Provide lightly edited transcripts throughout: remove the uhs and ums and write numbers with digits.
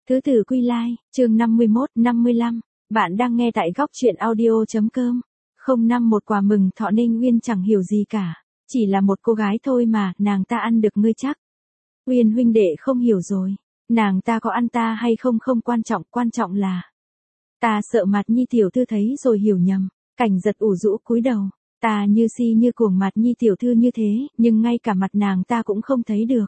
Tứ tử quy lai, chương 51-55. Bạn đang nghe tại góc truyện audio.com. 051 quà mừng thọ Ninh Uyên chẳng hiểu gì cả. Chỉ là một cô gái thôi mà, nàng ta ăn được ngươi chắc. Uyên huynh đệ không hiểu rồi. Nàng ta có ăn ta hay không không quan trọng là. Ta sợ Mạt Nhi tiểu thư thấy rồi hiểu nhầm. Cảnh Giật ủ rũ cúi đầu. Ta như si như cuồng Mạt Nhi tiểu thư như thế, nhưng ngay cả mặt nàng ta cũng không thấy được.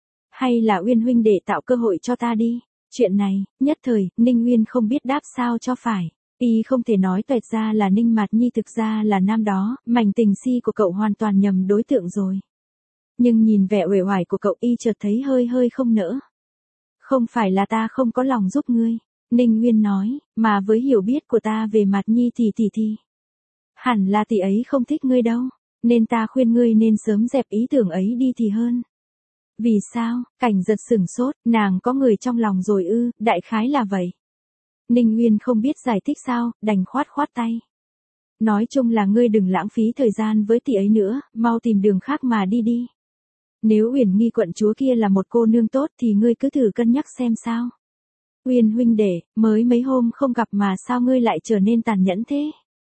Hay là Uyên huynh đệ tạo cơ hội cho ta đi. Chuyện này, nhất thời, Ninh Uyên không biết đáp sao cho phải. Y không thể nói tuẹt ra là Ninh Mạt Nhi thực ra là nam đó, mảnh tình si của cậu hoàn toàn nhầm đối tượng rồi. Nhưng nhìn vẻ uể oải của cậu y chợt thấy hơi không nỡ. Không phải là ta không có lòng giúp ngươi, Ninh Uyên nói, mà với hiểu biết của ta về Mạt Nhi thì. Hẳn là tỷ ấy không thích ngươi đâu, nên ta khuyên ngươi nên sớm dẹp ý tưởng ấy đi thì hơn. Vì sao? Cảnh Giật sửng sốt, nàng có người trong lòng rồi ư, đại khái là vậy. Ninh Uyên không biết giải thích sao, đành khoát tay. Nói chung là ngươi đừng lãng phí thời gian với tỷ ấy nữa, mau tìm đường khác mà đi. Nếu Uyển Nghi quận chúa kia là một cô nương tốt thì ngươi cứ thử cân nhắc xem sao. Uyên huynh đệ, mới mấy hôm không gặp mà sao ngươi lại trở nên tàn nhẫn thế?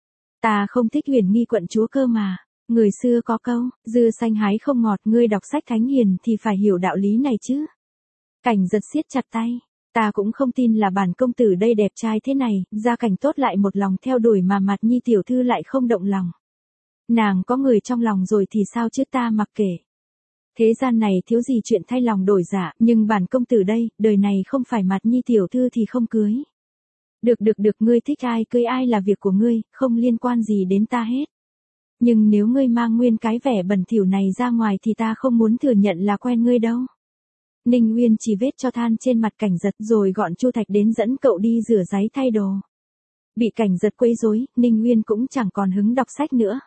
Ta không thích Uyển Nghi quận chúa cơ mà. Người xưa có câu, dưa xanh hái không ngọt, ngươi đọc sách thánh hiền thì phải hiểu đạo lý này chứ. Cảnh Giật siết chặt tay, ta cũng không tin là bản công tử đây đẹp trai thế này, gia cảnh tốt lại một lòng theo đuổi mà Mạt Nhi tiểu thư lại không động lòng. Nàng có người trong lòng rồi thì sao chứ ta mặc kệ. Thế gian này thiếu gì chuyện thay lòng đổi dạ, nhưng bản công tử đây, đời này không phải Mạt Nhi tiểu thư thì không cưới. Được, ngươi thích ai cưới ai là việc của ngươi, không liên quan gì đến ta hết. Nhưng nếu ngươi mang nguyên cái vẻ bẩn thỉu này ra ngoài thì ta không muốn thừa nhận là quen ngươi đâu. Ninh Uyên chỉ vết cho than trên mặt Cảnh Giật rồi gọi Chu Thạch đến dẫn cậu đi rửa ráy thay đồ. Bị Cảnh Giật quấy rối, Ninh Uyên cũng chẳng còn hứng đọc sách nữa.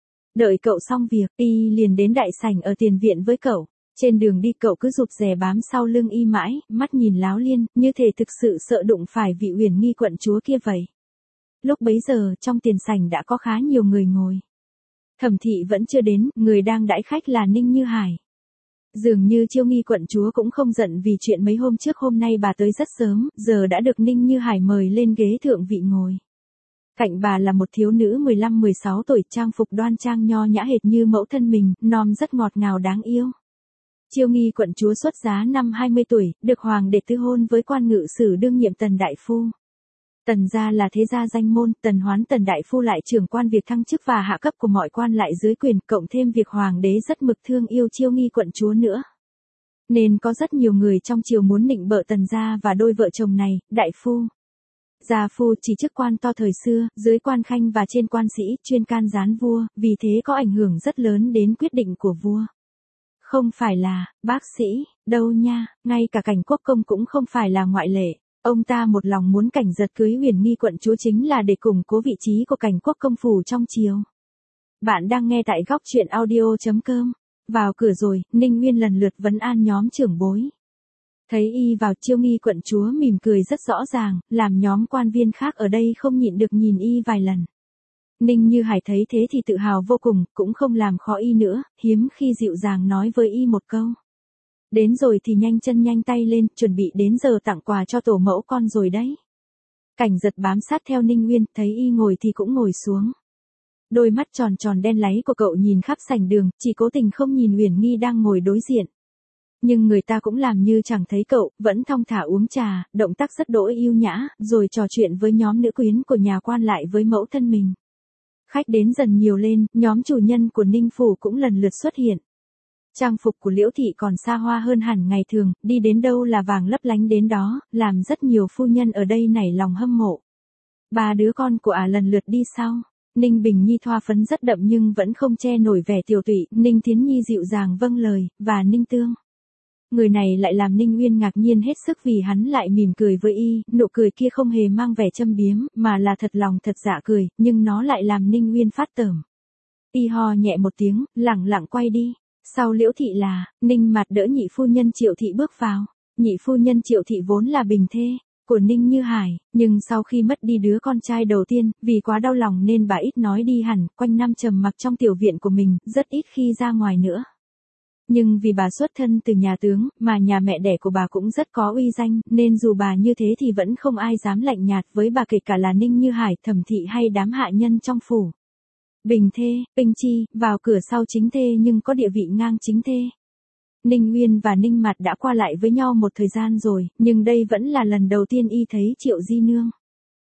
Đợi cậu xong việc, y liền đến đại sảnh ở tiền viện với cậu. Trên đường đi cậu cứ rụt rè bám sau lưng y mãi, mắt nhìn láo liên, như thể thực sự sợ đụng phải vị Uyển Nghi quận chúa kia vậy. Lúc bấy giờ, trong tiền sảnh đã có khá nhiều người ngồi. Thẩm thị vẫn chưa đến, người đang đãi khách là Ninh Như Hải. Dường như Chiêu Nghi quận chúa cũng không giận vì chuyện mấy hôm trước hôm nay bà tới rất sớm, giờ đã được Ninh Như Hải mời lên ghế thượng vị ngồi. Cạnh bà là một thiếu nữ 15-16 tuổi, trang phục đoan trang nho nhã hệt như mẫu thân mình, nom rất ngọt ngào đáng yêu. Chiêu Nghi quận chúa xuất giá năm 20 tuổi, được hoàng đệ tứ hôn với quan ngự sử đương nhiệm Tần đại phu. Tần gia là thế gia danh môn, Tần Hoán Tần đại phu lại trưởng quan việc thăng chức và hạ cấp của mọi quan lại dưới quyền, cộng thêm việc hoàng đế rất mực thương yêu Chiêu Nghi quận chúa nữa. Nên có rất nhiều người trong triều muốn nịnh bợ Tần gia và đôi vợ chồng này, đại phu. Gia phu chỉ chức quan to thời xưa, dưới quan khanh và trên quan sĩ, chuyên can gián vua, vì thế có ảnh hưởng rất lớn đến quyết định của vua. Không phải là, bác sĩ, đâu nha, ngay cả Cảnh Quốc công cũng không phải là ngoại lệ. Ông ta một lòng muốn Cảnh Giật cưới Uyển Nghi quận chúa chính là để củng cố vị trí của Cảnh Quốc công phủ trong triều. Bạn đang nghe tại góc truyện audio.com. Vào cửa rồi, Ninh Uyên lần lượt vấn an nhóm trưởng bối. Thấy y vào, Chiêu Nghi quận chúa mỉm cười rất rõ ràng, làm nhóm quan viên khác ở đây không nhịn được nhìn y vài lần. Ninh Như Hải thấy thế thì tự hào vô cùng, cũng không làm khó y nữa, hiếm khi dịu dàng nói với y một câu. Đến rồi thì nhanh chân nhanh tay lên, chuẩn bị đến giờ tặng quà cho tổ mẫu con rồi đấy. Cảnh Giật bám sát theo Ninh Uyên, thấy y ngồi thì cũng ngồi xuống. Đôi mắt tròn đen láy của cậu nhìn khắp sảnh đường, chỉ cố tình không nhìn Uyển Nghi đang ngồi đối diện. Nhưng người ta cũng làm như chẳng thấy cậu, vẫn thong thả uống trà, động tác rất đỗi yêu nhã, rồi trò chuyện với nhóm nữ quyến của nhà quan lại với mẫu thân mình. Khách đến dần nhiều lên, nhóm chủ nhân của Ninh phủ cũng lần lượt xuất hiện. Trang phục của Liễu thị còn xa hoa hơn hẳn ngày thường, đi đến đâu là vàng lấp lánh đến đó, làm rất nhiều phu nhân ở đây nảy lòng hâm mộ. Ba đứa con của lần lượt đi sau. Ninh Bình Nhi thoa phấn rất đậm nhưng vẫn không che nổi vẻ tiều tụy, Ninh Thiến Nhi dịu dàng vâng lời, và Ninh Tương. Người này lại làm Ninh Uyên ngạc nhiên hết sức vì hắn lại mỉm cười với y, nụ cười kia không hề mang vẻ châm biếm, mà là thật lòng thật dạ cười, nhưng nó lại làm Ninh Uyên phát tởm. Y ho nhẹ một tiếng, lẳng lặng quay đi. Sau Liễu thị là, Ninh Mạt đỡ nhị phu nhân Triệu thị bước vào. Nhị phu nhân Triệu thị vốn là bình thê của Ninh Như Hải, nhưng sau khi mất đi đứa con trai đầu tiên, vì quá đau lòng nên bà ít nói đi hẳn, quanh năm trầm mặc trong tiểu viện của mình, rất ít khi ra ngoài nữa. Nhưng vì bà xuất thân từ nhà tướng, mà nhà mẹ đẻ của bà cũng rất có uy danh, nên dù bà như thế thì vẫn không ai dám lạnh nhạt với bà, kể cả là Ninh Như Hải, Thẩm Thị hay đám hạ nhân trong phủ. Bình thê, Bình Chi, vào cửa sau chính thê nhưng có địa vị ngang chính thê. Ninh Uyên và Ninh Mạt đã qua lại với nhau một thời gian rồi, nhưng đây vẫn là lần đầu tiên y thấy Triệu Di Nương.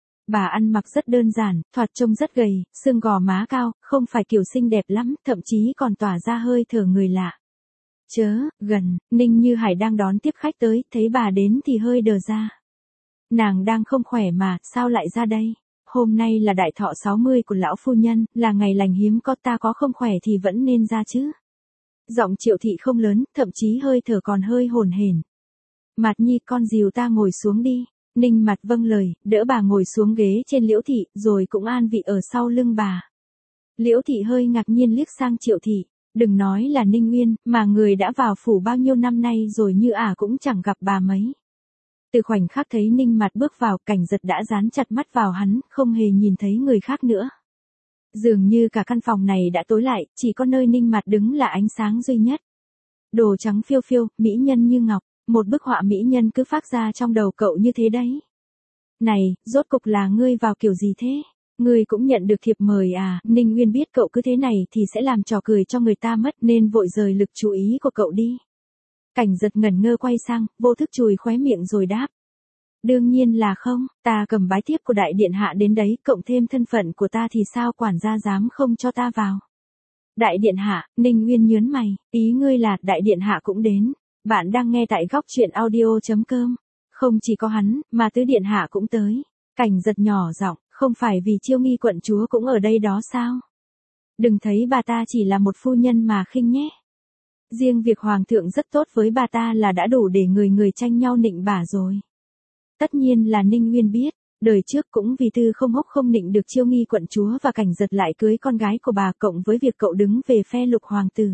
Bà ăn mặc rất đơn giản, thoạt trông rất gầy, xương gò má cao, không phải kiểu xinh đẹp lắm, thậm chí còn tỏa ra hơi thở người lạ. Chớ, gần, Ninh Như Hải đang đón tiếp khách tới, thấy bà đến thì hơi đờ ra. Nàng đang không khỏe mà, sao lại ra đây? Hôm nay là đại thọ 60 của lão phu nhân, là ngày lành hiếm có, ta có không khỏe thì vẫn nên ra chứ. Giọng Triệu Thị không lớn, thậm chí hơi thở còn hơi hổn hển. Mạt Nhi, con dìu ta ngồi xuống đi. Ninh Mạt vâng lời, đỡ bà ngồi xuống ghế trên Liễu Thị, rồi cũng an vị ở sau lưng bà. Liễu Thị hơi ngạc nhiên liếc sang Triệu Thị, đừng nói là Ninh Uyên, mà người đã vào phủ bao nhiêu năm nay rồi như cũng chẳng gặp bà mấy. Từ khoảnh khắc thấy Ninh Mạt bước vào, Cảnh Giật đã dán chặt mắt vào hắn, không hề nhìn thấy người khác nữa. Dường như cả căn phòng này đã tối lại, chỉ có nơi Ninh Mạt đứng là ánh sáng duy nhất. Đồ trắng phiêu phiêu, mỹ nhân như ngọc, một bức họa mỹ nhân cứ phác ra trong đầu cậu như thế đấy. Này, rốt cục là ngươi vào kiểu gì thế? Ngươi cũng nhận được thiệp mời à? Ninh Uyên biết cậu cứ thế này thì sẽ làm trò cười cho người ta mất nên vội rời lực chú ý của cậu đi. Cảnh Giật ngẩn ngơ quay sang, vô thức chùi khóe miệng rồi đáp. Đương nhiên là không, ta cầm bái thiếp của đại điện hạ đến đấy, cộng thêm thân phận của ta thì sao quản gia dám không cho ta vào. Đại điện hạ, Ninh Uyên nhớn mày, ý ngươi là đại điện hạ cũng đến. Bạn đang nghe tại góc truyện audio.com. Không chỉ có hắn, mà tứ điện hạ cũng tới. Cảnh Giật nhỏ giọng, không phải vì Chiêu Nghi quận chúa cũng ở đây đó sao? Đừng thấy bà ta chỉ là một phu nhân mà khinh nhé. Riêng việc hoàng thượng rất tốt với bà ta là đã đủ để người người tranh nhau nịnh bả rồi. Tất nhiên là Ninh Uyên biết, đời trước cũng vì Tư Không Húc không nịnh được Chiêu Nghi quận chúa và Cảnh Giật lại cưới con gái của bà, cộng với việc cậu đứng về phe Lục hoàng tử.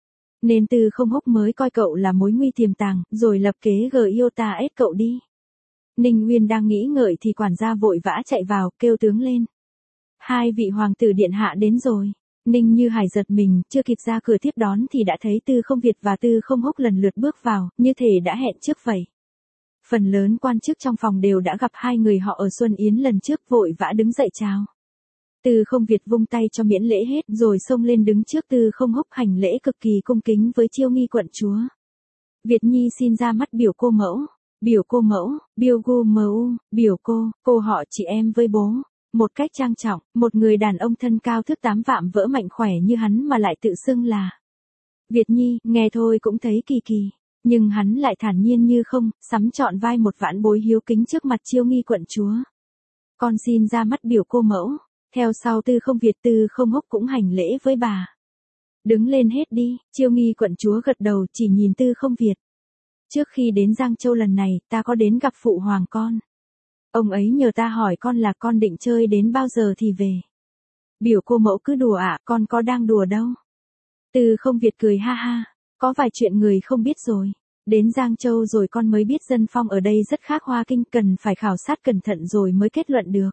Nên Tư Không Húc mới coi cậu là mối nguy tiềm tàng, rồi lập kế yêu ta ép cậu đi. Ninh Uyên đang nghĩ ngợi thì quản gia vội vã chạy vào, kêu tướng lên. Hai vị hoàng tử điện hạ đến rồi. Ninh Như Hải giật mình, chưa kịp ra cửa tiếp đón thì đã thấy Tư Không Việt và Tư Không Húc lần lượt bước vào, như thể đã hẹn trước vậy. Phần lớn quan chức trong phòng đều đã gặp hai người họ ở Xuân Yến lần trước, vội vã đứng dậy chào. Tư Không Việt vung tay cho miễn lễ hết rồi xông lên đứng trước Tư Không Húc hành lễ cực kỳ cung kính với Chiêu Nghi quận chúa. Việt Nhi xin ra mắt biểu cô mẫu. Biểu cô mẫu, biểu gu mu, biểu cô họ chị em với bố. Một cách trang trọng, một người đàn ông thân cao thước 8 vạm vỡ mạnh khỏe như hắn mà lại tự xưng là Việt Nhi, nghe thôi cũng thấy kỳ kỳ. Nhưng hắn lại thản nhiên như không, sắm trọn vai một vãn bối hiếu kính trước mặt Chiêu Nghi quận chúa. Con xin ra mắt biểu cô mẫu. Theo sau Tư Không Việt, Tư Không Húc cũng hành lễ với bà. Đứng lên hết đi, Chiêu Nghi quận chúa gật đầu chỉ nhìn Tư Không Việt. Trước khi đến Giang Châu lần này, ta có đến gặp phụ hoàng con. Ông ấy nhờ ta hỏi con là con định chơi đến bao giờ thì về. Biểu cô mẫu cứ đùa ạ, con có đang đùa đâu. Tư Không Việt cười ha ha, có vài chuyện người không biết rồi. Đến Giang Châu rồi con mới biết dân phong ở đây rất khác Hoa Kinh, cần phải khảo sát cẩn thận rồi mới kết luận được.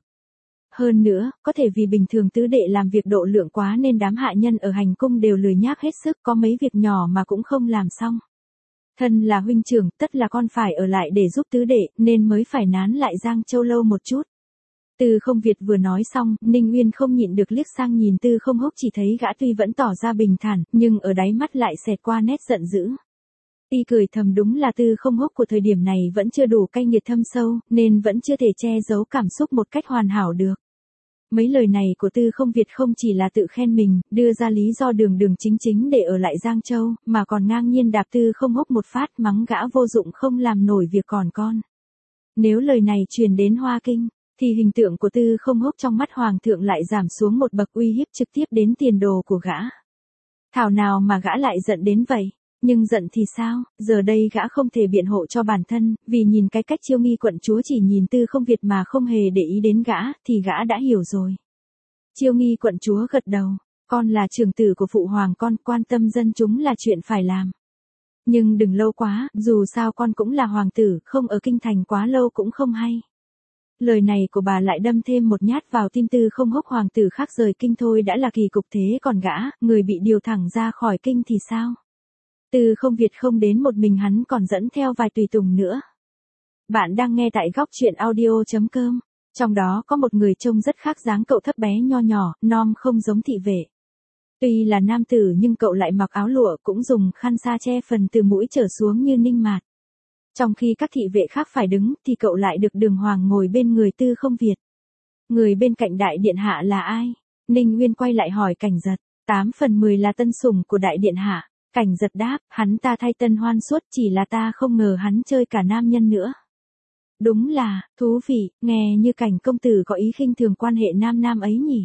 Hơn nữa, có thể vì bình thường tứ đệ làm việc độ lượng quá nên đám hạ nhân ở hành cung đều lười nhác hết sức, có mấy việc nhỏ mà cũng không làm xong. Thân là huynh trưởng, tất là con phải ở lại để giúp tứ đệ, nên mới phải nán lại Giang Châu lâu một chút. Tư Không Việt vừa nói xong, Ninh Uyên không nhịn được liếc sang nhìn Tư Không Húc, chỉ thấy gã tuy vẫn tỏ ra bình thản, nhưng ở đáy mắt lại xẹt qua nét giận dữ. Y cười thầm, đúng là Tư Không Húc của thời điểm này vẫn chưa đủ cay nghiệt thâm sâu, nên vẫn chưa thể che giấu cảm xúc một cách hoàn hảo được. Mấy lời này của Tư Không Việt không chỉ là tự khen mình, đưa ra lý do đường đường chính chính để ở lại Giang Châu, mà còn ngang nhiên đạp Tư Không Húc một phát, mắng gã vô dụng không làm nổi việc còn con. Nếu lời này truyền đến Hoa Kinh, thì hình tượng của Tư Không Húc trong mắt hoàng thượng lại giảm xuống một bậc, uy hiếp trực tiếp đến tiền đồ của gã. Thảo nào mà gã lại giận đến vậy. Nhưng giận thì sao, giờ đây gã không thể biện hộ cho bản thân, vì nhìn cái cách Chiêu Nghi quận chúa chỉ nhìn Tư Không Việt mà không hề để ý đến gã, thì gã đã hiểu rồi. Chiêu Nghi quận chúa gật đầu, con là trưởng tử của phụ hoàng, con quan tâm dân chúng là chuyện phải làm. Nhưng đừng lâu quá, dù sao con cũng là hoàng tử, không ở kinh thành quá lâu cũng không hay. Lời này của bà lại đâm thêm một nhát vào tim Tư Không Húc. Hoàng tử khác rời kinh thôi đã là kỳ cục, thế còn gã, người bị điều thẳng ra khỏi kinh thì sao? Tư Không Việt không đến một mình, hắn còn dẫn theo vài tùy tùng nữa. Bạn đang nghe tại góc truyện audio.com. Trong đó có một người trông rất khác dáng cậu, thấp bé nho nhỏ, non không giống thị vệ. Tuy là nam tử nhưng cậu lại mặc áo lụa, cũng dùng khăn sa che phần từ mũi trở xuống như Ninh Mạt. Trong khi các thị vệ khác phải đứng thì cậu lại được đường hoàng ngồi bên người Tư Không Việt. Người bên cạnh đại điện hạ là ai? Ninh Uyên quay lại hỏi Cảnh Giật. 8 phần 10 là tân sủng của đại điện hạ. Cảnh Giật đáp, hắn ta thay Tân Hoan suốt, chỉ là ta không ngờ hắn chơi cả nam nhân nữa. Đúng là, thú vị, nghe như Cảnh công tử có ý khinh thường quan hệ nam nam ấy nhỉ?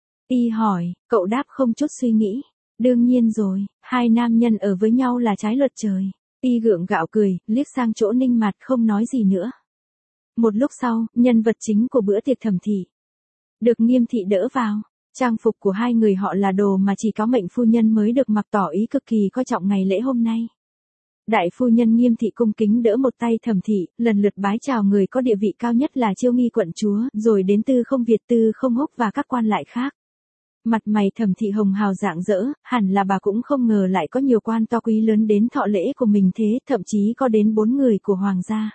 Y hỏi, cậu đáp không chút suy nghĩ. Đương nhiên rồi, hai nam nhân ở với nhau là trái luật trời. Y gượng gạo cười, liếc sang chỗ Ninh Mạt không nói gì nữa. Một lúc sau, nhân vật chính của bữa tiệc Thẩm thị được Nghiêm thị đỡ vào. Trang phục của hai người họ là đồ mà chỉ có mệnh phu nhân mới được mặc, tỏ ý cực kỳ coi trọng ngày lễ hôm nay. Đại phu nhân Nghiêm thị cung kính đỡ một tay Thẩm thị, lần lượt bái chào người có địa vị cao nhất là Chiêu Nghi quận chúa, rồi đến Tư Không Việt, Tư Không Húc và các quan lại khác. Mặt mày Thẩm thị hồng hào rạng rỡ, hẳn là bà cũng không ngờ lại có nhiều quan to quý lớn đến thọ lễ của mình thế, thậm chí có đến 4 người của hoàng gia.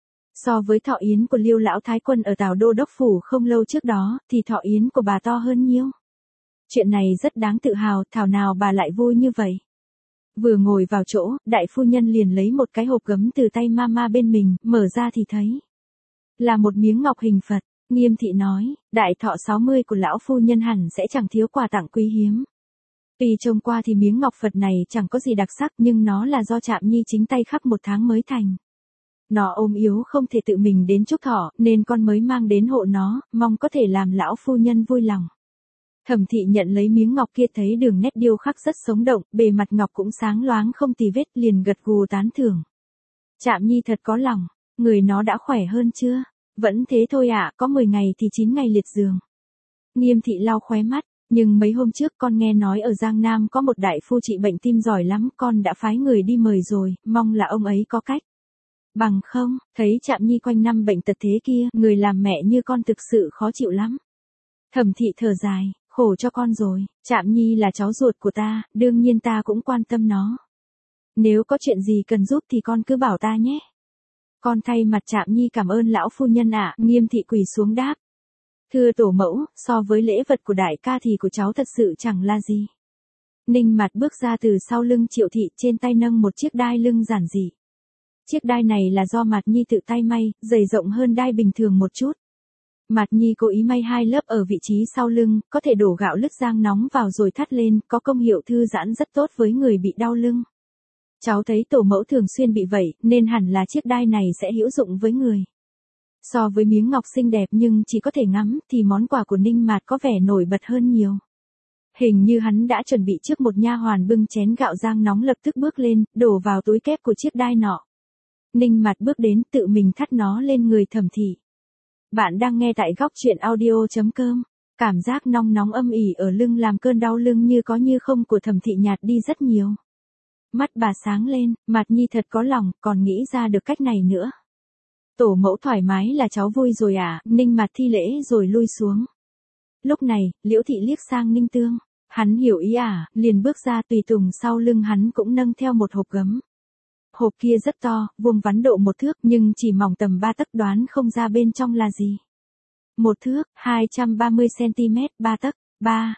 So với thọ yến của Liêu lão thái quân ở Tào Đô đốc phủ không lâu trước đó, thì thọ yến của bà to hơn nhiều. Chuyện này rất đáng tự hào, thảo nào bà lại vui như vậy. Vừa ngồi vào chỗ, đại phu nhân liền lấy một cái hộp gấm từ tay mama bên mình, mở ra thì thấy là một miếng ngọc hình Phật. Nghiêm thị nói, đại thọ 60 của lão phu nhân hẳn sẽ chẳng thiếu quà tặng quý hiếm. Tuy trông qua thì miếng ngọc Phật này chẳng có gì đặc sắc, nhưng nó là do Trạm Nhi chính tay khắc 1 tháng mới thành. Nó ốm yếu không thể tự mình đến chúc thọ, nên con mới mang đến hộ nó, mong có thể làm lão phu nhân vui lòng. Thẩm thị nhận lấy miếng ngọc kia, thấy đường nét điêu khắc rất sống động, bề mặt ngọc cũng sáng loáng không tì vết, liền gật gù tán thưởng. Trạm Nhi thật có lòng, người nó đã khỏe hơn chưa? Vẫn thế thôi ạ, có 10 ngày thì 9 ngày liệt giường. Nghiêm thị lau khóe mắt, nhưng mấy hôm trước con nghe nói ở Giang Nam có một đại phu trị bệnh tim giỏi lắm, con đã phái người đi mời rồi, mong là ông ấy có cách. Bằng không, thấy Trạm Nhi quanh năm bệnh tật thế kia, người làm mẹ như con thực sự khó chịu lắm. Thẩm thị thở dài, khổ cho con rồi, Trạm Nhi là cháu ruột của ta, đương nhiên ta cũng quan tâm nó. Nếu có chuyện gì cần giúp thì con cứ bảo ta nhé. Con thay mặt Trạm Nhi cảm ơn lão phu nhân ạ. Nghiêm thị quỳ xuống đáp. Thưa tổ mẫu, so với lễ vật của đại ca thì của cháu thật sự chẳng là gì. Ninh Mạt bước ra từ sau lưng Triệu thị, trên tay nâng một chiếc đai lưng giản dị. Chiếc đai này là do Mạt Nhi tự tay may, dày rộng hơn đai bình thường một chút. Mạt Nhi cố ý may 2 lớp ở vị trí sau lưng, có thể đổ gạo lứt rang nóng vào rồi thắt lên, có công hiệu thư giãn rất tốt với người bị đau lưng. Cháu thấy tổ mẫu thường xuyên bị vậy, nên hẳn là chiếc đai này sẽ hữu dụng với người. So với miếng ngọc xinh đẹp nhưng chỉ có thể ngắm, thì món quà của Ninh Mạt có vẻ nổi bật hơn nhiều. Hình như hắn đã chuẩn bị trước, một nha hoàn bưng chén gạo rang nóng lập tức bước lên, đổ vào túi kép của chiếc đai nọ. Ninh Mạt bước đến, tự mình thắt nó lên người Thẩm thị. Bạn đang nghe tại góc truyện audio.com. Cảm giác nong nóng âm ỉ ở lưng làm cơn đau lưng như có như không của Thẩm thị nhạt đi rất nhiều. Mắt bà sáng lên, Mạt Nhi thật có lòng, còn nghĩ ra được cách này nữa. Tổ mẫu thoải mái là cháu vui rồi à? Ninh Mạt thi lễ rồi lui xuống. Lúc này, Liễu thị liếc sang Ninh Tương. Hắn hiểu ý à, liền bước ra, tùy tùng sau lưng hắn cũng nâng theo một hộp gấm. Hộp kia rất to, vuông vắn độ 1 thước, nhưng chỉ mỏng tầm 3 tấc, đoán không ra bên trong là gì. 1 thước, 230 cm, 3 tấc, 3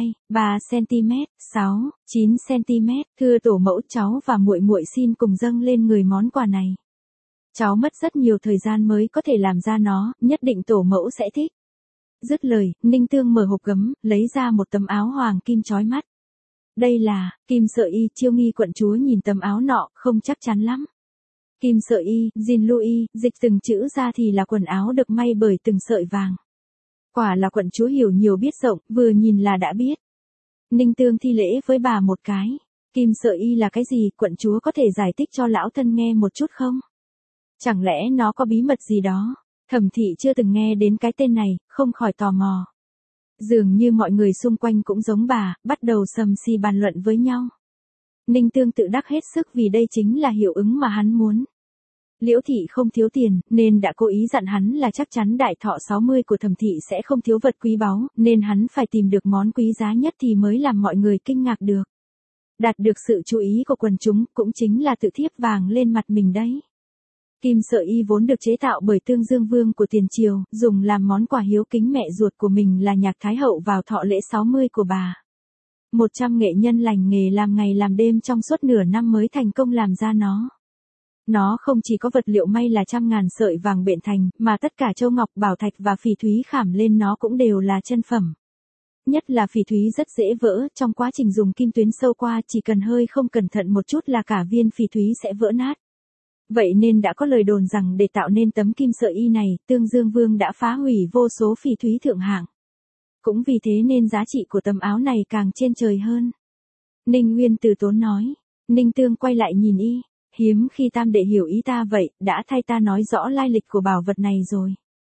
cm, 6, 9 cm. Thưa tổ mẫu, cháu và muội muội xin cùng dâng lên người món quà này. Cháu mất rất nhiều thời gian mới có thể làm ra nó, nhất định tổ mẫu sẽ thích. Dứt lời, Ninh Tương mở hộp gấm, lấy ra một tấm áo hoàng kim chói mắt. Đây là Kim Sợi Y. Chiêu Nghi quận chúa nhìn tấm áo nọ, không chắc chắn lắm. Kim Sợi Y, Jin Louis, dịch từng chữ ra thì là quần áo được may bởi từng sợi vàng. Quả là quận chúa hiểu nhiều biết rộng, vừa nhìn là đã biết. Ninh Tương thi lễ với bà một cái. Kim Sợi Y là cái gì, quận chúa có thể giải thích cho lão thân nghe một chút không? Chẳng lẽ nó có bí mật gì đó? Thẩm thị chưa từng nghe đến cái tên này, không khỏi tò mò. Dường như mọi người xung quanh cũng giống bà, bắt đầu sầm xì bàn luận với nhau. Ninh Tương tự đắc hết sức vì đây chính là hiệu ứng mà hắn muốn. Liễu thị không thiếu tiền, nên đã cố ý dặn hắn là chắc chắn đại thọ 60 của Thẩm thị sẽ không thiếu vật quý báu, nên hắn phải tìm được món quý giá nhất thì mới làm mọi người kinh ngạc được. Đạt được sự chú ý của quần chúng cũng chính là tự thiếp vàng lên mặt mình đấy. Kim Sợ Y vốn được chế tạo bởi Tương Dương Vương của tiền triều, dùng làm món quà hiếu kính mẹ ruột của mình là Nhạc Thái Hậu vào thọ lễ 60 của bà. 100 nghệ nhân lành nghề làm ngày làm đêm trong suốt nửa năm mới thành công làm ra nó. Nó không chỉ có vật liệu may là trăm ngàn sợi vàng bện thành, mà tất cả châu ngọc, bảo thạch và phỉ thúy khảm lên nó cũng đều là chân phẩm. Nhất là phỉ thúy rất dễ vỡ, trong quá trình dùng kim tuyến sâu qua chỉ cần hơi không cẩn thận một chút là cả viên phỉ thúy sẽ vỡ nát. Vậy nên đã có lời đồn rằng để tạo nên tấm Kim Sợ Y này, Tương Dương Vương đã phá hủy vô số phỉ thúy thượng hạng. Cũng vì thế nên giá trị của tấm áo này càng trên trời hơn. Ninh Nguyên từ tốn nói. Ninh Tương quay lại nhìn y, hiếm khi tam đệ hiểu ý ta vậy, đã thay ta nói rõ lai lịch của bảo vật này rồi.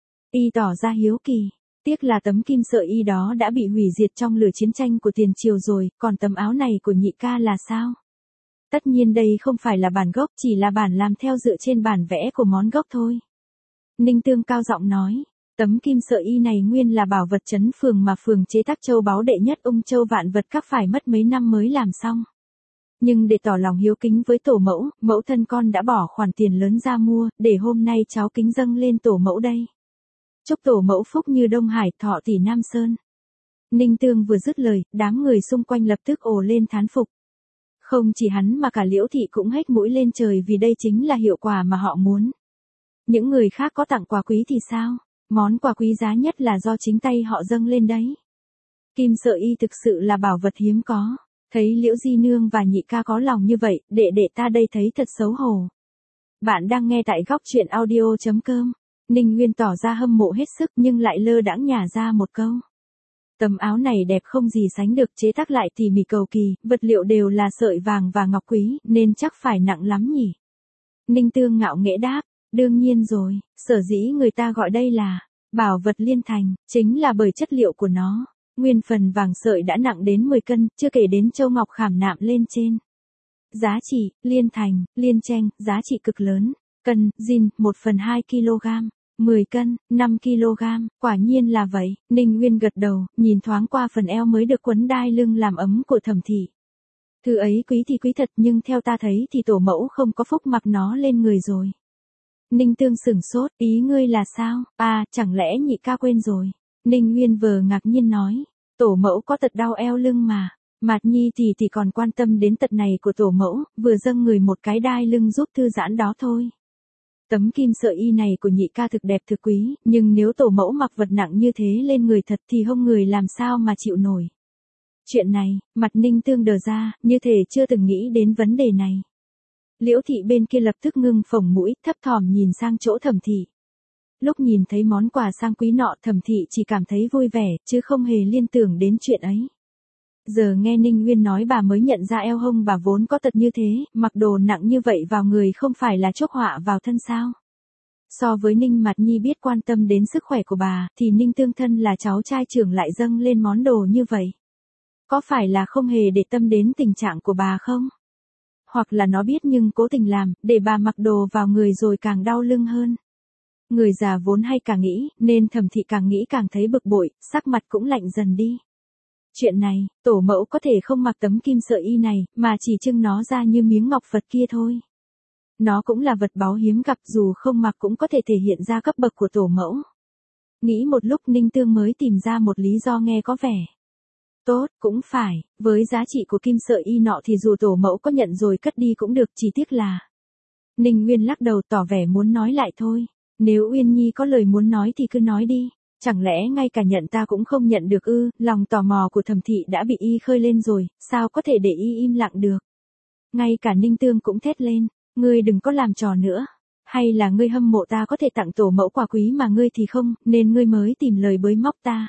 Y tỏ ra hiếu kỳ. Tiếc là tấm Kim Sợ Y đó đã bị hủy diệt trong lửa chiến tranh của tiền triều rồi, còn tấm áo này của nhị ca là sao? Tất nhiên đây không phải là bản gốc, chỉ là bản làm theo dựa trên bản vẽ của món gốc thôi. Ninh Tương cao giọng nói, tấm Kim Sợ Y này nguyên là bảo vật trấn phường mà phường chế tác châu báu đệ nhất Ung Châu vạn vật các phải mất mấy năm mới làm xong. Nhưng để tỏ lòng hiếu kính với tổ mẫu, mẫu thân con đã bỏ khoản tiền lớn ra mua, để hôm nay cháu kính dâng lên tổ mẫu đây. Chúc tổ mẫu phúc như Đông Hải, thọ tỷ Nam Sơn. Ninh Tương vừa dứt lời, đám người xung quanh lập tức ồ lên thán phục. Không chỉ hắn mà cả Liễu Thị cũng hét mũi lên trời vì đây chính là hiệu quả mà họ muốn. Những người khác có tặng quà quý thì sao? Món quà quý giá nhất là do chính tay họ dâng lên đấy. Kim Sợ Y thực sự là bảo vật hiếm có. Thấy Liễu Di Nương và nhị ca có lòng như vậy, đệ ta đây thấy thật xấu hổ. Bạn đang nghe tại góc truyện audio.com. Ninh Nguyên tỏ ra hâm mộ hết sức nhưng lại lơ đãng nhả ra một câu. Tấm áo này đẹp không gì sánh được, chế tác lại tỉ mỉ cầu kỳ, vật liệu đều là sợi vàng và ngọc quý, nên chắc phải nặng lắm nhỉ. Ninh Tương ngạo nghễ đáp, đương nhiên rồi, sở dĩ người ta gọi đây là bảo vật liên thành, chính là bởi chất liệu của nó. Nguyên phần vàng sợi đã nặng đến 10 cân, chưa kể đến châu ngọc khảm nạm lên trên. Giá trị, liên thành, liên tranh, giá trị cực lớn. Cân, zin, 1/2 kg. 10 cân, 5 kg, quả nhiên là vậy. Ninh Nguyên gật đầu, nhìn thoáng qua phần eo mới được quấn đai lưng làm ấm của Thẩm Thị. Thứ ấy quý thì quý thật nhưng theo ta thấy thì tổ mẫu không có phúc mặc nó lên người rồi. Ninh Tương sửng sốt, ý ngươi là sao? À, chẳng lẽ nhị ca quên rồi? Ninh Nguyên vờ ngạc nhiên nói, tổ mẫu có tật đau eo lưng mà. Mạt Nhi thì còn quan tâm đến tật này của tổ mẫu, vừa dâng người một cái đai lưng giúp thư giãn đó thôi. Tấm Kim Sợ Y này của nhị ca thực đẹp thực quý, nhưng nếu tổ mẫu mặc vật nặng như thế lên người thật thì hông người làm sao mà chịu nổi. Chuyện này, mặt Ninh Tương đờ ra, như thể chưa từng nghĩ đến vấn đề này. Liễu Thị bên kia lập tức ngưng phồng mũi, thấp thỏm nhìn sang chỗ Thẩm Thị. Lúc nhìn thấy món quà sang quý nọ, Thẩm Thị chỉ cảm thấy vui vẻ, chứ không hề liên tưởng đến chuyện ấy. Giờ nghe Ninh Nguyên nói bà mới nhận ra eo hông bà vốn có tật như thế, mặc đồ nặng như vậy vào người không phải là chuốc họa vào thân sao. So với Ninh Mạt Nhi biết quan tâm đến sức khỏe của bà, thì Ninh Tương thân là cháu trai trưởng lại dâng lên món đồ như vậy. Có phải là không hề để tâm đến tình trạng của bà không? Hoặc là nó biết nhưng cố tình làm, để bà mặc đồ vào người rồi càng đau lưng hơn. Người già vốn hay càng nghĩ, nên Thẩm Thị càng nghĩ càng thấy bực bội, sắc mặt cũng lạnh dần đi. Chuyện này, tổ mẫu có thể không mặc tấm Kim Sợ Y này, mà chỉ trưng nó ra như miếng ngọc Phật kia thôi. Nó cũng là vật báu hiếm gặp, dù không mặc cũng có thể thể hiện ra cấp bậc của tổ mẫu. Nghĩ một lúc Ninh Tương mới tìm ra một lý do nghe có vẻ tốt, cũng phải, với giá trị của Kim Sợ Y nọ thì dù tổ mẫu có nhận rồi cất đi cũng được, chỉ tiếc là. Ninh Nguyên lắc đầu tỏ vẻ muốn nói lại thôi, nếu Uyên Nhi có lời muốn nói thì cứ nói đi. Chẳng lẽ ngay cả nhận ta cũng không nhận được ư? Lòng tò mò của Thẩm Thị đã bị y khơi lên rồi, sao có thể để y im lặng được? Ngay cả Ninh Tương cũng thét lên, ngươi đừng có làm trò nữa. Hay là ngươi hâm mộ ta có thể tặng tổ mẫu quà quý mà ngươi thì không, nên ngươi mới tìm lời bới móc ta.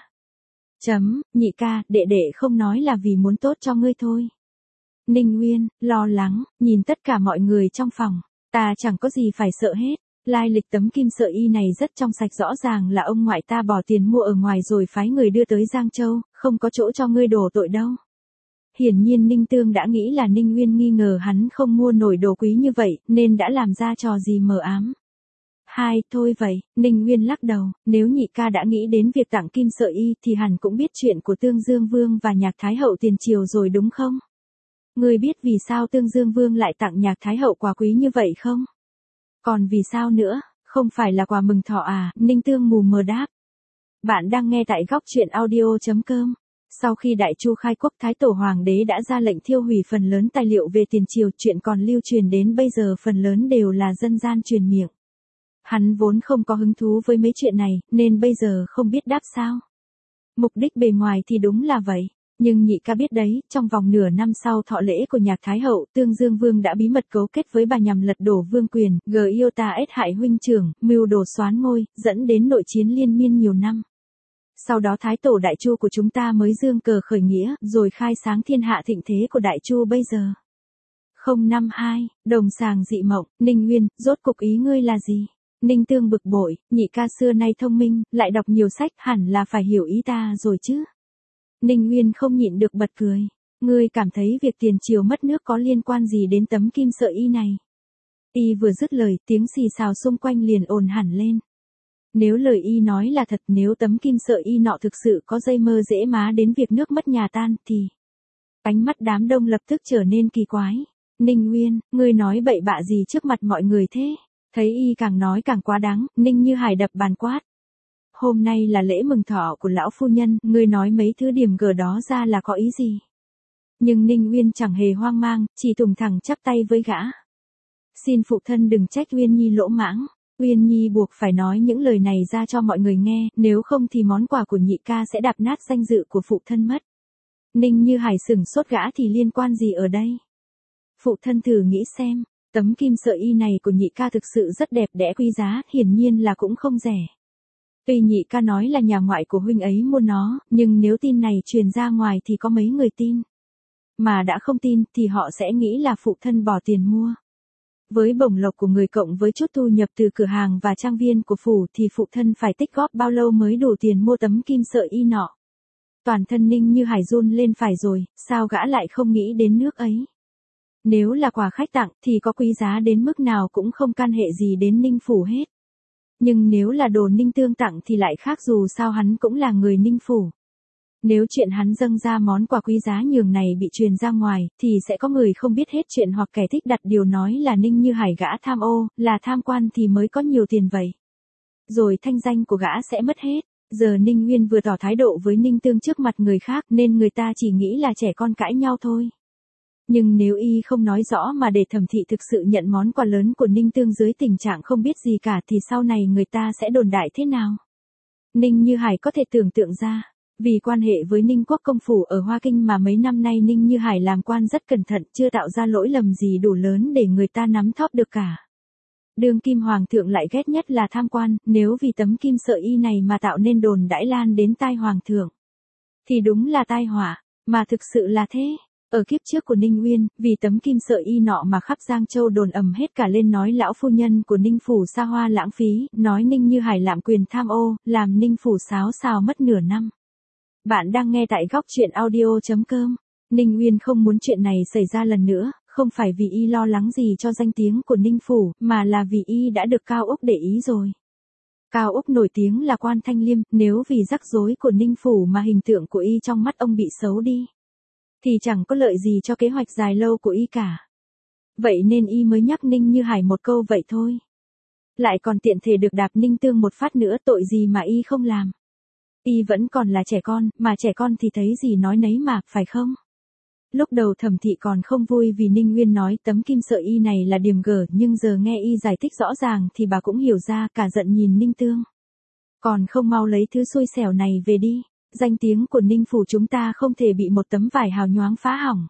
Nhị ca, đệ không nói là vì muốn tốt cho ngươi thôi. Ninh Nguyên, lo lắng, nhìn tất cả mọi người trong phòng, ta chẳng có gì phải sợ hết. Lai lịch tấm Kim Sợ Y này rất trong sạch, rõ ràng là ông ngoại ta bỏ tiền mua ở ngoài rồi phái người đưa tới Giang Châu, không có chỗ cho ngươi đổ tội đâu. Hiển nhiên Ninh Tương đã nghĩ là Ninh Nguyên nghi ngờ hắn không mua nổi đồ quý như vậy, nên đã làm ra trò gì mờ ám. Thôi vậy, Ninh Nguyên lắc đầu, nếu nhị ca đã nghĩ đến việc tặng Kim Sợ Y thì hẳn cũng biết chuyện của Tương Dương Vương và Nhạc Thái Hậu tiền triều rồi đúng không? Ngươi biết vì sao Tương Dương Vương lại tặng Nhạc Thái Hậu quà quý như vậy không? Còn vì sao nữa, không phải là quà mừng thọ à? Ninh Tương mù mờ đáp. Bạn đang nghe tại góc truyện audio.com. Sau khi Đại Chu khai quốc, Thái Tổ Hoàng đế đã ra lệnh thiêu hủy phần lớn tài liệu về tiền triều, chuyện còn lưu truyền đến bây giờ phần lớn đều là dân gian truyền miệng. Hắn vốn không có hứng thú với mấy chuyện này, nên bây giờ không biết đáp sao. Mục đích bề ngoài thì đúng là vậy. Nhưng nhị ca biết đấy, trong vòng nửa năm sau thọ lễ của Nhạc Thái Hậu, Tương Dương Vương đã bí mật cấu kết với bà nhằm lật đổ vương quyền, Iota hại huynh trưởng, mưu đồ soán ngôi, dẫn đến nội chiến liên miên nhiều năm. Sau đó Thái Tổ Đại Chu của chúng ta mới dương cờ khởi nghĩa, rồi khai sáng thiên hạ thịnh thế của Đại Chu bây giờ. 052, đồng sàng dị mộng, Ninh Uyên, rốt cục ý ngươi là gì? Ninh Tương bực bội, nhị ca xưa nay thông minh, lại đọc nhiều sách, hẳn là phải hiểu ý ta rồi chứ. Ninh Uyên không nhịn được bật cười. Ngươi cảm thấy việc tiền triều mất nước có liên quan gì đến tấm kim sợi y này? Y vừa dứt lời, tiếng xì xào xung quanh liền ồn hẳn lên. Nếu lời y nói là thật, nếu tấm kim sợi y nọ thực sự có dây mơ dễ má đến việc nước mất nhà tan, thì... Ánh mắt đám đông lập tức trở nên kỳ quái. Ninh Uyên, ngươi nói bậy bạ gì trước mặt mọi người thế? Thấy y càng nói càng quá đáng, Ninh Như Hải đập bàn quát. Hôm nay là lễ mừng thọ của lão phu nhân, ngươi nói mấy thứ điểm gờ đó ra là có ý gì? Nhưng Ninh Uyên chẳng hề hoang mang, chỉ tùng thẳng chắp tay với gã. Xin phụ thân đừng trách Uyên Nhi lỗ mãng. Uyên Nhi buộc phải nói những lời này ra cho mọi người nghe, nếu không thì món quà của nhị ca sẽ đạp nát danh dự của phụ thân mất. Ninh Như Hải sửng sốt, gã thì liên quan gì ở đây? Phụ thân thử nghĩ xem, tấm kim sợi y này của nhị ca thực sự rất đẹp đẽ quý giá, hiển nhiên là cũng không rẻ. Tuy nhị ca nói là nhà ngoại của huynh ấy mua nó, nhưng nếu tin này truyền ra ngoài thì có mấy người tin. Mà đã không tin thì họ sẽ nghĩ là phụ thân bỏ tiền mua. Với bổng lộc của người cộng với chút thu nhập từ cửa hàng và trang viên của phủ thì phụ thân phải tích góp bao lâu mới đủ tiền mua tấm kim sợi y nọ. Toàn thân Ninh Như Hải run lên, phải rồi, sao gã lại không nghĩ đến nước ấy? Nếu là quà khách tặng thì có quý giá đến mức nào cũng không can hệ gì đến Ninh phủ hết. Nhưng nếu là đồ Ninh Tương tặng thì lại khác, dù sao hắn cũng là người Ninh phủ. Nếu chuyện hắn dâng ra món quà quý giá nhường này bị truyền ra ngoài, thì sẽ có người không biết hết chuyện hoặc kẻ thích đặt điều nói là Ninh Như Hải gã tham ô, là tham quan thì mới có nhiều tiền vậy. Rồi thanh danh của gã sẽ mất hết. Giờ Ninh Uyên vừa tỏ thái độ với Ninh Tương trước mặt người khác nên người ta chỉ nghĩ là trẻ con cãi nhau thôi. Nhưng nếu y không nói rõ mà để Thẩm thị thực sự nhận món quà lớn của Ninh Tương dưới tình trạng không biết gì cả thì sau này người ta sẽ đồn đại thế nào? Ninh Như Hải có thể tưởng tượng ra. Vì quan hệ với Ninh Quốc công phủ ở Hoa Kinh mà mấy năm nay Ninh Như Hải làm quan rất cẩn thận, chưa tạo ra lỗi lầm gì đủ lớn để người ta nắm thóp được cả. Đương kim hoàng thượng lại ghét nhất là tham quan, nếu vì tấm kim sợi y này mà tạo nên đồn đãi lan đến tai hoàng thượng, thì đúng là tai họa, mà thực sự là thế. Ở kiếp trước của Ninh Uyên, vì tấm kim sợi y nọ mà khắp Giang Châu đồn ầm hết cả lên, nói lão phu nhân của Ninh phủ xa hoa lãng phí, nói Ninh Như Hải lạm quyền tham ô, làm Ninh phủ xáo xào mất nửa năm. Bạn đang nghe tại góc truyện audio.com. Ninh Uyên không muốn chuyện này xảy ra lần nữa, không phải vì y lo lắng gì cho danh tiếng của Ninh phủ, mà là vì y đã được Cao Úc để ý rồi. Cao Úc nổi tiếng là quan thanh liêm, nếu vì rắc rối của Ninh phủ mà hình tượng của y trong mắt ông bị xấu đi, thì chẳng có lợi gì cho kế hoạch dài lâu của y cả. Vậy nên y mới nhắc Ninh Như Hải một câu vậy thôi. Lại còn tiện thể được đạp Ninh Tương một phát nữa, tội gì mà y không làm. Y vẫn còn là trẻ con, mà trẻ con thì thấy gì nói nấy mà, phải không? Lúc đầu Thẩm thị còn không vui vì Ninh Uyên nói tấm kim sợi y này là điểm gở, nhưng giờ nghe y giải thích rõ ràng thì bà cũng hiểu ra, cả giận nhìn Ninh Tương. Còn không mau lấy thứ xui xẻo này về đi, danh tiếng của Ninh phủ chúng ta không thể bị một tấm vải hào nhoáng phá hỏng.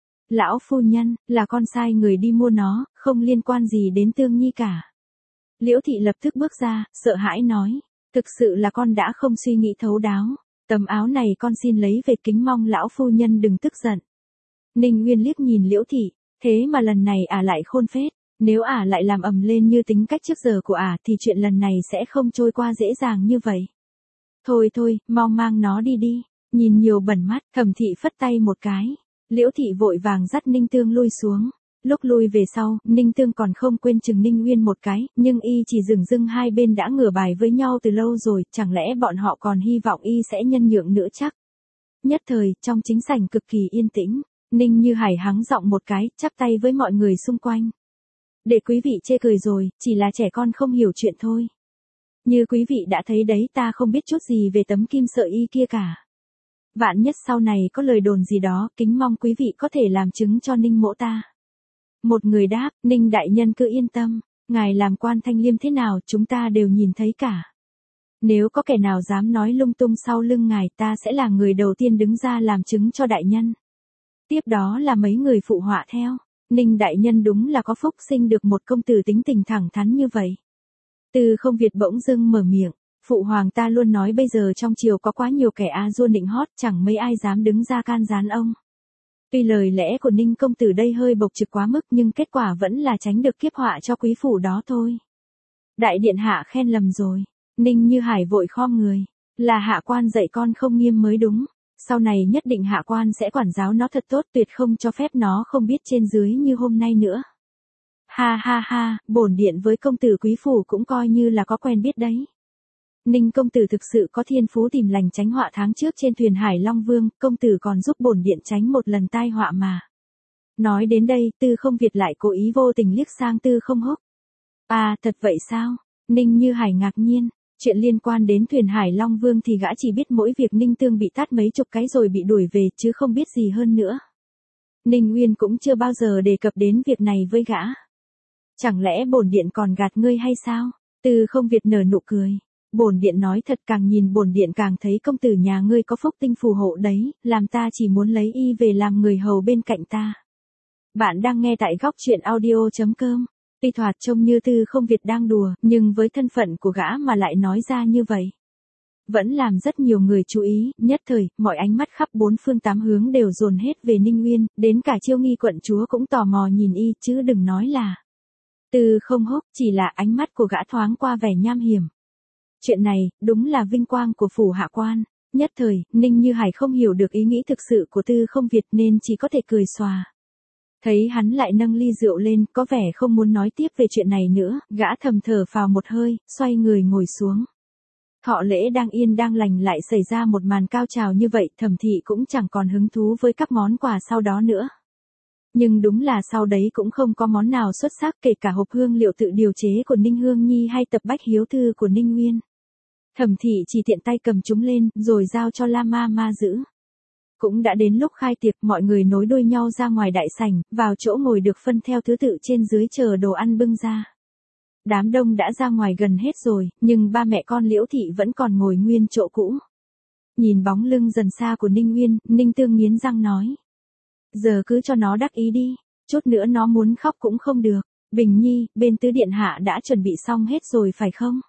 Lão phu nhân, là con sai người đi mua nó, không liên quan gì đến Tương Nhi cả. Liễu thị lập tức bước ra, sợ hãi nói. Thực sự là con đã không suy nghĩ thấu đáo. Tấm áo này con xin lấy về, kính mong lão phu nhân đừng tức giận. Ninh Uyên liếc nhìn Liễu thị, thế mà lần này lại khôn phết. Nếu lại làm ầm lên như tính cách trước giờ của thì chuyện lần này sẽ không trôi qua dễ dàng như vậy. Thôi thôi, mau mang nó đi đi. Nhìn nhiều bẩn mắt, Thẩm thị phất tay một cái. Liễu thị vội vàng dắt Ninh Tương lui xuống. Lúc lui về sau, Ninh Tương còn không quên chừng Ninh Uyên một cái, nhưng y chỉ dửng dưng, hai bên đã ngửa bài với nhau từ lâu rồi, chẳng lẽ bọn họ còn hy vọng y sẽ nhân nhượng nữa chắc. Nhất thời, trong chính sảnh cực kỳ yên tĩnh, Ninh Như Hải hắng giọng một cái, chắp tay với mọi người xung quanh. Để quý vị chê cười rồi, chỉ là trẻ con không hiểu chuyện thôi. Như quý vị đã thấy đấy, ta không biết chút gì về tấm kim sợi y kia cả. Vạn nhất sau này có lời đồn gì đó, kính mong quý vị có thể làm chứng cho Ninh mỗ ta. Một người đáp, Ninh đại nhân cứ yên tâm, ngài làm quan thanh liêm thế nào chúng ta đều nhìn thấy cả. Nếu có kẻ nào dám nói lung tung sau lưng ngài, ta sẽ là người đầu tiên đứng ra làm chứng cho đại nhân. Tiếp đó là mấy người phụ họa theo. Ninh đại nhân đúng là có phúc sinh được một công tử tính tình thẳng thắn như vậy. Từ Không Việt bỗng dưng mở miệng, phụ hoàng ta luôn nói bây giờ trong triều có quá nhiều kẻ a dua nịnh hót, chẳng mấy ai dám đứng ra can gián ông. Tuy lời lẽ của Ninh công tử đây hơi bộc trực quá mức nhưng kết quả vẫn là tránh được kiếp họa cho quý phủ đó thôi. Đại điện hạ khen lầm rồi. Ninh Như Hải vội khom người. Là hạ quan dạy con không nghiêm mới đúng. Sau này nhất định hạ quan sẽ quản giáo nó thật tốt, tuyệt không cho phép nó không biết trên dưới như hôm nay nữa. Ha ha ha, bổn điện với công tử quý phủ cũng coi như là có quen biết đấy. Ninh công tử thực sự có thiên phú tìm lành tránh họa, tháng trước trên thuyền Hải Long Vương, công tử còn giúp bổn điện tránh một lần tai họa mà. Nói đến đây, Tư Không Việt lại cố ý vô tình liếc sang Tư Không Húc. À, thật vậy sao? Ninh Như Hải ngạc nhiên. Chuyện liên quan đến thuyền Hải Long Vương thì gã chỉ biết mỗi việc Ninh Tương bị tát mấy chục cái rồi bị đuổi về chứ không biết gì hơn nữa. Ninh Uyên cũng chưa bao giờ đề cập đến việc này với gã. Chẳng lẽ bổn điện còn gạt ngươi hay sao? Tư Không Việt nở nụ cười. Bổn điện nói thật, càng nhìn bổn điện càng thấy công tử nhà ngươi có phúc tinh phù hộ đấy, làm ta chỉ muốn lấy y về làm người hầu bên cạnh ta. Bạn đang nghe tại góc truyện audio.com. Tuy thoạt trông như Tư Không Việt đang đùa, nhưng với thân phận của gã mà lại nói ra như vậy, vẫn làm rất nhiều người chú ý. Nhất thời, mọi ánh mắt khắp bốn phương tám hướng đều dồn hết về Ninh Uyên, đến cả Chiêu Nghi quận chúa cũng tò mò nhìn y, chứ đừng nói là Tư Không Húc, chỉ là ánh mắt của gã thoáng qua vẻ nham hiểm. Chuyện này, đúng là vinh quang của phủ hạ quan. Nhất thời, Ninh Như Hải không hiểu được ý nghĩ thực sự của Tư Không Việt nên chỉ có thể cười xòa. Thấy hắn lại nâng ly rượu lên, có vẻ không muốn nói tiếp về chuyện này nữa, gã thầm thở phào một hơi, xoay người ngồi xuống. Thọ lễ đang yên đang lành lại xảy ra một màn cao trào như vậy, Thẩm Thị cũng chẳng còn hứng thú với các món quà sau đó nữa. Nhưng đúng là sau đấy cũng không có món nào xuất sắc, kể cả hộp hương liệu tự điều chế của Ninh Hương Nhi hay tập bách hiếu thư của Ninh Nguyên. Thẩm Thị chỉ tiện tay cầm chúng lên, rồi giao cho La Ma giữ. Cũng đã đến lúc khai tiệc, mọi người nối đuôi nhau ra ngoài đại sảnh, vào chỗ ngồi được phân theo thứ tự trên dưới chờ đồ ăn bưng ra. Đám đông đã ra ngoài gần hết rồi, nhưng ba mẹ con Liễu Thị vẫn còn ngồi nguyên chỗ cũ. Nhìn bóng lưng dần xa của Ninh Nguyên, Ninh Tương nghiến răng nói. Giờ cứ cho nó đắc ý đi, chút nữa nó muốn khóc cũng không được. Bình Nhi, bên tứ điện hạ đã chuẩn bị xong hết rồi phải không?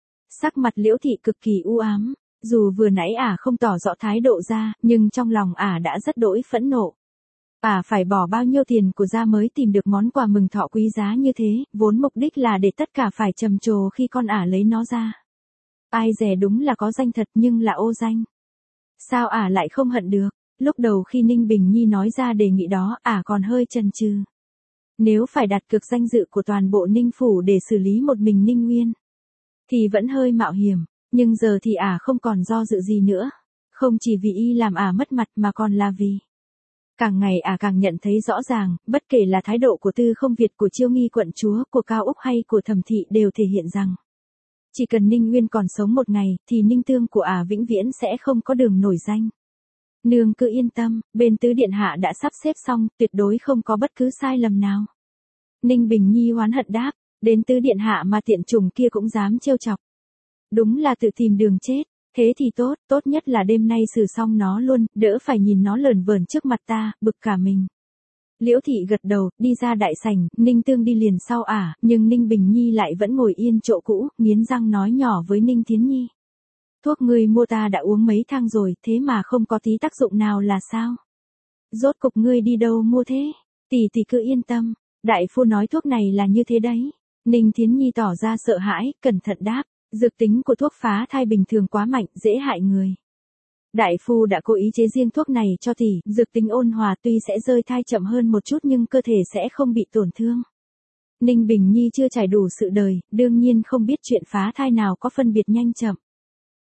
Sắc mặt Liễu Thị cực kỳ u ám. Dù vừa nãy không tỏ rõ thái độ ra, nhưng trong lòng đã rất đỗi phẫn nộ. Phải bỏ bao nhiêu tiền của ra mới tìm được món quà mừng thọ quý giá như thế, vốn mục đích là để tất cả phải trầm trồ khi con lấy nó ra. Ai dè đúng là có danh thật nhưng là ô danh. Sao lại không hận được? Lúc đầu khi Ninh Bình Nhi nói ra đề nghị đó, còn hơi chần chừ. Nếu phải đặt cược danh dự của toàn bộ Ninh phủ để xử lý một mình Ninh Nguyên, thì vẫn hơi mạo hiểm. Nhưng giờ thì không còn do dự gì nữa. Không chỉ vì y làm mất mặt mà còn là vì càng ngày càng nhận thấy rõ ràng, bất kể là thái độ của Tư Không Việt, của Chiêu Nghi quận chúa, của Cao Úc hay của Thẩm Thị đều thể hiện rằng chỉ cần Ninh Nguyên còn sống một ngày, thì Ninh Tương của vĩnh viễn sẽ không có đường nổi danh. Nương cứ yên tâm, bên tứ điện hạ đã sắp xếp xong, tuyệt đối không có bất cứ sai lầm nào. Ninh Bình Nhi oán hận đáp, đến tứ điện hạ mà tiện chủng kia cũng dám trêu chọc. Đúng là tự tìm đường chết, thế thì tốt nhất là đêm nay xử xong nó luôn, đỡ phải nhìn nó lởn vởn trước mặt ta, bực cả mình. Liễu Thị gật đầu, đi ra đại sảnh, Ninh Tương đi liền sau nhưng Ninh Bình Nhi lại vẫn ngồi yên chỗ cũ, nghiến răng nói nhỏ với Ninh Thiến Nhi. Thuốc ngươi mua ta đã uống mấy thang rồi, thế mà không có tí tác dụng nào là sao? Rốt cục ngươi đi đâu mua thế? Tỷ cứ yên tâm, đại phu nói thuốc này là như thế đấy. Ninh Thiến Nhi tỏ ra sợ hãi, cẩn thận đáp. Dược tính của thuốc phá thai bình thường quá mạnh, dễ hại người. Đại phu đã cố ý chế riêng thuốc này cho tỷ, dược tính ôn hòa, tuy sẽ rơi thai chậm hơn một chút nhưng cơ thể sẽ không bị tổn thương. Ninh Bình Nhi chưa trải đủ sự đời, đương nhiên không biết chuyện phá thai nào có phân biệt nhanh chậm.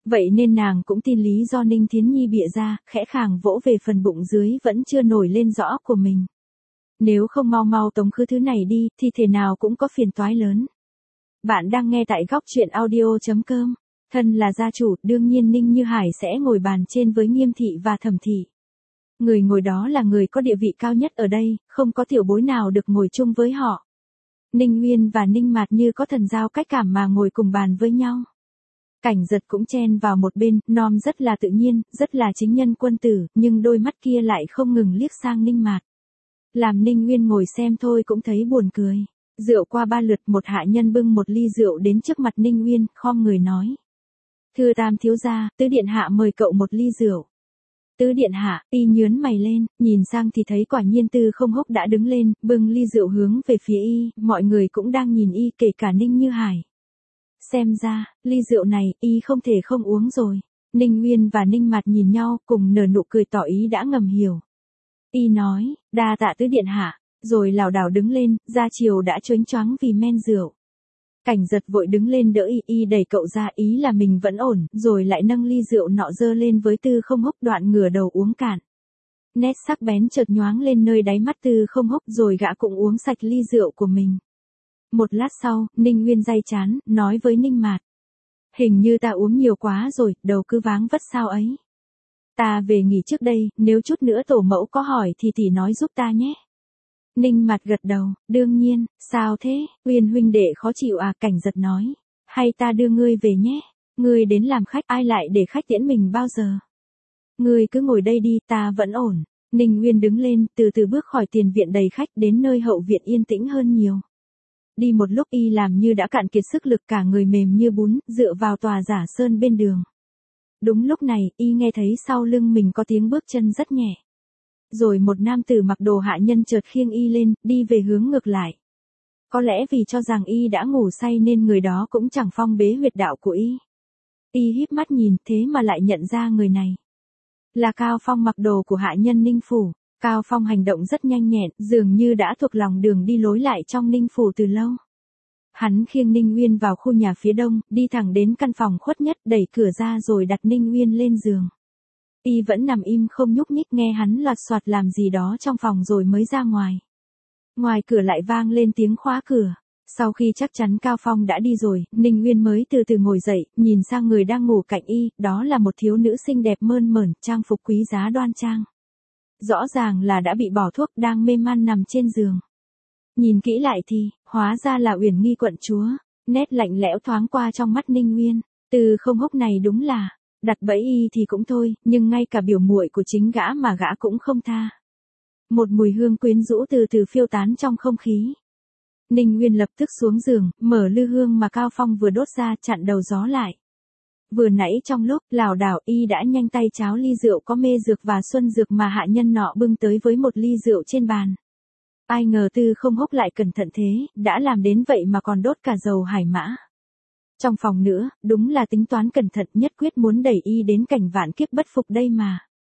Vậy nên nàng cũng tin lý do Ninh Thiến Nhi bịa ra, khẽ khàng vỗ về phần bụng dưới vẫn chưa nổi lên rõ của mình. Nếu không mau mau tống khứ thứ này đi, thì thể nào cũng có phiền toái lớn. Bạn đang nghe tại góc truyện audio.com. Thân là gia chủ, đương nhiên Ninh Như Hải sẽ ngồi bàn trên với Nghiêm thị và Thẩm thị. Người ngồi đó là người có địa vị cao nhất ở đây, không có tiểu bối nào được ngồi chung với họ. Ninh Nguyên và Ninh Mạt như có thần giao cách cảm mà ngồi cùng bàn với nhau. Cảnh Giật cũng chen vào một bên, nom rất là tự nhiên, rất là chính nhân quân tử, nhưng đôi mắt kia lại không ngừng liếc sang Ninh Mạt. Làm Ninh Nguyên ngồi xem thôi cũng thấy buồn cười. Rượu qua 3 lượt, một hạ nhân bưng một ly rượu đến trước mặt Ninh Nguyên, khom người nói. Thưa Tam thiếu gia, tứ điện hạ mời cậu một ly rượu. Tứ điện hạ, y nhướn mày lên, nhìn sang thì thấy quả nhiên Tư Không Húc đã đứng lên, bưng ly rượu hướng về phía y, mọi người cũng đang nhìn y kể cả Ninh Như Hải. Xem ra, ly rượu này, y không thể không uống rồi. Ninh Nguyên và Ninh Mạt nhìn nhau, cùng nở nụ cười tỏ ý đã ngầm hiểu. Y nói, đa tạ tứ điện hạ, rồi lảo đảo đứng lên, ra chiều đã choáng choáng vì men rượu. Cảnh Giật vội đứng lên đỡ y đẩy cậu ra, ý là mình vẫn ổn, rồi lại nâng ly rượu nọ dơ lên với Tư Không Húc, đoạn ngửa đầu uống cạn. Nét sắc bén chợt nhoáng lên nơi đáy mắt Tư Không Húc, rồi gã cũng uống sạch ly rượu của mình. Một lát sau, Ninh Nguyên day chán, nói với Ninh Mạt. Hình như ta uống nhiều quá rồi, đầu cứ váng vất sao ấy. Ta về nghỉ trước đây, nếu chút nữa tổ mẫu có hỏi thì tỷ nói giúp ta nhé. Ninh Mạt gật đầu, đương nhiên, sao thế, Uyên huynh đệ khó chịu à, Cảnh Giật nói. Hay ta đưa ngươi về nhé, ngươi đến làm khách, ai lại để khách tiễn mình bao giờ. Ngươi cứ ngồi đây đi, ta vẫn ổn. Ninh Nguyên đứng lên, từ từ bước khỏi tiền viện đầy khách đến nơi hậu viện yên tĩnh hơn nhiều. Đi một lúc y làm như đã cạn kiệt sức lực, cả người mềm như bún, dựa vào tòa giả sơn bên đường. Đúng lúc này, y nghe thấy sau lưng mình có tiếng bước chân rất nhẹ. Rồi một nam tử mặc đồ hạ nhân chợt khiêng y lên, đi về hướng ngược lại. Có lẽ vì cho rằng y đã ngủ say nên người đó cũng chẳng phong bế huyệt đạo của y. Y híp mắt nhìn, thế mà lại nhận ra người này. Là Cao Phong mặc đồ của hạ nhân Ninh Phủ. Cao Phong hành động rất nhanh nhẹn, dường như đã thuộc lòng đường đi lối lại trong Ninh Phủ từ lâu. Hắn khiêng Ninh Nguyên vào khu nhà phía đông, đi thẳng đến căn phòng khuất nhất, đẩy cửa ra rồi đặt Ninh Nguyên lên giường. Y vẫn nằm im không nhúc nhích, nghe hắn loạt soạt làm gì đó trong phòng rồi mới ra ngoài. Ngoài cửa lại vang lên tiếng khóa cửa. Sau khi chắc chắn Cao Phong đã đi rồi, Ninh Nguyên mới từ từ ngồi dậy, nhìn sang người đang ngủ cạnh y, đó là một thiếu nữ xinh đẹp mơn mởn, trang phục quý giá đoan trang. Rõ ràng là đã bị bỏ thuốc, đang mê man nằm trên giường. Nhìn kỹ lại thì, hóa ra là Uyển Nghi quận chúa. Nét lạnh lẽo thoáng qua trong mắt Ninh Nguyên. Tư Không Húc này đúng là đặt bẫy y thì cũng thôi, nhưng ngay cả biểu muội của chính gã mà gã cũng không tha. Một mùi hương quyến rũ từ từ phiêu tán trong không khí. Ninh Nguyên lập tức xuống giường, mở lư hương mà Cao Phong vừa đốt ra, chặn đầu gió lại. Vừa nãy trong lúc lảo đảo, y đã nhanh tay cháo ly rượu có mê dược và xuân dược mà hạ nhân nọ bưng tới với một ly rượu trên bàn. Ai ngờ Tư Không Húc lại cẩn thận thế, đã làm đến vậy mà còn đốt cả dầu hải mã. Trong phòng nữa, đúng là tính toán cẩn thận, nhất quyết muốn đẩy y đến cảnh vạn kiếp bất phục đây mà.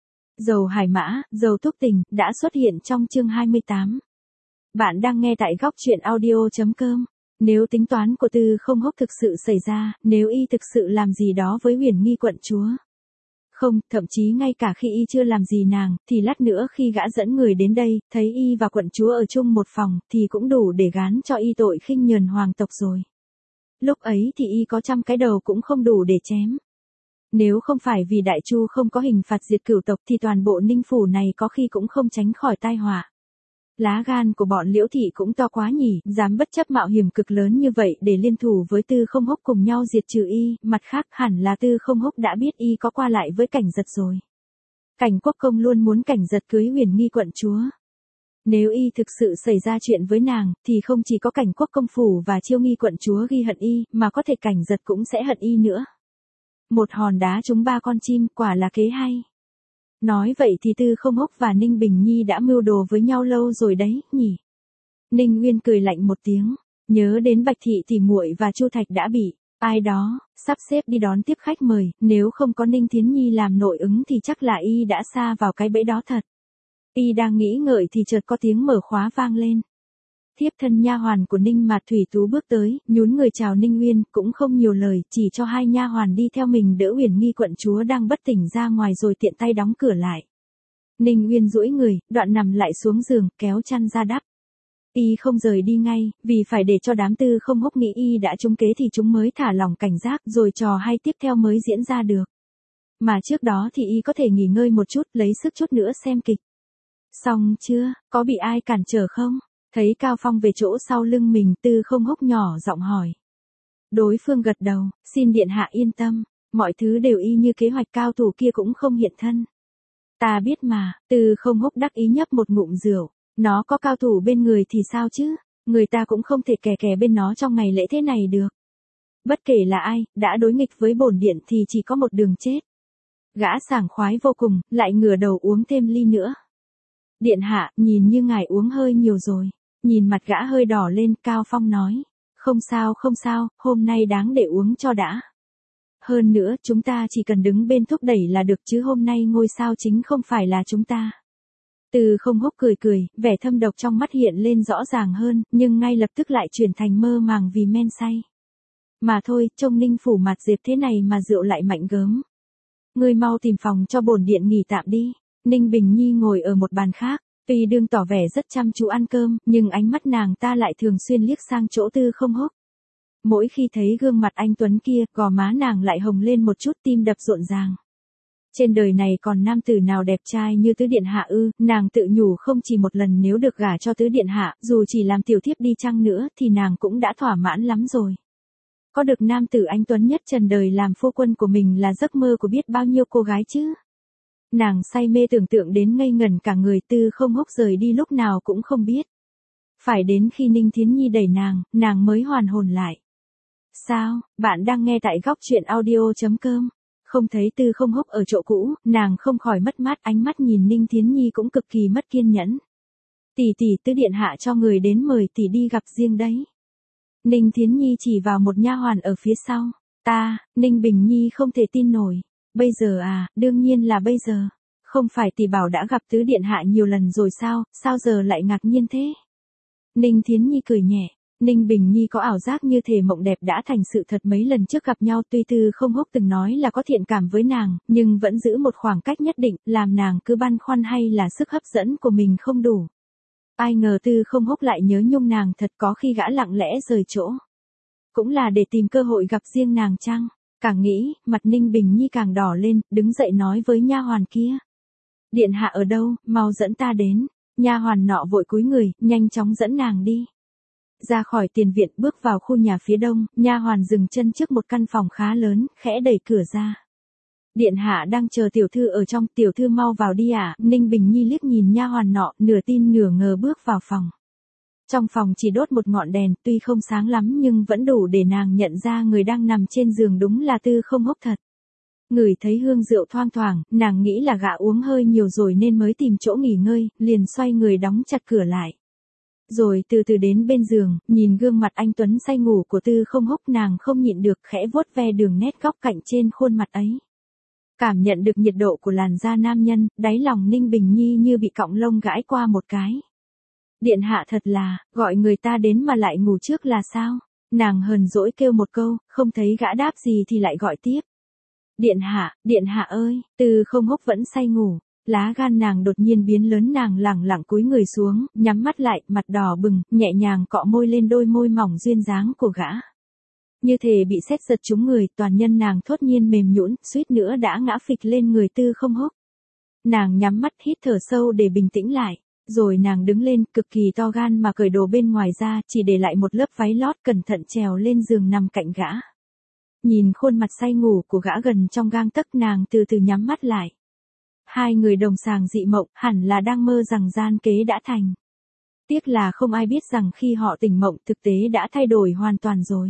Dầu hải mã, dầu thuốc tình, đã xuất hiện trong chương 28. Bạn đang nghe tại góc truyện audio.com. Nếu tính toán của Tư Không Húc thực sự xảy ra, nếu y thực sự làm gì đó với Uyển Nghi quận chúa. Không, thậm chí ngay cả khi y chưa làm gì nàng, thì lát nữa khi gã dẫn người đến đây, thấy y và quận chúa ở chung một phòng, thì cũng đủ để gán cho y tội khinh nhờn hoàng tộc rồi. Lúc ấy thì y có 100 cái đầu cũng không đủ để chém. Nếu không phải vì Đại Chu không có hình phạt diệt cửu tộc thì toàn bộ Ninh Phủ này có khi cũng không tránh khỏi tai họa. Lá gan của bọn Liễu Thị cũng to quá nhỉ, dám bất chấp mạo hiểm cực lớn như vậy để liên thủ với Tư Không Húc cùng nhau diệt trừ y, mặt khác hẳn là Tư Không Húc đã biết y có qua lại với Cảnh Giật rồi. Cảnh Quốc Công luôn muốn Cảnh Giật cưới Uyển Nghi quận chúa. Nếu y thực sự xảy ra chuyện với nàng, thì không chỉ có Cảnh Quốc Công phủ và Chiêu Nghi quận chúa ghi hận y, mà có thể Cảnh Giật cũng sẽ hận y nữa. Một hòn đá trúng 3 con chim, quả là kế hay. Nói vậy thì Tư Không Húc và Ninh Bình Nhi đã mưu đồ với nhau lâu rồi đấy, nhỉ? Ninh Nguyên cười lạnh một tiếng, nhớ đến Bạch Thị tỷ muội và Chu Thạch đã bị ai đó sắp xếp đi đón tiếp khách mời, nếu không có Ninh Thiến Nhi làm nội ứng thì chắc là y đã sa vào cái bẫy đó thật. Y đang nghĩ ngợi thì chợt có tiếng mở khóa vang lên. Thiếp thân nha hoàn của Ninh Mạt Thủy Tú bước tới, nhún người chào Ninh Uyên, cũng không nhiều lời, chỉ cho hai nha hoàn đi theo mình đỡ Uyển Nghi quận chúa đang bất tỉnh ra ngoài rồi tiện tay đóng cửa lại. Ninh Uyên duỗi người, đoạn nằm lại xuống giường, kéo chăn ra đắp. Y không rời đi ngay, vì phải để cho đám Tư Không Húc nghĩ Y đã trúng kế thì chúng mới thả lỏng cảnh giác, rồi trò hay tiếp theo mới diễn ra được. Mà trước đó thì Y có thể nghỉ ngơi một chút, lấy sức chút nữa xem kịch. Xong chưa, có bị ai cản trở không? Thấy Cao Phong về chỗ sau lưng mình, Tư Không Húc nhỏ giọng hỏi. Đối phương gật đầu, xin điện hạ yên tâm, mọi thứ đều y như kế hoạch, cao thủ kia cũng không hiện thân. Ta biết mà, Tư Không Húc đắc ý nhấp một ngụm rượu, nó có cao thủ bên người thì sao chứ, người ta cũng không thể kè kè bên nó trong ngày lễ thế này được. Bất kể là ai, đã đối nghịch với bổn điện thì chỉ có một đường chết. Gã sảng khoái vô cùng, lại ngửa đầu uống thêm ly nữa. Điện hạ, nhìn như ngài uống hơi nhiều rồi. Nhìn mặt gã hơi đỏ lên, Cao Phong nói. Không sao, hôm nay đáng để uống cho đã. Hơn nữa, chúng ta chỉ cần đứng bên thúc đẩy là được chứ hôm nay ngôi sao chính không phải là chúng ta. Tư Không Húc cười, vẻ thâm độc trong mắt hiện lên rõ ràng hơn, nhưng ngay lập tức lại chuyển thành mơ màng vì men say. Mà thôi, trông Ninh phủ mặt dẹp thế này mà rượu lại mạnh gớm. Ngươi mau tìm phòng cho bổn điện nghỉ tạm đi. Ninh Bình Nhi ngồi ở một bàn khác, tuy đương tỏ vẻ rất chăm chú ăn cơm, nhưng ánh mắt nàng ta lại thường xuyên liếc sang chỗ Tư Không Húc. Mỗi khi thấy gương mặt anh tuấn kia, gò má nàng lại hồng lên một chút, tim đập rộn ràng. Trên đời này còn nam tử nào đẹp trai như tứ điện hạ ư? Nàng tự nhủ không chỉ một lần, nếu được gả cho tứ điện hạ, dù chỉ làm tiểu thiếp đi chăng nữa thì nàng cũng đã thỏa mãn lắm rồi. Có được nam tử anh tuấn nhất trần đời làm phu quân của mình là giấc mơ của biết bao nhiêu cô gái chứ. Nàng say mê tưởng tượng đến ngây ngẩn cả người. Tư Không Húc rời đi lúc nào cũng không biết. Phải đến khi Ninh Thiến Nhi đẩy nàng mới hoàn hồn lại. Sao, bạn đang nghe tại góc truyện audio.com. Không thấy Tư Không Húc ở chỗ cũ, nàng không khỏi mất mát, ánh mắt nhìn Ninh Thiến Nhi cũng cực kỳ mất kiên nhẫn. Tỷ, tứ điện hạ cho người đến mời tỷ đi gặp riêng đấy. Ninh Thiến Nhi chỉ vào một nha hoàn ở phía sau. Ninh Bình Nhi không thể tin nổi. Bây giờ à, đương nhiên là bây giờ. Không phải tỷ bảo đã gặp tứ điện hạ nhiều lần rồi sao giờ lại ngạc nhiên thế? Ninh Thiến Nhi cười nhẹ. Ninh Bình Nhi có ảo giác như thể mộng đẹp đã thành sự thật. Mấy lần trước gặp nhau, tuy Tư Không Húc từng nói là có thiện cảm với nàng, nhưng vẫn giữ một khoảng cách nhất định, làm nàng cứ băn khoăn hay là sức hấp dẫn của mình không đủ. Ai ngờ Tư Không Húc lại nhớ nhung nàng thật, có khi gã lặng lẽ rời chỗ. Cũng là để tìm cơ hội gặp riêng nàng chăng? Càng nghĩ, mặt Ninh Bình Nhi càng đỏ lên, đứng dậy nói với nha hoàn kia. Điện hạ ở đâu, mau dẫn ta đến. Nha hoàn nọ vội cúi người, nhanh chóng dẫn nàng đi. Ra khỏi tiền viện, bước vào khu nhà phía đông, nha hoàn dừng chân trước một căn phòng khá lớn, khẽ đẩy cửa ra. Điện hạ đang chờ tiểu thư ở trong, tiểu thư mau vào đi ạ. Ninh Bình Nhi liếc nhìn nha hoàn nọ, nửa tin nửa ngờ bước vào phòng. Trong phòng chỉ đốt một ngọn đèn, tuy không sáng lắm nhưng vẫn đủ để nàng nhận ra người đang nằm trên giường đúng là Tư Không Húc thật. Ngửi thấy hương rượu thoang thoảng, nàng nghĩ là gã uống hơi nhiều rồi nên mới tìm chỗ nghỉ ngơi, liền xoay người đóng chặt cửa lại. Rồi từ từ đến bên giường, nhìn gương mặt anh tuấn say ngủ của Tư Không Húc, nàng không nhịn được khẽ vuốt ve đường nét góc cạnh trên khuôn mặt ấy. Cảm nhận được nhiệt độ của làn da nam nhân, đáy lòng Ninh Bình Nhi như bị cọng lông gãi qua một cái. Điện hạ thật là, gọi người ta đến mà lại ngủ trước là sao? Nàng hờn dỗi kêu một câu, không thấy gã đáp gì thì lại gọi tiếp. Điện hạ ơi, Tư Không Húc vẫn say ngủ. Lá gan nàng đột nhiên biến lớn, nàng lẳng lặng cúi người xuống, nhắm mắt lại, mặt đỏ bừng, nhẹ nhàng cọ môi lên đôi môi mỏng duyên dáng của gã. Như thể bị sét giật trúng người, toàn nhân nàng thốt nhiên mềm nhũn, suýt nữa đã ngã phịch lên người Tư Không Húc. Nàng nhắm mắt hít thở sâu để bình tĩnh lại, rồi nàng đứng lên, cực kỳ to gan mà cởi đồ bên ngoài ra, chỉ để lại một lớp váy lót, cẩn thận trèo lên giường nằm cạnh gã. Nhìn khuôn mặt say ngủ của gã gần trong gang tấc, nàng từ từ nhắm mắt lại. Hai người đồng sàng dị mộng, hẳn là đang mơ rằng gian kế đã thành. Tiếc là không ai biết rằng khi họ tỉnh mộng, thực tế đã thay đổi hoàn toàn rồi.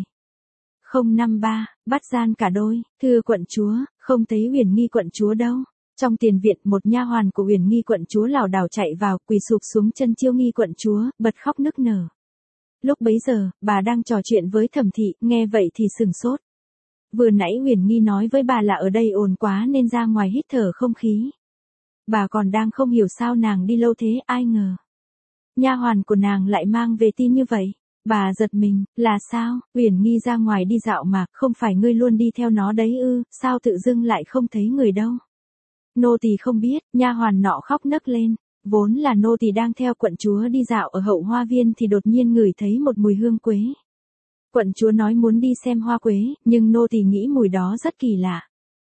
053, bắt gian cả đôi. Thưa quận chúa, không thấy Uyển Nghi quận chúa đâu. Trong tiền viện, một nha hoàn của Uyển Nghi quận chúa lảo đảo chạy vào, quỳ sụp xuống chân Chiêu Nghi quận chúa, bật khóc nức nở. Lúc bấy giờ, bà đang trò chuyện với Thẩm thị, nghe vậy thì sửng sốt. Vừa nãy Uyển Nghi nói với bà là ở đây ồn quá nên ra ngoài hít thở không khí. Bà còn đang không hiểu sao nàng đi lâu thế, ai ngờ. nha hoàn của nàng lại mang về tin như vậy. Bà giật mình, là sao, Uyển Nghi ra ngoài đi dạo mà, không phải ngươi luôn đi theo nó đấy ư, sao tự dưng lại không thấy người đâu. Nô tỳ không biết, nha hoàn nọ khóc nấc lên. Vốn là nô tỳ đang theo quận chúa đi dạo ở hậu hoa viên thì đột nhiên ngửi thấy một mùi hương quế. Quận chúa nói muốn đi xem hoa quế, nhưng nô tỳ nghĩ mùi đó rất kỳ lạ.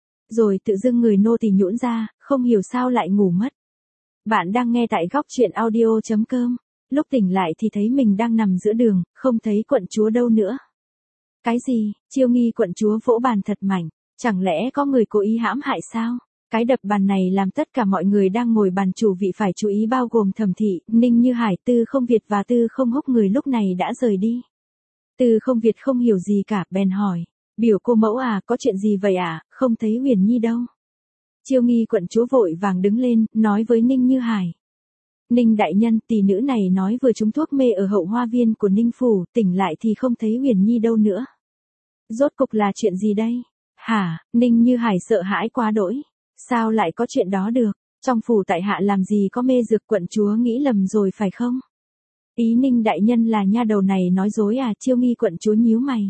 Rồi tự dưng người nô tỳ nhũn ra, không hiểu sao lại ngủ mất. Bạn đang nghe tại góc truyện audio.com. Lúc tỉnh lại thì thấy mình đang nằm giữa đường, không thấy quận chúa đâu nữa. Cái gì, Chiêu Nghi quận chúa vỗ bàn thật mạnh, chẳng lẽ có người cố ý hãm hại sao? Cái đập bàn này làm tất cả mọi người đang ngồi bàn chủ vị phải chú ý bao gồm Thẩm Thị, Ninh Như Hải, Tư Không Việt và Tư Không Húc người lúc này đã rời đi. Tư Không Việt không hiểu gì cả, bèn hỏi, biểu cô mẫu à, có chuyện gì vậy à, không thấy Uyển Nhi đâu. Chiêu Nghi quận chúa vội vàng đứng lên, nói với Ninh Như Hải. Ninh đại nhân, tỷ nữ này nói vừa trúng thuốc mê ở hậu hoa viên của Ninh Phủ, tỉnh lại thì không thấy Uyển Nhi đâu nữa. Rốt cục là chuyện gì đây? Hả, Ninh Như Hải sợ hãi quá đỗi. Sao lại có chuyện đó được? Trong phủ tại hạ làm gì có mê dược, quận chúa nghĩ lầm rồi phải không? Ý Ninh đại nhân là nha đầu này nói dối à? Chiêu Nghi quận chúa nhíu mày.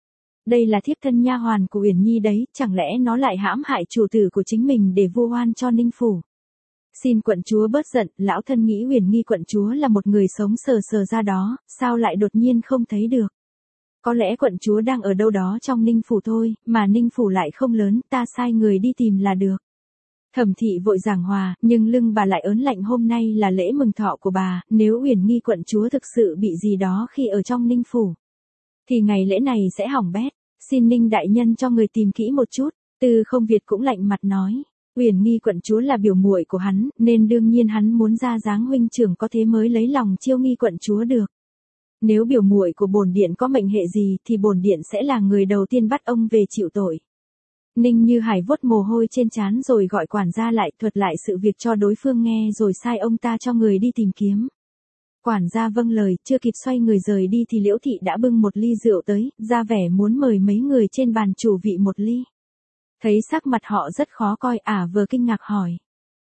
Đây là thiếp thân nha hoàn của Uyển Nhi đấy, chẳng lẽ nó lại hãm hại chủ tử của chính mình để vu oan cho Ninh Phủ? Xin quận chúa bớt giận, lão thân nghĩ Uyển Nhi quận chúa là một người sống sờ sờ ra đó, sao lại đột nhiên không thấy được? Có lẽ quận chúa đang ở đâu đó trong Ninh Phủ thôi, mà Ninh Phủ lại không lớn, ta sai người đi tìm là được. Thẩm Thị vội giảng hòa, nhưng lưng bà lại ớn lạnh, hôm nay là lễ mừng thọ của bà, nếu Uyển Nghi quận chúa thực sự bị gì đó khi ở trong Ninh Phủ, thì ngày lễ này sẽ hỏng bét, xin Ninh đại nhân cho người tìm kỹ một chút. Tư Không Việt cũng lạnh mặt nói, Uyển Nghi quận chúa là biểu muội của hắn, nên đương nhiên hắn muốn ra dáng huynh trưởng, có thế mới lấy lòng Chiêu Nghi quận chúa được. Nếu biểu muội của bổn điện có mệnh hệ gì thì bổn điện sẽ là người đầu tiên bắt ông về chịu tội. Ninh Như Hải vuốt mồ hôi trên trán rồi gọi quản gia lại, thuật lại sự việc cho đối phương nghe rồi sai ông ta cho người đi tìm kiếm. Quản gia vâng lời, chưa kịp xoay người rời đi thì Liễu Thị đã bưng một ly rượu tới, ra vẻ muốn mời mấy người trên bàn chủ vị một ly. Thấy sắc mặt họ rất khó coi, vừa kinh ngạc hỏi.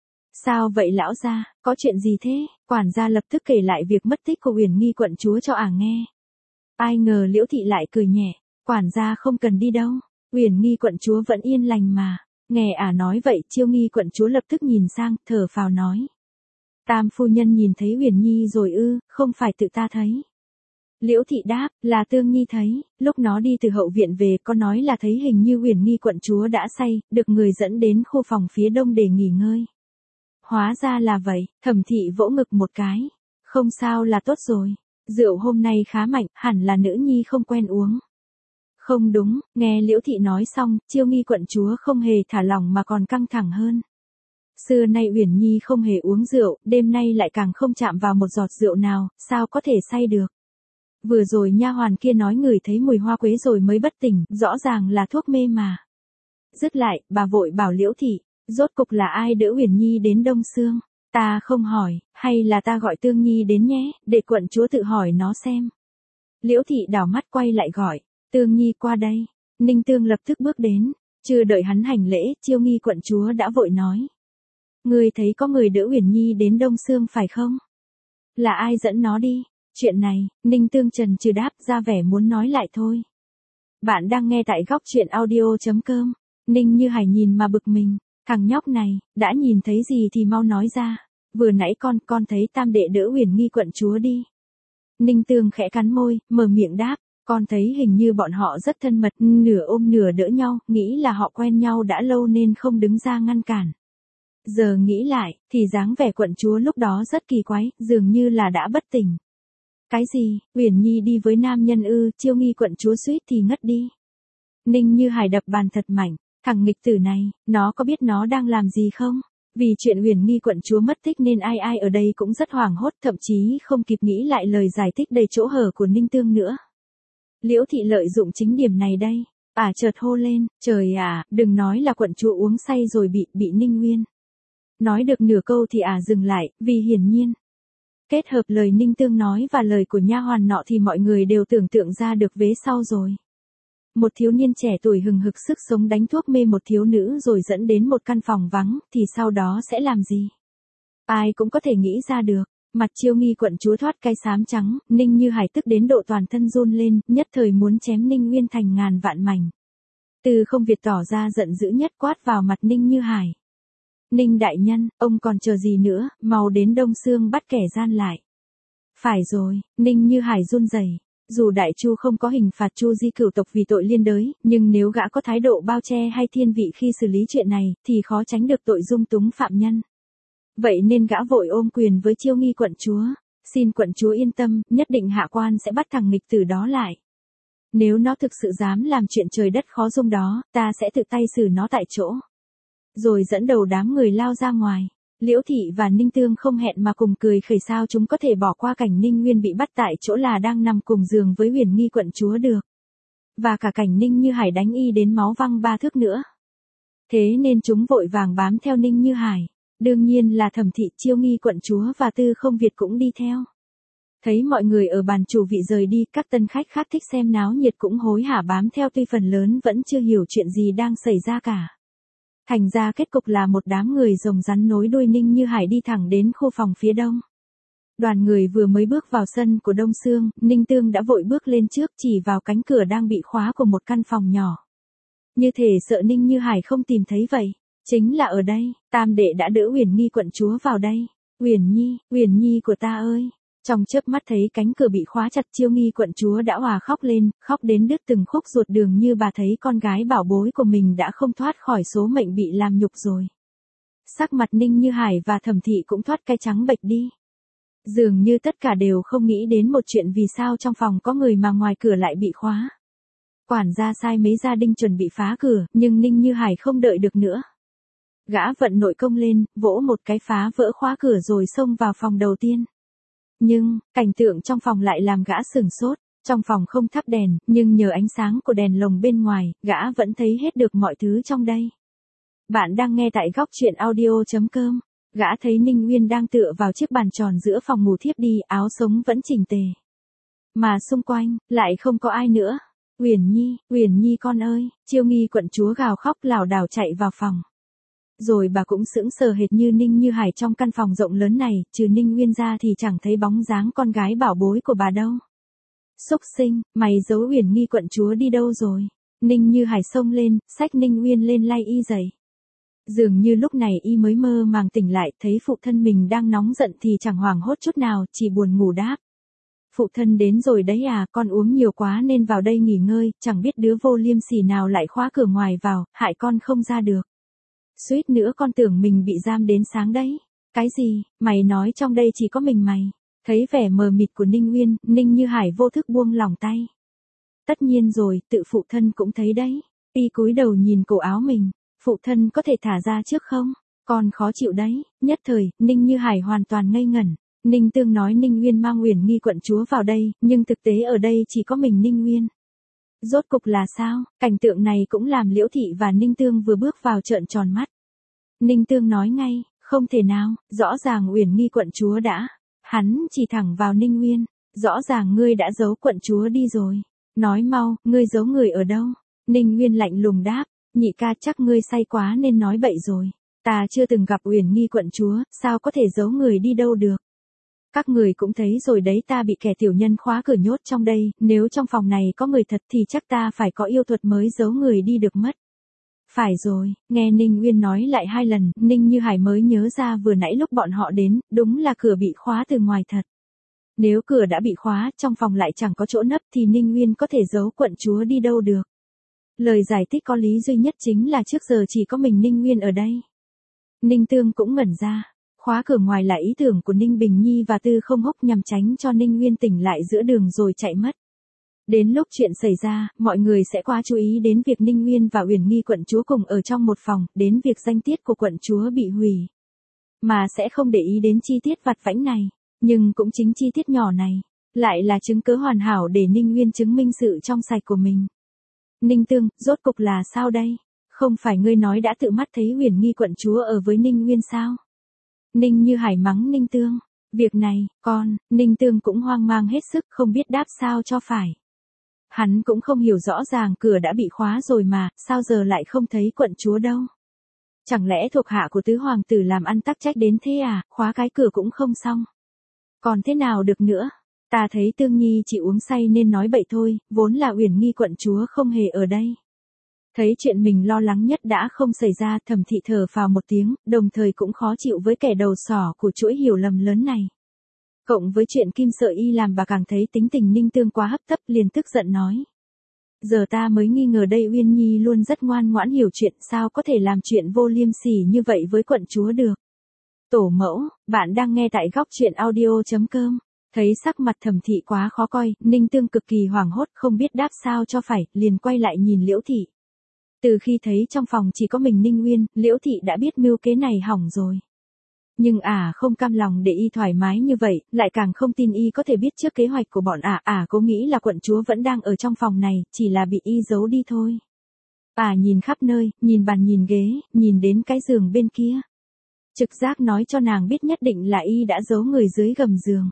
Sao vậy lão gia, có chuyện gì thế? Quản gia lập tức kể lại việc mất tích của Uyển Nghi quận chúa cho nghe. Ai ngờ Liễu Thị lại cười nhẹ, quản gia không cần đi đâu, Uyển Nghi quận chúa vẫn yên lành mà. Nghe nói vậy, Chiêu Nghi quận chúa lập tức nhìn sang, thở phào nói. Tam phu nhân nhìn thấy Uyển Nhi rồi ư, không phải tự ta thấy. Liễu Thị đáp, là Tương Nhi thấy, lúc nó đi từ hậu viện về có nói là thấy hình như Uyển Nghi quận chúa đã say, được người dẫn đến khu phòng phía đông để nghỉ ngơi. Hóa ra là vậy, Thẩm Thị vỗ ngực một cái. Không sao là tốt rồi. Rượu hôm nay khá mạnh, hẳn là nữ nhi không quen uống. Không đúng, nghe Liễu Thị nói xong, Chiêu Nghi quận chúa không hề thả lỏng mà còn căng thẳng hơn. Xưa nay Uyển Nhi không hề uống rượu, đêm nay lại càng không chạm vào một giọt rượu nào, sao có thể say được. Vừa rồi nha hoàn kia nói ngửi thấy mùi hoa quế rồi mới bất tỉnh, rõ ràng là thuốc mê mà. Dứt lại, bà vội bảo Liễu Thị, rốt cục là ai đỡ Uyển Nhi đến Đông Sương? Ta không hỏi, hay là ta gọi Tương Nhi đến nhé, để quận chúa tự hỏi nó xem. Liễu Thị đảo mắt quay lại gọi, Tương Nhi qua đây. Ninh Tương lập tức bước đến, chưa đợi hắn hành lễ, Chiêu Nghi quận chúa đã vội nói. Ngươi thấy có người đỡ Uyển Nhi đến Đông Sương phải không? Là ai dẫn nó đi? Chuyện này, Ninh Tương chần chừ đáp, ra vẻ muốn nói lại thôi. Bạn đang nghe tại góc truyện audio.com. Ninh Như Hải nhìn mà bực mình, thằng nhóc này, đã nhìn thấy gì thì mau nói ra. Vừa nãy con thấy tam đệ đỡ Uyển Nghi quận chúa đi. Ninh Tương khẽ cắn môi, mở miệng đáp, con thấy hình như bọn họ rất thân mật, nửa ôm nửa đỡ nhau, nghĩ là họ quen nhau đã lâu nên không đứng ra ngăn cản. Giờ nghĩ lại, thì dáng vẻ quận chúa lúc đó rất kỳ quái, dường như là đã bất tỉnh. Cái gì, Uyển Nhi đi với nam nhân ư? Chiêu Nghi quận chúa suýt thì ngất đi. Ninh Như Hải đập bàn thật mạnh, thằng nghịch tử này, nó có biết nó đang làm gì không? Vì chuyện Uyển Nghi quận chúa mất tích nên ai ở đây cũng rất hoảng hốt, thậm chí không kịp nghĩ lại lời giải thích đầy chỗ hở của Ninh Tương nữa. Liễu Thị lợi dụng chính điểm này đây, chợt hô lên, trời đừng nói là quận chúa uống say rồi bị Ninh Nguyên. Nói được nửa câu thì dừng lại, vì hiển nhiên. Kết hợp lời Ninh Tương nói và lời của nha hoàn nọ thì mọi người đều tưởng tượng ra được vế sau rồi. Một thiếu niên trẻ tuổi hừng hực sức sống đánh thuốc mê một thiếu nữ rồi dẫn đến một căn phòng vắng, thì sau đó sẽ làm gì? Ai cũng có thể nghĩ ra được. Mặt Chiêu Nghi quận chúa thoát cái xám trắng, Ninh Như Hải tức đến độ toàn thân run lên, nhất thời muốn chém Ninh Nguyên thành ngàn vạn mảnh. Từ Không Việt tỏ ra giận dữ nhất quát vào mặt Ninh Như Hải. Ninh đại nhân, ông còn chờ gì nữa, mau đến Đông Xương bắt kẻ gian lại. Phải rồi, Ninh Như Hải run rẩy. Dù Đại Chu không có hình phạt Chu Di cửu tộc vì tội liên đới, nhưng nếu gã có thái độ bao che hay thiên vị khi xử lý chuyện này, thì khó tránh được tội dung túng phạm nhân. Vậy nên gã vội ôm quyền với Chiêu Nghi quận chúa. Xin quận chúa yên tâm, nhất định hạ quan sẽ bắt thằng nghịch tử đó lại. Nếu nó thực sự dám làm chuyện trời đất khó dung đó, ta sẽ tự tay xử nó tại chỗ. Rồi dẫn đầu đám người lao ra ngoài. Liễu Thị và Ninh Tương không hẹn mà cùng cười khẩy, sao chúng có thể bỏ qua cảnh Ninh Nguyên bị bắt tại chỗ là đang nằm cùng giường với Huyền Nghi quận chúa được. Và cả cảnh Ninh Như Hải đánh y đến máu văng 3 thước nữa. Thế nên chúng vội vàng bám theo Ninh Như Hải. Đương nhiên là Thẩm Thị, Chiêu Nghi quận chúa và Tư Không Việt cũng đi theo. Thấy mọi người ở bàn chủ vị rời đi, các tân khách khác thích xem náo nhiệt cũng hối hả bám theo, tuy phần lớn vẫn chưa hiểu chuyện gì đang xảy ra cả. Thành ra kết cục là một đám người rồng rắn nối đuôi Ninh Như Hải đi thẳng đến khu phòng phía đông. Đoàn người vừa mới bước vào sân của Đông Xương, Ninh Tương đã vội bước lên trước chỉ vào cánh cửa đang bị khóa của một căn phòng nhỏ. Như thể sợ Ninh Như Hải không tìm thấy vậy. Chính là ở đây, Tam đệ đã đỡ Huyền Nghi quận chúa vào đây. Huyền Nhi của ta ơi. Trong chớp mắt thấy cánh cửa bị khóa chặt, Chiêu Nghi quận chúa đã òa khóc lên, khóc đến đứt từng khúc ruột, đường như bà thấy con gái bảo bối của mình đã không thoát khỏi số mệnh bị làm nhục rồi. Sắc mặt Ninh Như Hải và Thẩm Thị cũng thoát cái trắng bệch đi. Dường như tất cả đều không nghĩ đến một chuyện, vì sao trong phòng có người mà ngoài cửa lại bị khóa. Quản gia sai mấy gia đình chuẩn bị phá cửa, nhưng Ninh Như Hải không đợi được nữa. Gã vận nội công lên, vỗ một cái phá vỡ khóa cửa rồi xông vào phòng đầu tiên. Nhưng, cảnh tượng trong phòng lại làm gã sửng sốt. Trong phòng không thắp đèn, nhưng nhờ ánh sáng của đèn lồng bên ngoài, gã vẫn thấy hết được mọi thứ trong đây. Bạn đang nghe tại góc truyện audio.com. Gã thấy Ninh Nguyên đang tựa vào chiếc bàn tròn giữa phòng ngủ thiếp đi, áo sống vẫn chỉnh tề. Mà xung quanh, lại không có ai nữa. Huyền Nhi con ơi, Chiêu Nghi quận chúa gào khóc lảo đảo chạy vào phòng. Rồi bà cũng sững sờ hệt như Ninh Như Hải. Trong căn phòng rộng lớn này, trừ Ninh Nguyên ra thì chẳng thấy bóng dáng con gái bảo bối của bà đâu. Xúc sinh, mày giấu Huyền Nghi quận chúa đi đâu rồi? Ninh Như Hải xông lên, xách Ninh Nguyên lên lay y dậy. Dường như lúc này y mới mơ màng tỉnh lại, thấy phụ thân mình đang nóng giận thì chẳng hoảng hốt chút nào, chỉ buồn ngủ đáp. Phụ thân đến rồi đấy à, con uống nhiều quá nên vào đây nghỉ ngơi, chẳng biết đứa vô liêm sỉ nào lại khóa cửa ngoài vào, hại con không ra được. Suýt nữa con tưởng mình bị giam đến sáng đấy. Cái gì, mày nói trong đây chỉ có mình mày. Thấy vẻ mờ mịt của Ninh Nguyên, Ninh Như Hải vô thức buông lỏng tay. Tất nhiên rồi, tự phụ thân cũng thấy đấy. Y cúi đầu nhìn cổ áo mình. Phụ thân có thể thả ra trước không? Con khó chịu đấy. Nhất thời, Ninh Như Hải hoàn toàn ngây ngẩn. Ninh Tương nói Ninh Nguyên mang Huyền Nghi quận chúa vào đây, nhưng thực tế ở đây chỉ có mình Ninh Nguyên. Rốt cục là sao? Cảnh tượng này cũng làm Liễu Thị và Ninh Tương vừa bước vào trợn tròn mắt. Ninh Tương nói ngay, không thể nào, rõ ràng Huyền Nghi quận chúa đã. Hắn chỉ thẳng vào Ninh Nguyên. Rõ ràng ngươi đã giấu quận chúa đi rồi. Nói mau, ngươi giấu người ở đâu? Ninh Nguyên lạnh lùng đáp, nhị ca chắc ngươi say quá nên nói bậy rồi. Ta chưa từng gặp Huyền Nghi quận chúa, sao có thể giấu người đi đâu được? Các người cũng thấy rồi đấy, ta bị kẻ tiểu nhân khóa cửa nhốt trong đây, nếu trong phòng này có người thật thì chắc ta phải có yêu thuật mới giấu người đi được mất. Phải rồi, nghe Ninh Nguyên nói lại 2 lần, Ninh Như Hải mới nhớ ra vừa nãy lúc bọn họ đến, đúng là cửa bị khóa từ ngoài thật. Nếu cửa đã bị khóa, trong phòng lại chẳng có chỗ nấp thì Ninh Nguyên có thể giấu quận chúa đi đâu được. Lời giải thích có lý duy nhất chính là trước giờ chỉ có mình Ninh Nguyên ở đây. Ninh Tương cũng ngẩn ra. Khóa cửa ngoài là ý tưởng của Ninh Bình Nhi và Tư Không Húc nhằm tránh cho Ninh Nguyên tỉnh lại giữa đường rồi chạy mất. Đến lúc chuyện xảy ra, mọi người sẽ quá chú ý đến việc Ninh Nguyên và Huyền Nghi quận chúa cùng ở trong một phòng, đến việc danh tiết của quận chúa bị hủy. Mà sẽ không để ý đến chi tiết vặt vãnh này. Nhưng cũng chính chi tiết nhỏ này, lại là chứng cớ hoàn hảo để Ninh Nguyên chứng minh sự trong sạch của mình. Ninh Tương, rốt cục là sao đây? Không phải ngươi nói đã tự mắt thấy Huyền Nghi quận chúa ở với Ninh Nguyên sao? Ninh Như Hải mắng Ninh Tương. Việc này, Ninh Tương cũng hoang mang hết sức, không biết đáp sao cho phải. Hắn cũng không hiểu rõ ràng cửa đã bị khóa rồi mà, sao giờ lại không thấy quận chúa đâu. Chẳng lẽ thuộc hạ của tứ hoàng tử làm ăn tắc trách đến thế à, khóa cái cửa cũng không xong. Còn thế nào được nữa? Ta thấy Tương Nhi chỉ uống say nên nói bậy thôi, vốn là Uyển Nghi quận chúa không hề ở đây. Thấy chuyện mình lo lắng nhất đã không xảy ra, Thẩm Thị thở phào một tiếng, đồng thời cũng khó chịu với kẻ đầu sỏ của chuỗi hiểu lầm lớn này. Cộng với chuyện Kim Sợ Y làm bà càng thấy tính tình Ninh Tương quá hấp tấp, liền tức giận nói. Giờ ta mới nghi ngờ đây, Uyên Nhi luôn rất ngoan ngoãn hiểu chuyện, sao có thể làm chuyện vô liêm sỉ như vậy với quận chúa được. Tổ mẫu, bạn đang nghe tại góc truyện audio.com. Thấy sắc mặt Thẩm Thị quá khó coi, Ninh Tương cực kỳ hoảng hốt không biết đáp sao cho phải, liền quay lại nhìn Liễu Thị. Từ khi thấy trong phòng chỉ có mình Ninh Uyên, Liễu Thị đã biết mưu kế này hỏng rồi. Nhưng không cam lòng để y thoải mái như vậy, lại càng không tin y có thể biết trước kế hoạch của bọn cố nghĩ là quận chúa vẫn đang ở trong phòng này, chỉ là bị y giấu đi thôi. Nhìn khắp nơi, nhìn bàn nhìn ghế, nhìn đến cái giường bên kia. Trực giác nói cho nàng biết nhất định là y đã giấu người dưới gầm giường.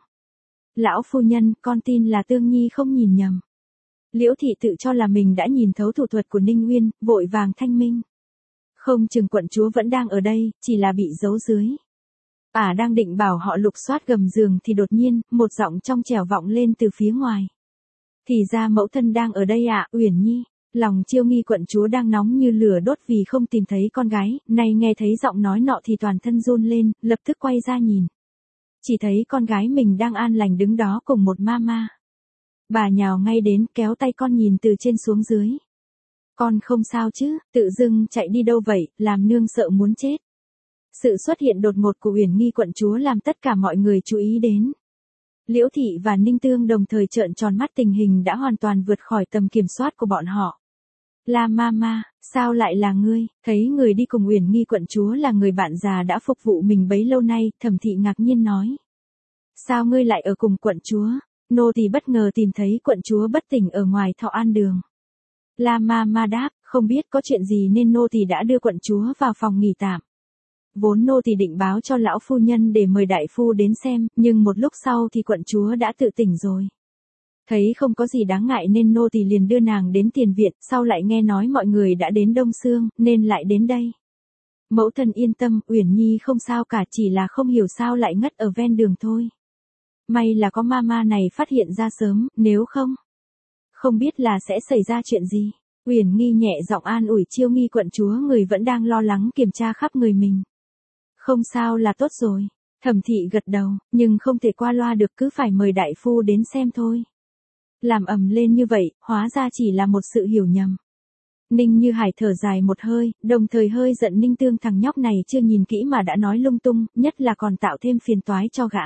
Lão phu nhân, con tin là Tương Nhi không nhìn nhầm. Liễu Thị tự cho là mình đã nhìn thấu thủ thuật của Ninh Uyên, vội vàng thanh minh. Không chừng quận chúa vẫn đang ở đây, chỉ là bị giấu dưới. Đang định bảo họ lục soát gầm giường thì đột nhiên, một giọng trong trẻo vọng lên từ phía ngoài. Thì ra mẫu thân đang ở đây Uyển Nhi. Lòng Chiêu Nghi quận chúa đang nóng như lửa đốt vì không tìm thấy con gái, nay nghe thấy giọng nói nọ thì toàn thân run lên, lập tức quay ra nhìn. Chỉ thấy con gái mình đang an lành đứng đó cùng một ma. Bà nhào ngay đến kéo tay con nhìn từ trên xuống dưới. Con không sao chứ, tự dưng chạy đi đâu vậy, làm nương sợ muốn chết. Sự xuất hiện đột ngột của Uyển Nghi quận chúa làm tất cả mọi người chú ý đến. Liễu Thị và Ninh Tương đồng thời trợn tròn mắt, tình hình đã hoàn toàn vượt khỏi tầm kiểm soát của bọn họ. La Mama, sao lại là ngươi? Thấy người đi cùng Uyển Nghi quận chúa là người bạn già đã phục vụ mình bấy lâu nay, Thẩm Thị ngạc nhiên nói. Sao ngươi lại ở cùng quận chúa? Nô tỳ bất ngờ tìm thấy quận chúa bất tỉnh ở ngoài Thọ An đường. La Mama đáp, không biết có chuyện gì nên nô tỳ đã đưa quận chúa vào phòng nghỉ tạm. Vốn nô tỳ định báo cho lão phu nhân để mời đại phu đến xem, nhưng một lúc sau thì quận chúa đã tự tỉnh rồi. Thấy không có gì đáng ngại nên nô tỳ liền đưa nàng đến tiền viện, sau lại nghe nói mọi người đã đến Đông Sương, nên lại đến đây. Mẫu thân yên tâm, Uyển Nhi không sao cả, chỉ là không hiểu sao lại ngất ở ven đường thôi. May là có mama này phát hiện ra sớm, nếu không biết là sẽ xảy ra chuyện gì. Uyển Nghi nhẹ giọng an ủi Chiêu Nghi quận chúa, người vẫn đang lo lắng kiểm tra khắp người mình. Không sao là tốt rồi. Thẩm Thị gật đầu, nhưng không thể qua loa được, cứ phải mời đại phu đến xem thôi. Làm ầm lên như vậy, hóa ra chỉ là một sự hiểu nhầm. Ninh Như Hải thở dài một hơi, đồng thời hơi giận Ninh Tương, thằng nhóc này chưa nhìn kỹ mà đã nói lung tung, nhất là còn tạo thêm phiền toái cho gã.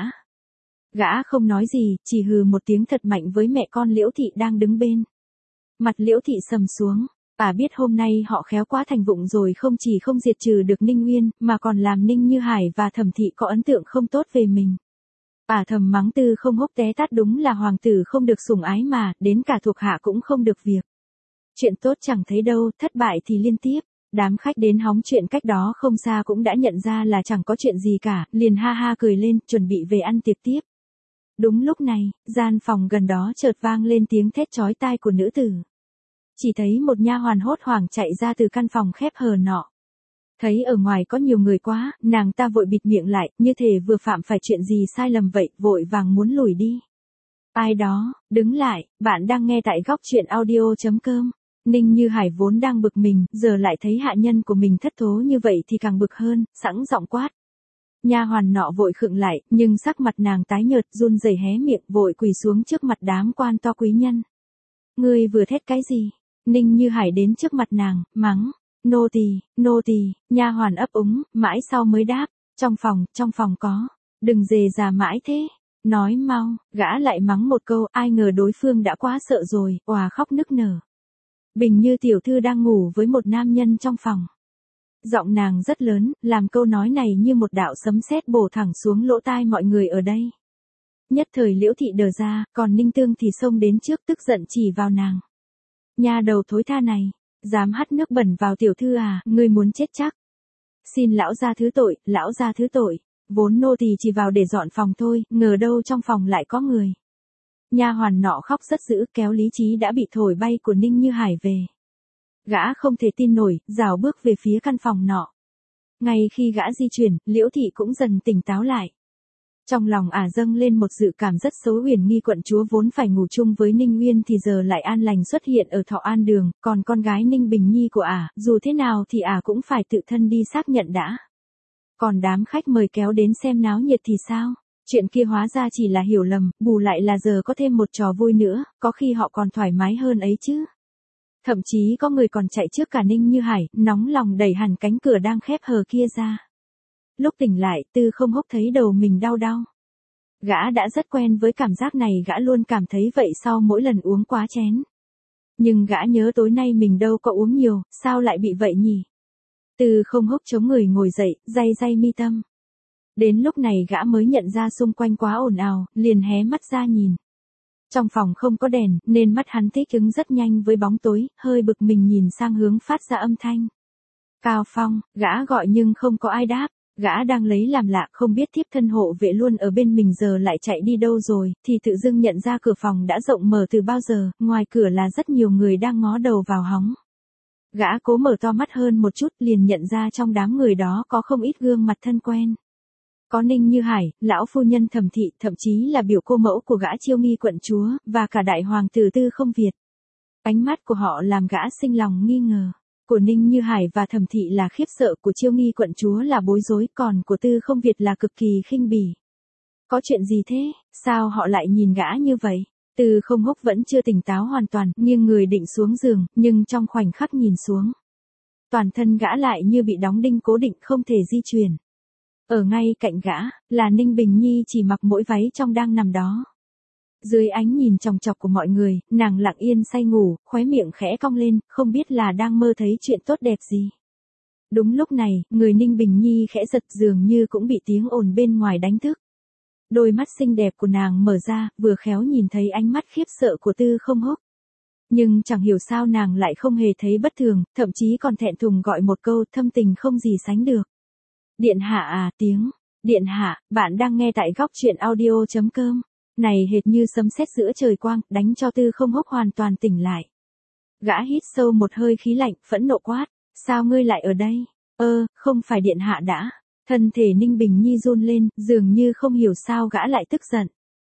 Gã không nói gì, chỉ hừ một tiếng thật mạnh với mẹ con Liễu Thị đang đứng bên. Mặt Liễu Thị sầm xuống. Biết hôm nay họ khéo quá thành vụng rồi, không chỉ không diệt trừ được Ninh Uyên, mà còn làm Ninh Như Hải và Thẩm Thị có ấn tượng không tốt về mình. Thầm mắng Tư Không hốc té tát, đúng là hoàng tử không được sủng ái mà, đến cả thuộc hạ cũng không được việc. Chuyện tốt chẳng thấy đâu, thất bại thì liên tiếp. Đám khách đến hóng chuyện cách đó không xa cũng đã nhận ra là chẳng có chuyện gì cả, liền ha ha cười lên, chuẩn bị về ăn tiệc tiếp. Đúng lúc này, gian phòng gần đó chợt vang lên tiếng thét chói tai của nữ tử. Chỉ thấy một nha hoàn hốt hoảng chạy ra từ căn phòng khép hờ nọ. Thấy ở ngoài có nhiều người quá, nàng ta vội bịt miệng lại, như thể vừa phạm phải chuyện gì sai lầm vậy, vội vàng muốn lùi đi. Ai đó, đứng lại, bạn đang nghe tại góc truyện audio.com. Ninh Như Hải vốn đang bực mình, giờ lại thấy hạ nhân của mình thất thố như vậy thì càng bực hơn, sẵn giọng quát. Nha hoàn nọ vội khựng lại, nhưng sắc mặt nàng tái nhợt, run rẩy hé miệng, vội quỳ xuống trước mặt đám quan to quý nhân. Ngươi vừa thét cái gì? Ninh Như Hải đến trước mặt nàng, mắng. Nô tỳ, nha hoàn ấp úng, mãi sau mới đáp. Trong phòng có. Đừng dề già mãi thế. Nói mau, gã lại mắng một câu, ai ngờ đối phương đã quá sợ rồi, òa khóc nức nở. Bình Như tiểu thư đang ngủ với một nam nhân trong phòng. Giọng nàng rất lớn, làm câu nói này như một đạo sấm sét bổ thẳng xuống lỗ tai mọi người ở đây. Nhất thời Liễu Thị đờ ra, còn Ninh Tương thì xông đến trước tức giận chỉ vào nàng. Nha đầu thối tha này, dám hắt nước bẩn vào tiểu thư ngươi muốn chết chắc. Xin lão gia thứ tội, vốn nô tỳ chỉ vào để dọn phòng thôi, ngờ đâu trong phòng lại có người. Nha hoàn nọ khóc rất dữ, kéo lý trí đã bị thổi bay của Ninh Như Hải về. Gã không thể tin nổi, rảo bước về phía căn phòng nọ. Ngay khi gã di chuyển, Liễu Thị cũng dần tỉnh táo lại. Trong lòng dâng lên một dự cảm rất xấu. Huyền Nghi quận chúa vốn phải ngủ chung với Ninh Uyên thì giờ lại an lành xuất hiện ở Thọ An Đường, còn con gái Ninh Bình Nhi của dù thế nào thì cũng phải tự thân đi xác nhận đã. Còn đám khách mời kéo đến xem náo nhiệt thì sao? Chuyện kia hóa ra chỉ là hiểu lầm, bù lại là giờ có thêm một trò vui nữa, có khi họ còn thoải mái hơn ấy chứ. Thậm chí có người còn chạy trước cả Ninh Như Hải, nóng lòng đẩy hẳn cánh cửa đang khép hờ kia ra. Lúc tỉnh lại, Tư Không Húc thấy đầu mình đau đau. Gã đã rất quen với cảm giác này, gã luôn cảm thấy vậy sau mỗi lần uống quá chén. Nhưng gã nhớ tối nay mình đâu có uống nhiều, sao lại bị vậy nhỉ? Tư Không Húc chống người ngồi dậy, day day mi tâm. Đến lúc này gã mới nhận ra xung quanh quá ồn ào, liền hé mắt ra nhìn. Trong phòng không có đèn, nên mắt hắn thích ứng rất nhanh với bóng tối, hơi bực mình nhìn sang hướng phát ra âm thanh. Cao Phong, gã gọi nhưng không có ai đáp. Gã đang lấy làm lạ, không biết thiếp thân hộ vệ luôn ở bên mình giờ lại chạy đi đâu rồi, thì tự dưng nhận ra cửa phòng đã rộng mở từ bao giờ, ngoài cửa là rất nhiều người đang ngó đầu vào hóng. Gã cố mở to mắt hơn một chút, liền nhận ra trong đám người đó có không ít gương mặt thân quen. Có Ninh Như Hải, lão phu nhân Thẩm Thị, thậm chí là biểu cô mẫu của gã Chiêu Nghi quận chúa, và cả đại hoàng tử Tư Không Việt. Ánh mắt của họ làm gã sinh lòng nghi ngờ. Của Ninh Như Hải và Thẩm Thị là khiếp sợ, của Chiêu Nghi quận chúa là bối rối, còn của Tư Không Việt là cực kỳ khinh bỉ. Có chuyện gì thế, sao họ lại nhìn gã như vậy? Tư Không Húc vẫn chưa tỉnh táo hoàn toàn, nghiêng người định xuống giường, nhưng trong khoảnh khắc nhìn xuống, toàn thân gã lại như bị đóng đinh cố định không thể di chuyển. Ở ngay cạnh gã, là Ninh Bình Nhi chỉ mặc mỗi váy trong đang nằm đó. Dưới ánh nhìn chòng chọc của mọi người, nàng lặng yên say ngủ, khóe miệng khẽ cong lên, không biết là đang mơ thấy chuyện tốt đẹp gì. Đúng lúc này, người Ninh Bình Nhi khẽ giật, dường như cũng bị tiếng ồn bên ngoài đánh thức. Đôi mắt xinh đẹp của nàng mở ra, vừa khéo nhìn thấy ánh mắt khiếp sợ của Tư Không Húc. Nhưng chẳng hiểu sao nàng lại không hề thấy bất thường, thậm chí còn thẹn thùng gọi một câu thâm tình không gì sánh được. Điện hạ tiếng. Điện hạ, bạn đang nghe tại góc truyện audio.com. Này hệt như sấm sét giữa trời quang, đánh cho Tư Không Húc hoàn toàn tỉnh lại. Gã hít sâu một hơi khí lạnh, phẫn nộ quát. Sao ngươi lại ở đây? Không phải điện hạ đã. Thân thể Ninh Bình Nhi run lên, dường như không hiểu sao gã lại tức giận.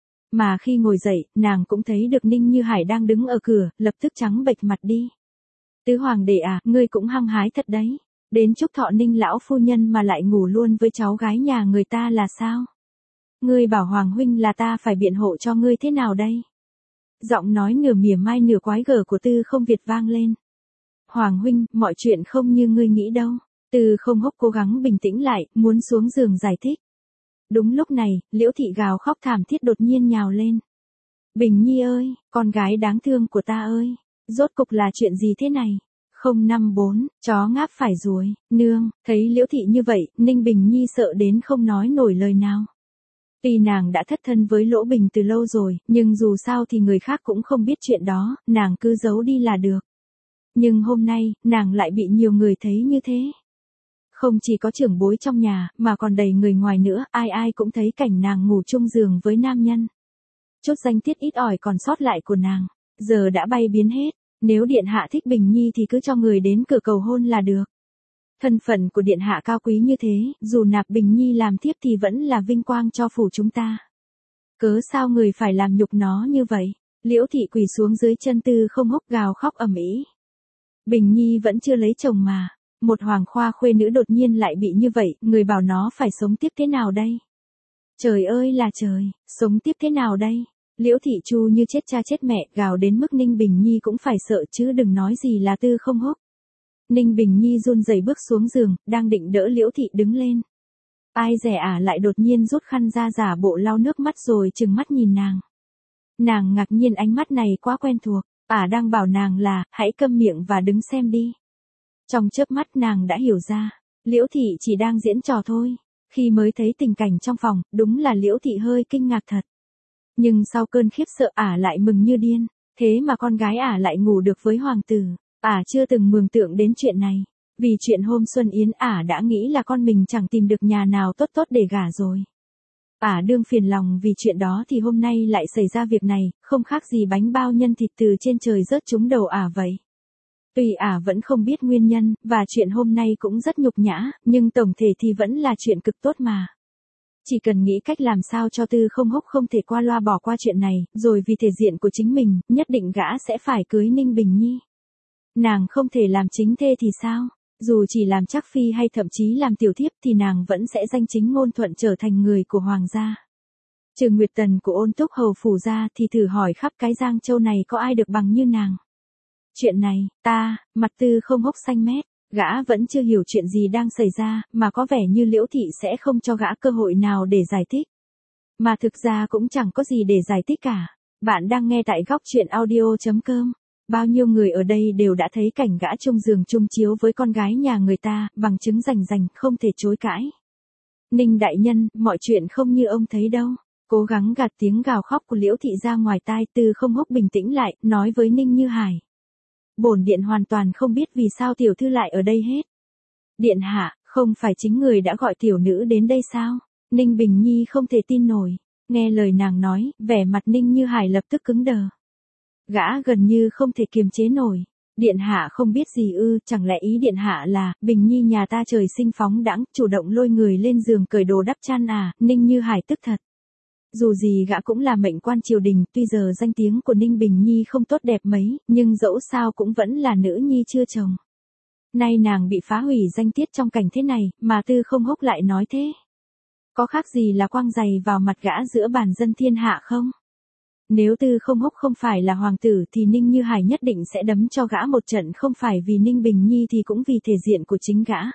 Mà khi ngồi dậy, nàng cũng thấy được Ninh Như Hải đang đứng ở cửa, lập tức trắng bệch mặt đi. Tứ hoàng đệ ngươi cũng hăng hái thật đấy. Đến chúc thọ Ninh lão phu nhân mà lại ngủ luôn với cháu gái nhà người ta là sao? Ngươi bảo Hoàng huynh là ta phải biện hộ cho ngươi thế nào đây? Giọng nói nửa mỉa mai nửa quái gở của Tư Không Việt vang lên. Hoàng huynh, mọi chuyện không như ngươi nghĩ đâu. Tư Không Húc cố gắng bình tĩnh lại, muốn xuống giường giải thích. Đúng lúc này, Liễu Thị gào khóc thảm thiết đột nhiên nhào lên. Bình Nhi ơi, con gái đáng thương của ta ơi, rốt cục là chuyện gì thế này? 054, chó ngáp phải ruồi, nương, thấy Liễu Thị như vậy, Ninh Bình Nhi sợ đến không nói nổi lời nào. Tuy nàng đã thất thân với Lỗ Bình từ lâu rồi, nhưng dù sao thì người khác cũng không biết chuyện đó, nàng cứ giấu đi là được. Nhưng hôm nay, nàng lại bị nhiều người thấy như thế. Không chỉ có trưởng bối trong nhà, mà còn đầy người ngoài nữa, ai ai cũng thấy cảnh nàng ngủ chung giường với nam nhân. Chút danh tiết ít ỏi còn sót lại của nàng, giờ đã bay biến hết. Nếu điện hạ thích Bình Nhi thì cứ cho người đến cửa cầu hôn là được. Thân phận của điện hạ cao quý như thế, dù nạp Bình Nhi làm thiếp thì vẫn là vinh quang cho phủ chúng ta. Cớ sao người phải làm nhục nó như vậy? Liễu Thị quỳ xuống dưới chân Tư Không Húc gào khóc ầm ĩ. Bình Nhi vẫn chưa lấy chồng mà, một hoàng khoa khuê nữ đột nhiên lại bị như vậy, người bảo nó phải sống tiếp thế nào đây? Trời ơi là trời, sống tiếp thế nào đây? Liễu Thị chu như chết cha chết mẹ, gào đến mức Ninh Bình Nhi cũng phải sợ chứ đừng nói gì là Tư Không Húc. Ninh Bình Nhi run rẩy bước xuống giường, đang định đỡ Liễu Thị đứng lên. Ai dè lại đột nhiên rút khăn ra giả bộ lau nước mắt rồi trừng mắt nhìn nàng. Nàng ngạc nhiên, ánh mắt này quá quen thuộc, đang bảo nàng là, hãy câm miệng và đứng xem đi. Trong chớp mắt nàng đã hiểu ra, Liễu Thị chỉ đang diễn trò thôi. Khi mới thấy tình cảnh trong phòng, đúng là Liễu Thị hơi kinh ngạc thật. Nhưng sau cơn khiếp sợ lại mừng như điên, thế mà con gái lại ngủ được với hoàng tử. Chưa từng mường tượng đến chuyện này. Vì chuyện hôm Xuân Yến đã nghĩ là con mình chẳng tìm được nhà nào tốt tốt để gả rồi. Đương phiền lòng vì chuyện đó thì hôm nay lại xảy ra việc này, không khác gì bánh bao nhân thịt từ trên trời rớt trúng đầu vậy. Tuy vẫn không biết nguyên nhân, và chuyện hôm nay cũng rất nhục nhã, nhưng tổng thể thì vẫn là chuyện cực tốt mà. Chỉ cần nghĩ cách làm sao cho Tư Không Húc không thể qua loa bỏ qua chuyện này, rồi vì thể diện của chính mình, nhất định gã sẽ phải cưới Ninh Bình Nhi. Nàng không thể làm chính thê thì sao? Dù chỉ làm chắc phi hay thậm chí làm tiểu thiếp thì nàng vẫn sẽ danh chính ngôn thuận trở thành người của hoàng gia. Trừ Nguyệt Tần của Ôn Túc hầu phủ ra thì thử hỏi khắp cái Giang Châu này có ai được bằng như nàng. Chuyện này, mặt Tư Không Húc xanh mét, gã vẫn chưa hiểu chuyện gì đang xảy ra, mà có vẻ như Liễu Thị sẽ không cho gã cơ hội nào để giải thích. Mà thực ra cũng chẳng có gì để giải thích cả. Bạn đang nghe tại góc truyện audio.com. Bao nhiêu người ở đây đều đã thấy cảnh gã chung giường chung chiếu với con gái nhà người ta, bằng chứng rành rành, không thể chối cãi. Ninh đại nhân, mọi chuyện không như ông thấy đâu. Cố gắng gạt tiếng gào khóc của Liễu Thị ra ngoài tai. Tư Không Húc bình tĩnh lại, nói với Ninh Như Hải. Bổn điện hoàn toàn không biết vì sao tiểu thư lại ở đây hết. Điện hạ, không phải chính người đã gọi tiểu nữ đến đây sao? Ninh Bình Nhi không thể tin nổi. Nghe lời nàng nói, vẻ mặt Ninh Như Hải lập tức cứng đờ. Gã gần như không thể kiềm chế nổi. Điện hạ không biết gì ư, chẳng lẽ ý điện hạ là, Bình Nhi nhà ta trời sinh phóng đãng, chủ động lôi người lên giường cởi đồ đắp chăn à? Ninh Như Hải tức thật. Dù gì gã cũng là mệnh quan triều đình, tuy giờ danh tiếng của Ninh Bình Nhi không tốt đẹp mấy, nhưng dẫu sao cũng vẫn là nữ nhi chưa chồng. Nay nàng bị phá hủy danh tiết trong cảnh thế này, mà Tư Không Húc lại nói thế. Có khác gì là quăng giày vào mặt gã giữa bàn dân thiên hạ không? Nếu Tư Không Húc không phải là hoàng tử thì Ninh Như Hải nhất định sẽ đấm cho gã một trận, không phải vì Ninh Bình Nhi thì cũng vì thể diện của chính gã.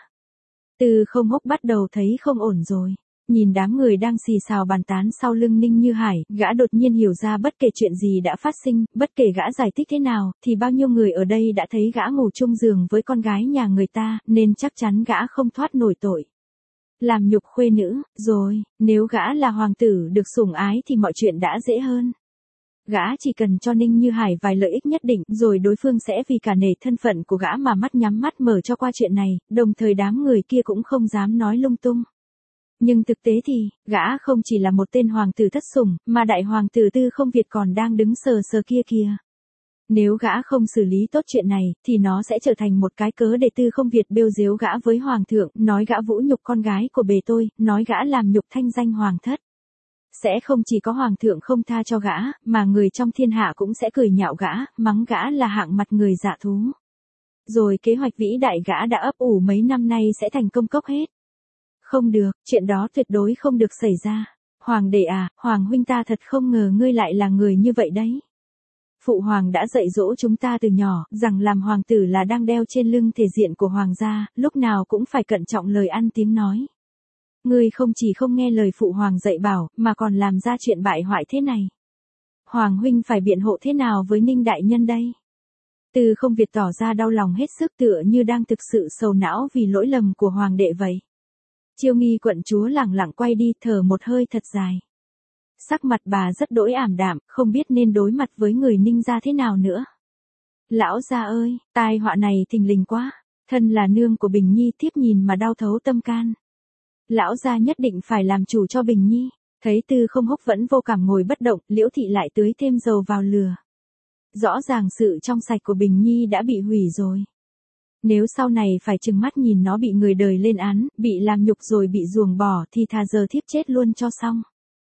Tư Không Húc bắt đầu thấy không ổn rồi. Nhìn đám người đang xì xào bàn tán sau lưng Ninh Như Hải, gã đột nhiên hiểu ra bất kể chuyện gì đã phát sinh, bất kể gã giải thích thế nào, thì bao nhiêu người ở đây đã thấy gã ngủ chung giường với con gái nhà người ta, nên chắc chắn gã không thoát nổi tội. Làm nhục khuê nữ, rồi, nếu gã là hoàng tử được sủng ái thì mọi chuyện đã dễ hơn. Gã chỉ cần cho Ninh Như Hải vài lợi ích nhất định, rồi đối phương sẽ vì cả nể thân phận của gã mà mắt nhắm mắt mở cho qua chuyện này, đồng thời đám người kia cũng không dám nói lung tung. Nhưng thực tế thì, gã không chỉ là một tên hoàng tử thất sủng, mà đại hoàng tử Tư Không Việt còn đang đứng sờ sờ kia kìa. Nếu gã không xử lý tốt chuyện này, thì nó sẽ trở thành một cái cớ để Tư Không Việt bêu giếu gã với hoàng thượng, nói gã vũ nhục con gái của bề tôi, nói gã làm nhục thanh danh hoàng thất. Sẽ không chỉ có hoàng thượng không tha cho gã, mà người trong thiên hạ cũng sẽ cười nhạo gã, mắng gã là hạng mặt người dạ thú. Rồi kế hoạch vĩ đại gã đã ấp ủ mấy năm nay sẽ thành công cốc hết. Không được, chuyện đó tuyệt đối không được xảy ra. Hoàng đệ à, Hoàng huynh ta thật không ngờ ngươi lại là người như vậy đấy. Phụ hoàng đã dạy dỗ chúng ta từ nhỏ, rằng làm hoàng tử là đang đeo trên lưng thể diện của hoàng gia, lúc nào cũng phải cẩn trọng lời ăn tiếng nói. Ngươi không chỉ không nghe lời phụ hoàng dạy bảo, mà còn làm ra chuyện bại hoại thế này. Hoàng huynh phải biện hộ thế nào với Ninh đại nhân đây? Tư Không Việt tỏ ra đau lòng hết sức, tựa như đang thực sự sầu não vì lỗi lầm của hoàng đệ vậy. Chiêu Nghi quận chúa lẳng lặng quay đi, thở một hơi thật dài. Sắc mặt bà rất đỗi ảm đạm, không biết nên đối mặt với người Ninh gia thế nào nữa. Lão gia ơi, tai họa này thình lình quá, thân là nương của Bình Nhi, thiếp nhìn mà đau thấu tâm can. Lão gia nhất định phải làm chủ cho Bình Nhi. Thấy Tư Không Húc vẫn vô cảm ngồi bất động, Liễu Thị lại tưới thêm dầu vào lửa. Rõ ràng sự trong sạch của Bình Nhi đã bị hủy rồi. Nếu sau này phải trừng mắt nhìn nó bị người đời lên án, bị làm nhục rồi bị ruồng bỏ thì thà giờ thiếp chết luôn cho xong.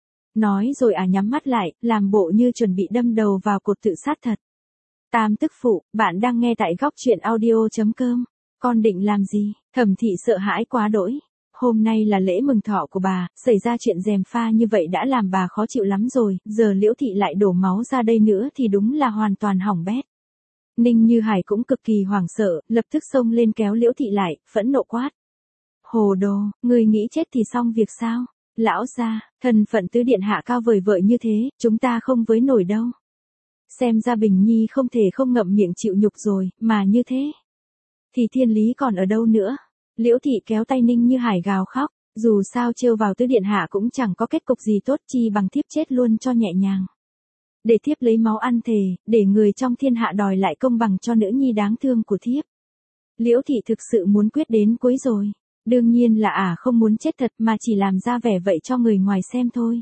Nói rồi nhắm mắt lại, làm bộ như chuẩn bị đâm đầu vào cột tự sát thật. Tam tức phụ, bạn đang nghe tại góc truyện audio.com. Con định làm gì? Thẩm Thị sợ hãi quá đỗi. Hôm nay là lễ mừng thọ của bà, xảy ra chuyện gièm pha như vậy đã làm bà khó chịu lắm rồi, giờ Liễu Thị lại đổ máu ra đây nữa thì đúng là hoàn toàn hỏng bét. Ninh Như Hải cũng cực kỳ hoảng sợ, lập tức xông lên kéo Liễu Thị lại, phẫn nộ quát. Hồ đồ, người nghĩ chết thì xong việc sao? Lão gia, thân phận tứ điện hạ cao vời vợi như thế, chúng ta không với nổi đâu. Xem ra Bình Nhi không thể không ngậm miệng chịu nhục rồi, mà như thế thì thiên lý còn ở đâu nữa? Liễu Thị kéo tay Ninh Như Hải gào khóc, dù sao trêu vào tứ điện hạ cũng chẳng có kết cục gì tốt, chi bằng thiếp chết luôn cho nhẹ nhàng. Để thiếp lấy máu ăn thề, để người trong thiên hạ đòi lại công bằng cho nữ nhi đáng thương của thiếp. Liễu Thị thực sự muốn quyết đến cuối rồi. Đương nhiên là không muốn chết thật mà chỉ làm ra vẻ vậy cho người ngoài xem thôi.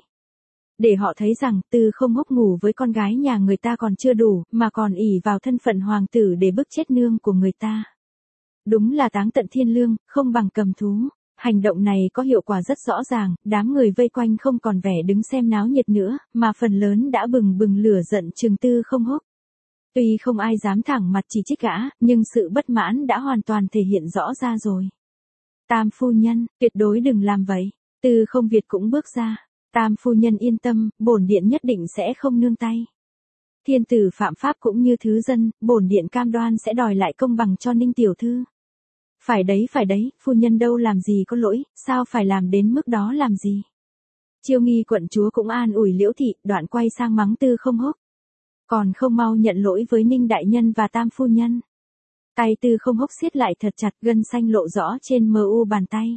Để họ thấy rằng Tư Không Húc ngủ với con gái nhà người ta còn chưa đủ, mà còn ỷ vào thân phận hoàng tử để bức chết nương của người ta. Đúng là táng tận thiên lương, không bằng cầm thú. Hành động này có hiệu quả rất rõ ràng, đám người vây quanh không còn vẻ đứng xem náo nhiệt nữa, mà phần lớn đã bừng bừng lửa giận trừng Tư Không Húc. Tuy không ai dám thẳng mặt chỉ trích gã, nhưng sự bất mãn đã hoàn toàn thể hiện rõ ra rồi. Tam phu nhân, tuyệt đối đừng làm vậy. Tư Không Việt cũng bước ra. Tam phu nhân yên tâm, bổn điện nhất định sẽ không nương tay. Thiên tử phạm pháp cũng như thứ dân, bổn điện cam đoan sẽ đòi lại công bằng cho Ninh tiểu thư. Phải đấy, phu nhân đâu làm gì có lỗi, sao phải làm đến mức đó làm gì. Chiêu Nghi quận chúa cũng an ủi Liễu thị, đoạn quay sang mắng Tư Không Húc. Còn không mau nhận lỗi với Ninh đại nhân và Tam phu nhân. Tay Tư Không Húc siết lại thật chặt, gân xanh lộ rõ trên mu bàn tay.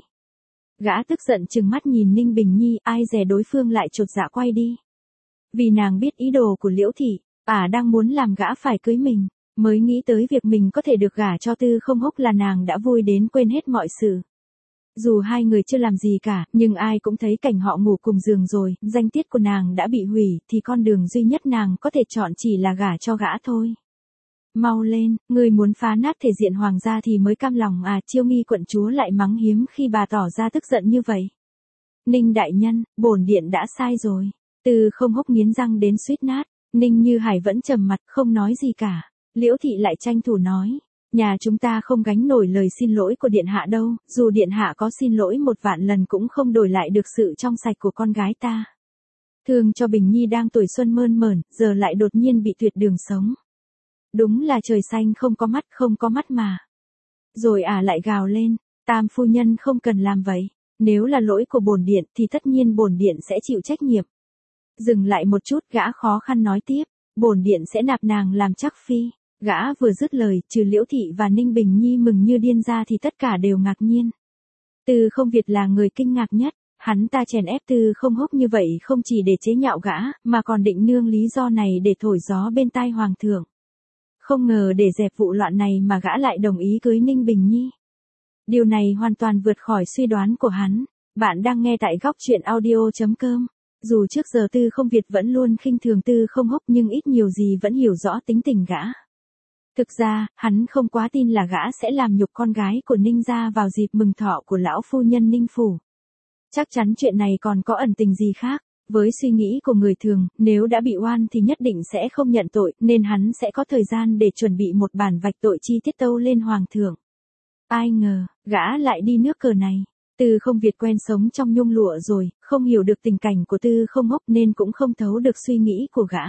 Gã tức giận trừng mắt nhìn Ninh Bình Nhi, ai dè đối phương lại chột dạ quay đi. Vì nàng biết ý đồ của Liễu thị, đang muốn làm gã phải cưới mình, mới nghĩ tới việc mình có thể được gả cho Tư Không Húc là nàng đã vui đến quên hết mọi sự. Dù hai người chưa làm gì cả, nhưng ai cũng thấy cảnh họ ngủ cùng giường rồi, danh tiết của nàng đã bị hủy, thì con đường duy nhất nàng có thể chọn chỉ là gả cho gã thôi. Mau lên, người muốn phá nát thể diện hoàng gia thì mới cam lòng Chiêu Nghi quận chúa lại mắng hiếm khi bà tỏ ra tức giận như vậy. Ninh đại nhân, bổn điện đã sai rồi. Tư Không Húc nghiến răng đến suýt nát, Ninh Như Hải vẫn trầm mặt không nói gì cả. Liễu thị lại tranh thủ nói, nhà chúng ta không gánh nổi lời xin lỗi của điện hạ đâu, dù điện hạ có xin lỗi 1.000.000 lần cũng không đổi lại được sự trong sạch của con gái ta. Thương cho Bình Nhi đang tuổi xuân mơn mởn, giờ lại đột nhiên bị tuyệt đường sống. Đúng là trời xanh không có mắt mà. Rồi lại gào lên, Tam phu nhân không cần làm vậy, nếu là lỗi của bổn điện thì tất nhiên bổn điện sẽ chịu trách nhiệm. Dừng lại một chút, gã khó khăn nói tiếp, bổn điện sẽ nạp nàng làm trắc phi. Gã vừa dứt lời, trừ Liễu thị và Ninh Bình Nhi mừng như điên ra thì tất cả đều ngạc nhiên. Tư Không Việt là người kinh ngạc nhất, hắn ta chèn ép Tư Không Húc như vậy không chỉ để chế nhạo gã, mà còn định nương lý do này để thổi gió bên tai hoàng thượng. Không ngờ để dẹp vụ loạn này mà gã lại đồng ý cưới Ninh Bình Nhi. Điều này hoàn toàn vượt khỏi suy đoán của hắn. Bạn đang nghe tại góc truyện audio.com. Dù trước giờ Tư Không Việt vẫn luôn khinh thường Tư Không Húc nhưng ít nhiều gì vẫn hiểu rõ tính tình gã. Thực ra, hắn không quá tin là gã sẽ làm nhục con gái của Ninh gia vào dịp mừng thọ của lão phu nhân Ninh phủ. Chắc chắn chuyện này còn có ẩn tình gì khác. Với suy nghĩ của người thường, nếu đã bị oan thì nhất định sẽ không nhận tội, nên hắn sẽ có thời gian để chuẩn bị một bản vạch tội chi tiết tâu lên hoàng thượng. Ai ngờ, gã lại đi nước cờ này. Tư Không Việt quen sống trong nhung lụa rồi, không hiểu được tình cảnh của Tư Không Húc nên cũng không thấu được suy nghĩ của gã.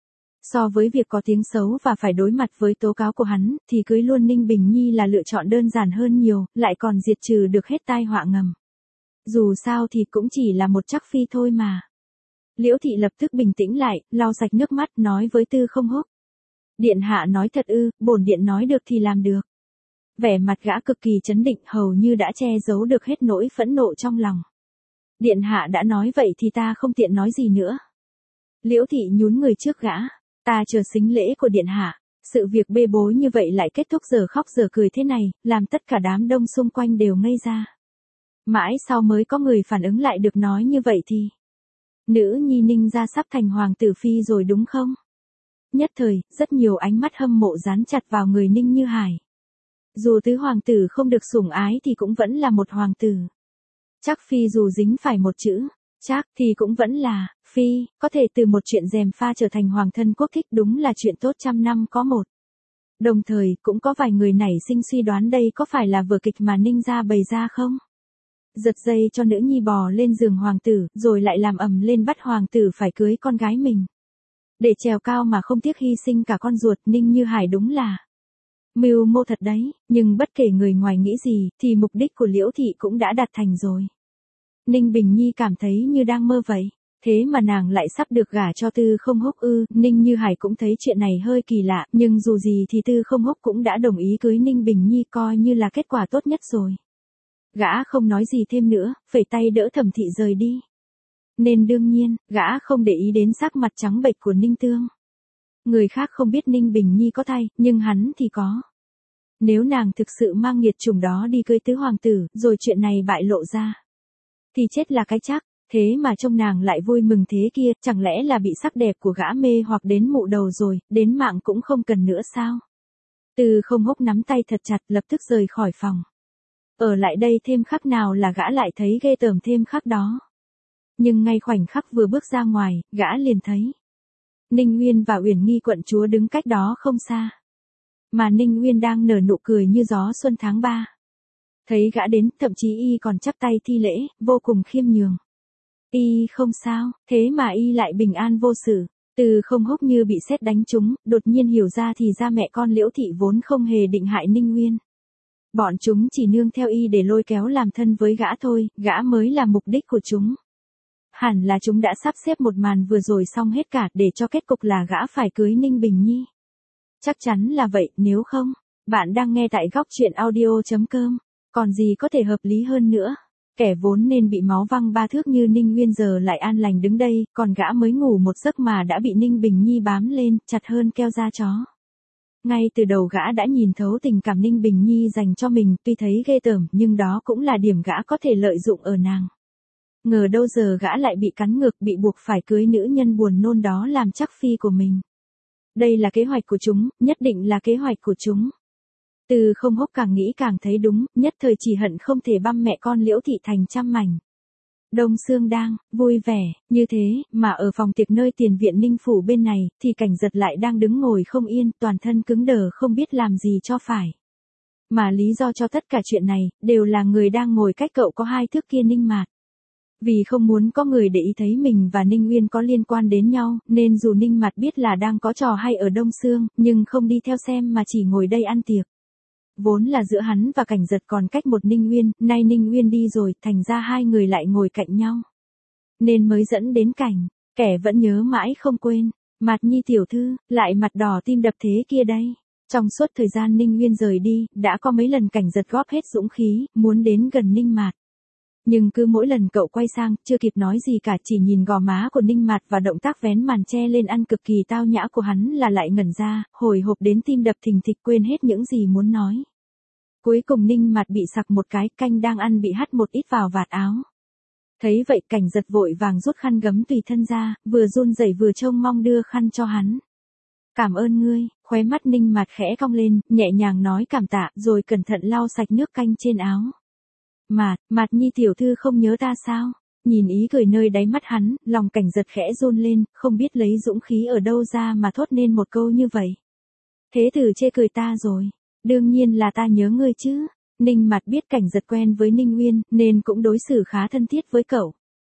So với việc có tiếng xấu và phải đối mặt với tố cáo của hắn, thì cưới luôn Ninh Bình Nhi là lựa chọn đơn giản hơn nhiều, lại còn diệt trừ được hết tai họa ngầm. Dù sao thì cũng chỉ là một trắc phi thôi mà. Liễu thị lập tức bình tĩnh lại, lau sạch nước mắt nói với Tư Không Húc. Điện hạ nói thật ư, bổn điện nói được thì làm được. Vẻ mặt gã cực kỳ trấn định, hầu như đã che giấu được hết nỗi phẫn nộ trong lòng. Điện hạ đã nói vậy thì ta không tiện nói gì nữa. Liễu thị nhún người trước gã. Ta chờ sính lễ của điện hạ. Sự việc bê bối như vậy lại kết thúc giờ khóc giờ cười thế này, làm tất cả đám đông xung quanh đều ngây ra. Mãi sau mới có người phản ứng lại được, nói như vậy thì nữ nhi Ninh gia sắp thành hoàng tử phi rồi đúng không? Nhất thời, rất nhiều ánh mắt hâm mộ dán chặt vào người Ninh Như Hải. Dù tứ hoàng tử không được sủng ái thì cũng vẫn là một hoàng tử. Chắc phi dù dính phải một chữ chắc thì cũng vẫn là phi, có thể từ một chuyện gièm pha trở thành hoàng thân quốc thích, đúng là chuyện tốt trăm năm có một. Đồng thời, cũng có vài người nảy sinh suy đoán đây có phải là vở kịch mà Ninh gia bày ra không? Giật dây cho nữ nhi bò lên giường hoàng tử, rồi lại làm ầm lên bắt hoàng tử phải cưới con gái mình. Để trèo cao mà không tiếc hy sinh cả con ruột, Ninh Như Hải đúng là mưu mô thật đấy, nhưng bất kể người ngoài nghĩ gì, thì mục đích của Liễu thị cũng đã đạt thành rồi. Ninh Bình Nhi cảm thấy như đang mơ vậy, thế mà nàng lại sắp được gả cho Tư Không Húc ư? Ninh Như Hải cũng thấy chuyện này hơi kỳ lạ, nhưng dù gì thì Tư Không Húc cũng đã đồng ý cưới Ninh Bình Nhi, coi như là kết quả tốt nhất rồi. Gã không nói gì thêm nữa, phẩy tay đỡ Thẩm thị rời đi. Nên đương nhiên, gã không để ý đến sắc mặt trắng bệch của Ninh Tương. Người khác không biết Ninh Bình Nhi có thai, nhưng hắn thì có. Nếu nàng thực sự mang nghiệt chủng đó đi cưới tứ hoàng tử, rồi chuyện này bại lộ ra, thì chết là cái chắc. Thế mà trông nàng lại vui mừng thế kia, chẳng lẽ là bị sắc đẹp của gã mê hoặc đến mụ đầu rồi, đến mạng cũng không cần nữa sao? Tư Không Húc nắm tay thật chặt, lập tức rời khỏi phòng. Ở lại đây thêm khắc nào là gã lại thấy ghê tởm thêm khắc đó. Nhưng ngay khoảnh khắc vừa bước ra ngoài, gã liền thấy Ninh Nguyên và Uyển Nghi quận chúa đứng cách đó không xa. Mà Ninh Nguyên đang nở nụ cười như gió xuân tháng 3. Thấy gã đến, thậm chí y còn chắp tay thi lễ, vô cùng khiêm nhường. Y không sao, thế mà y lại bình an vô sự. Từ Không Húc như bị sét đánh trúng, đột nhiên hiểu ra thì ra mẹ con Liễu Thị vốn không hề định hại Ninh Nguyên. Bọn chúng chỉ nương theo y để lôi kéo làm thân với gã thôi, gã mới là mục đích của chúng. Hẳn là chúng đã sắp xếp một màn vừa rồi xong hết cả để cho kết cục là gã phải cưới Ninh Bình Nhi. Chắc chắn là vậy, nếu không, bạn đang nghe tại góc truyện audio.com, còn gì có thể hợp lý hơn nữa. Kẻ vốn nên bị máu văng ba thước như Ninh Nguyên giờ lại an lành đứng đây, còn gã mới ngủ một giấc mà đã bị Ninh Bình Nhi bám lên, chặt hơn keo da chó. Ngay từ đầu gã đã nhìn thấu tình cảm Ninh Bình Nhi dành cho mình, tuy thấy ghê tởm, nhưng đó cũng là điểm gã có thể lợi dụng ở nàng. Ngờ đâu giờ gã lại bị cắn ngược, bị buộc phải cưới nữ nhân buồn nôn đó làm chắc phi của mình. Đây là kế hoạch của chúng, nhất định là kế hoạch của chúng. Từ Không Húc càng nghĩ càng thấy đúng, nhất thời chỉ hận không thể băm mẹ con Liễu Thị thành trăm mảnh. Đông Sương đang vui vẻ như thế, mà ở phòng tiệc nơi tiền viện Ninh phủ bên này, thì Cảnh Giật lại đang đứng ngồi không yên, toàn thân cứng đờ không biết làm gì cho phải. Mà lý do cho tất cả chuyện này, đều là người đang ngồi cách cậu có 2 thước kia, Ninh Mạt. Vì không muốn có người để ý thấy mình và Ninh Nguyên có liên quan đến nhau, nên dù Ninh Mạt biết là đang có trò hay ở Đông Sương, nhưng không đi theo xem mà chỉ ngồi đây ăn tiệc. Vốn là giữa hắn và Cảnh Giật còn cách một Ninh Nguyên, nay Ninh Nguyên đi rồi, thành ra hai người lại ngồi cạnh nhau. Nên mới dẫn đến cảnh, kẻ vẫn nhớ mãi không quên, Mạt Nhi tiểu thư, lại mặt đỏ tim đập thế kia đây. Trong suốt thời gian Ninh Nguyên rời đi, đã có mấy lần Cảnh Giật góp hết dũng khí, muốn đến gần Ninh Mạt. Nhưng cứ mỗi lần cậu quay sang, chưa kịp nói gì cả, chỉ nhìn gò má của Ninh Mạt và động tác vén màn che lên ăn cực kỳ tao nhã của hắn là lại ngẩn ra, hồi hộp đến tim đập thình thịch, quên hết những gì muốn nói. Cuối cùng Ninh Mạt bị sặc một cái, canh đang ăn bị hắt một ít vào vạt áo. Thấy vậy Cảnh Giật vội vàng rút khăn gấm tùy thân ra, vừa run rẩy vừa trông mong đưa khăn cho hắn. Cảm ơn ngươi, khóe mắt Ninh Mạt khẽ cong lên, nhẹ nhàng nói cảm tạ, rồi cẩn thận lau sạch nước canh trên áo. Mạt Nhi tiểu thư không nhớ ta sao? Nhìn ý cười nơi đáy mắt hắn, lòng Cảnh Giật khẽ run lên, không biết lấy dũng khí ở đâu ra mà thốt nên một câu như vậy. Thế thử chê cười ta rồi. Đương nhiên là ta nhớ ngươi chứ. Ninh Mạt biết Cảnh Giật quen với Ninh Nguyên, nên cũng đối xử khá thân thiết với cậu.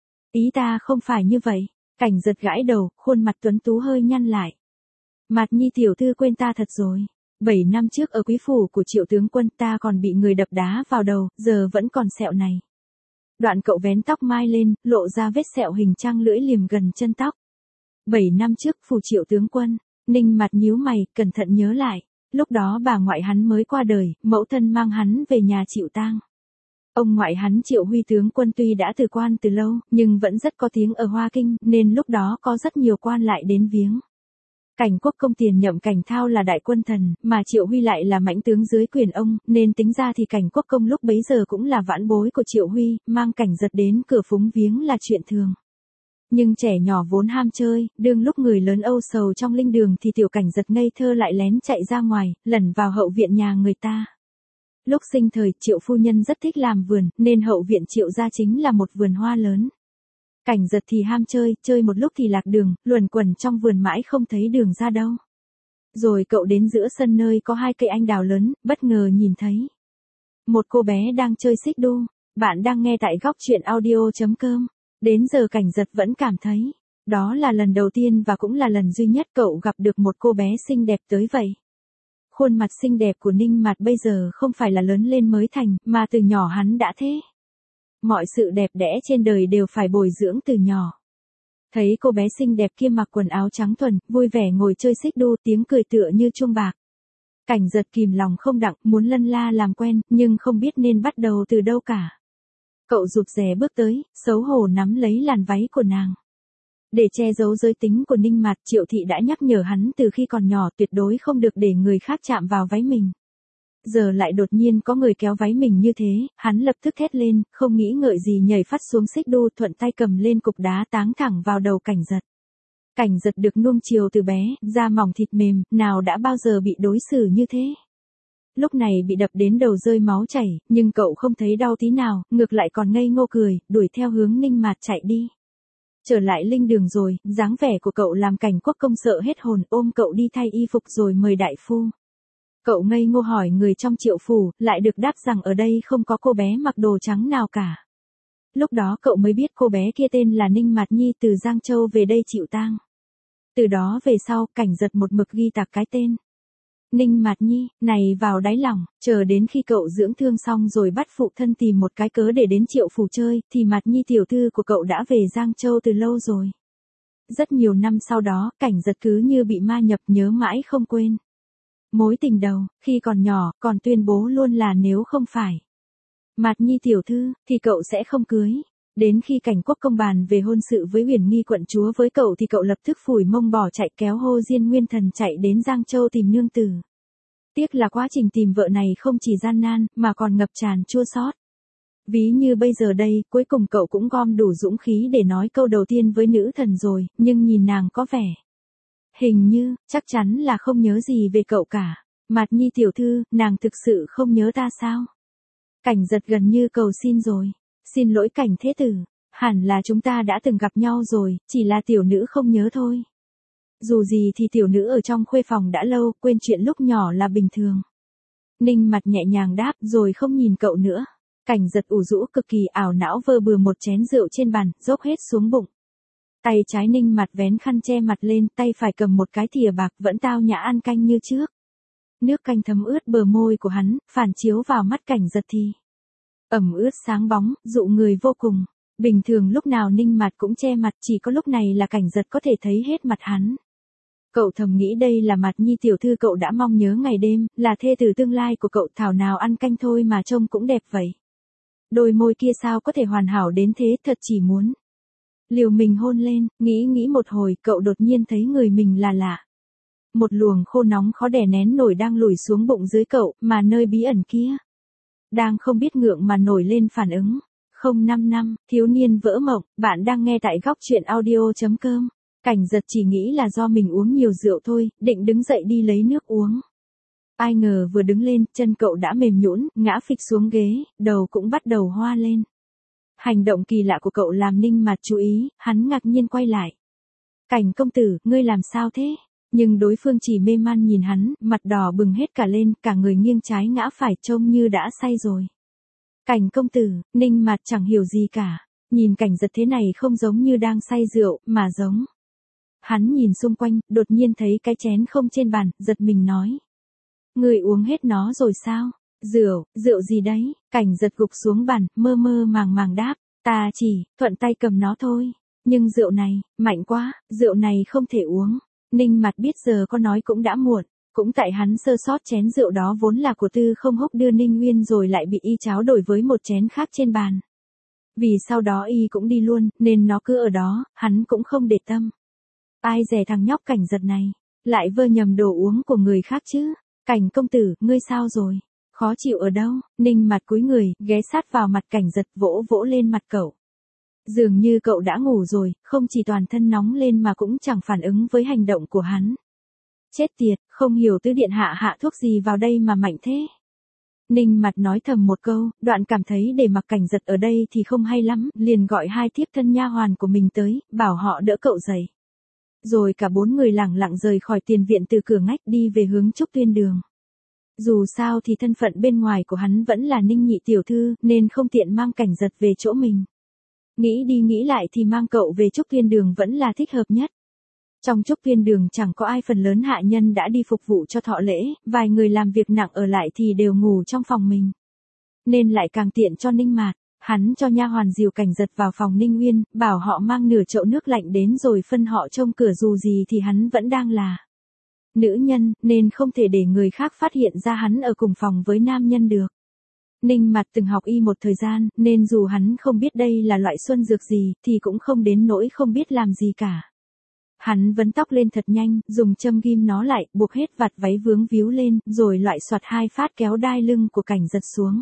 Ý ta không phải như vậy. Cảnh Giật gãi đầu, khuôn mặt tuấn tú hơi nhăn lại. Mạt Nhi tiểu thư quên ta thật rồi. 7 năm trước ở quý phủ của Triệu tướng quân ta còn bị người đập đá vào đầu, giờ vẫn còn sẹo này. Đoạn cậu vén tóc mai lên, lộ ra vết sẹo hình trăng lưỡi liềm gần chân tóc. 7 năm trước phủ Triệu tướng quân, Ninh Mạt nhíu mày, cẩn thận nhớ lại. Lúc đó bà ngoại hắn mới qua đời, mẫu thân mang hắn về nhà chịu tang. Ông ngoại hắn Triệu Huy tướng quân tuy đã từ quan từ lâu, nhưng vẫn rất có tiếng ở Hoa Kinh, nên lúc đó có rất nhiều quan lại đến viếng. Cảnh Quốc công tiền nhậm Cảnh Thao là đại quân thần, mà Triệu Huy lại là mãnh tướng dưới quyền ông, nên tính ra thì Cảnh Quốc công lúc bấy giờ cũng là vãn bối của Triệu Huy, mang Cảnh Giật đến cửa phúng viếng là chuyện thường. Nhưng trẻ nhỏ vốn ham chơi, đương lúc người lớn âu sầu trong linh đường thì tiểu Cảnh Giật ngây thơ lại lén chạy ra ngoài, lẩn vào hậu viện nhà người ta. Lúc sinh thời Triệu phu nhân rất thích làm vườn, nên hậu viện Triệu gia chính là một vườn hoa lớn. Cảnh Giật thì ham chơi, chơi một lúc thì lạc đường, luẩn quẩn trong vườn mãi không thấy đường ra đâu. Rồi cậu đến giữa sân nơi có 2 cây anh đào lớn, bất ngờ nhìn thấy một cô bé đang chơi xích đu. Bạn đang nghe tại góc truyện audio.com. Đến giờ Cảnh Giật vẫn cảm thấy, đó là lần đầu tiên và cũng là lần duy nhất cậu gặp được một cô bé xinh đẹp tới vậy. Khuôn mặt xinh đẹp của Ninh Mạt bây giờ không phải là lớn lên mới thành, mà từ nhỏ hắn đã thế. Mọi sự đẹp đẽ trên đời đều phải bồi dưỡng từ nhỏ. Thấy cô bé xinh đẹp kia mặc quần áo trắng thuần, vui vẻ ngồi chơi xích đu, tiếng cười tựa như chuông bạc. Cảnh Giật kìm lòng không đặng, muốn lân la làm quen, nhưng không biết nên bắt đầu từ đâu cả. Cậu rụt rè bước tới, xấu hổ nắm lấy làn váy của nàng. Để che giấu giới tính của Ninh Mạt, Triệu thị đã nhắc nhở hắn từ khi còn nhỏ tuyệt đối không được để người khác chạm vào váy mình. Giờ lại đột nhiên có người kéo váy mình như thế, hắn lập tức thét lên, không nghĩ ngợi gì nhảy phát xuống xích đu, thuận tay cầm lên cục đá táng thẳng vào đầu Cảnh Giật. Cảnh Giật được nuông chiều từ bé, da mỏng thịt mềm, nào đã bao giờ bị đối xử như thế. Lúc này bị đập đến đầu rơi máu chảy, nhưng cậu không thấy đau tí nào, ngược lại còn ngây ngô cười, đuổi theo hướng Ninh Mạt chạy đi. Trở lại linh đường rồi, dáng vẻ của cậu làm Cảnh Quốc Công sợ hết hồn, ôm cậu đi thay y phục rồi mời đại phu. Cậu ngây ngô hỏi người trong Triệu phủ, lại được đáp rằng ở đây không có cô bé mặc đồ trắng nào cả. Lúc đó cậu mới biết cô bé kia tên là Ninh Mạt Nhi từ Giang Châu về đây chịu tang. Từ đó về sau, Cảnh Giật một mực ghi tạc cái tên Ninh Mạt Nhi này vào đáy lòng, chờ đến khi cậu dưỡng thương xong rồi bắt phụ thân tìm một cái cớ để đến Triệu phủ chơi, thì Mạt Nhi tiểu thư của cậu đã về Giang Châu từ lâu rồi. Rất nhiều năm sau đó, Cảnh Giật cứ như bị ma nhập, nhớ mãi không quên. Mối tình đầu, khi còn nhỏ, còn tuyên bố luôn là nếu không phải Mạt Nhi tiểu thư, thì cậu sẽ không cưới. Đến khi Cảnh Quốc Công bàn về hôn sự với Uyển Nghi quận chúa với cậu thì cậu lập tức phủi mông bỏ chạy kéo Hồ Diên Nguyên Thần chạy đến Giang Châu tìm nương tử. Tiếc là quá trình tìm vợ này không chỉ gian nan, mà còn ngập tràn chua xót. Ví như bây giờ đây, cuối cùng cậu cũng gom đủ dũng khí để nói câu đầu tiên với nữ thần rồi, nhưng nhìn nàng có vẻ hình như, chắc chắn là không nhớ gì về cậu cả. Mạt Nhi tiểu thư, nàng thực sự không nhớ ta sao? Cảnh Giật gần như cầu xin rồi. Xin lỗi Cảnh thế tử, hẳn là chúng ta đã từng gặp nhau rồi, chỉ là tiểu nữ không nhớ thôi. Dù gì thì tiểu nữ ở trong khuê phòng đã lâu, quên chuyện lúc nhỏ là bình thường. Ninh Mặt nhẹ nhàng đáp rồi không nhìn cậu nữa. Cảnh Giật ủ rũ cực kỳ ảo não vơ bừa một chén rượu trên bàn, dốc hết xuống bụng. Tay trái Ninh Mặt vén khăn che mặt lên, tay phải cầm một cái thìa bạc vẫn tao nhã ăn canh như trước. Nước canh thấm ướt bờ môi của hắn, phản chiếu vào mắt Cảnh Giật thì ẩm ướt sáng bóng, dụ người vô cùng. Bình thường lúc nào Ninh Mạt cũng che mặt, chỉ có lúc này là Cảnh Giật có thể thấy hết mặt hắn. Cậu thầm nghĩ đây là Mạt Nhi tiểu thư cậu đã mong nhớ ngày đêm, là thê tử tương lai của cậu, thảo nào ăn canh thôi mà trông cũng đẹp vậy. Đôi môi kia sao có thể hoàn hảo đến thế, thật chỉ muốn liều mình hôn lên, nghĩ một hồi, cậu đột nhiên thấy người mình là lạ. Một luồng khô nóng khó đè nén nổi đang lùi xuống bụng dưới cậu, mà nơi bí ẩn kia đang không biết ngượng mà nổi lên phản ứng. 05 năm, thiếu niên vỡ mộng, bạn đang nghe tại góc truyện audio.com. Cảnh Giật chỉ nghĩ là do mình uống nhiều rượu thôi, định đứng dậy đi lấy nước uống. Ai ngờ vừa đứng lên, chân cậu đã mềm nhũn, ngã phịch xuống ghế, đầu cũng bắt đầu hoa lên. Hành động kỳ lạ của cậu làm Ninh Mạt chú ý, hắn ngạc nhiên quay lại. Cảnh công tử, ngươi làm sao thế? Nhưng đối phương chỉ mê man nhìn hắn, mặt đỏ bừng hết cả lên, cả người nghiêng trái ngã phải trông như đã say rồi. Cảnh công tử, Ninh Mạt chẳng hiểu gì cả. Nhìn Cảnh Giật thế này không giống như đang say rượu, mà giống. Hắn nhìn xung quanh, đột nhiên thấy cái chén không trên bàn, giật mình nói. Người uống hết nó rồi sao? Rượu gì đấy? Cảnh Giật gục xuống bàn, mơ mơ màng màng đáp. Ta chỉ, thuận tay cầm nó thôi. Nhưng rượu này, mạnh quá, rượu này không thể uống. Ninh Mạt biết giờ có nói cũng đã muộn. Cũng tại hắn sơ sót chén rượu đó vốn là của Tư Không Húc đưa Ninh Nguyên rồi lại bị y tráo đổi với một chén khác trên bàn. Vì sau đó y cũng đi luôn, nên nó cứ ở đó, hắn cũng không để tâm. Ai dè thằng nhóc Cảnh Giật này, lại vơ nhầm đồ uống của người khác chứ. Cảnh công tử, ngươi sao rồi? Khó chịu ở đâu? Ninh Mạt cúi người, ghé sát vào mặt Cảnh Giật, vỗ vỗ lên mặt cậu. Dường như cậu đã ngủ rồi, không chỉ toàn thân nóng lên mà cũng chẳng phản ứng với hành động của hắn. Chết tiệt, không hiểu tứ điện hạ thuốc gì vào đây mà mạnh thế. Ninh Mạt nói thầm một câu, đoạn cảm thấy để mặc Cảnh Giật ở đây thì không hay lắm, liền gọi hai thiếp thân nha hoàn của mình tới, bảo họ đỡ cậu dậy. Rồi cả bốn người lẳng lặng rời khỏi tiền viện từ cửa ngách đi về hướng Trúc Tuyên đường. Dù sao thì thân phận bên ngoài của hắn vẫn là Ninh nhị tiểu thư, nên không tiện mang Cảnh Giật về chỗ mình. Nghĩ đi nghĩ lại thì mang cậu về Trúc Tuyên đường vẫn là thích hợp nhất. Trong Trúc Tuyên đường chẳng có ai, phần lớn hạ nhân đã đi phục vụ cho thọ lễ, vài người làm việc nặng ở lại thì đều ngủ trong phòng mình. Nên lại càng tiện cho Ninh Mạt, hắn cho nha hoàn dìu Cảnh Giật vào phòng Ninh Nguyên, bảo họ mang nửa chậu nước lạnh đến rồi phân họ trông cửa, dù gì thì hắn vẫn đang là nữ nhân, nên không thể để người khác phát hiện ra hắn ở cùng phòng với nam nhân được. Ninh Mạt từng học y một thời gian, nên dù hắn không biết đây là loại xuân dược gì, thì cũng không đến nỗi không biết làm gì cả. Hắn vấn tóc lên thật nhanh, dùng châm ghim nó lại, buộc hết vạt váy vướng víu lên, rồi loại soạt hai phát kéo đai lưng của Cảnh Giật xuống.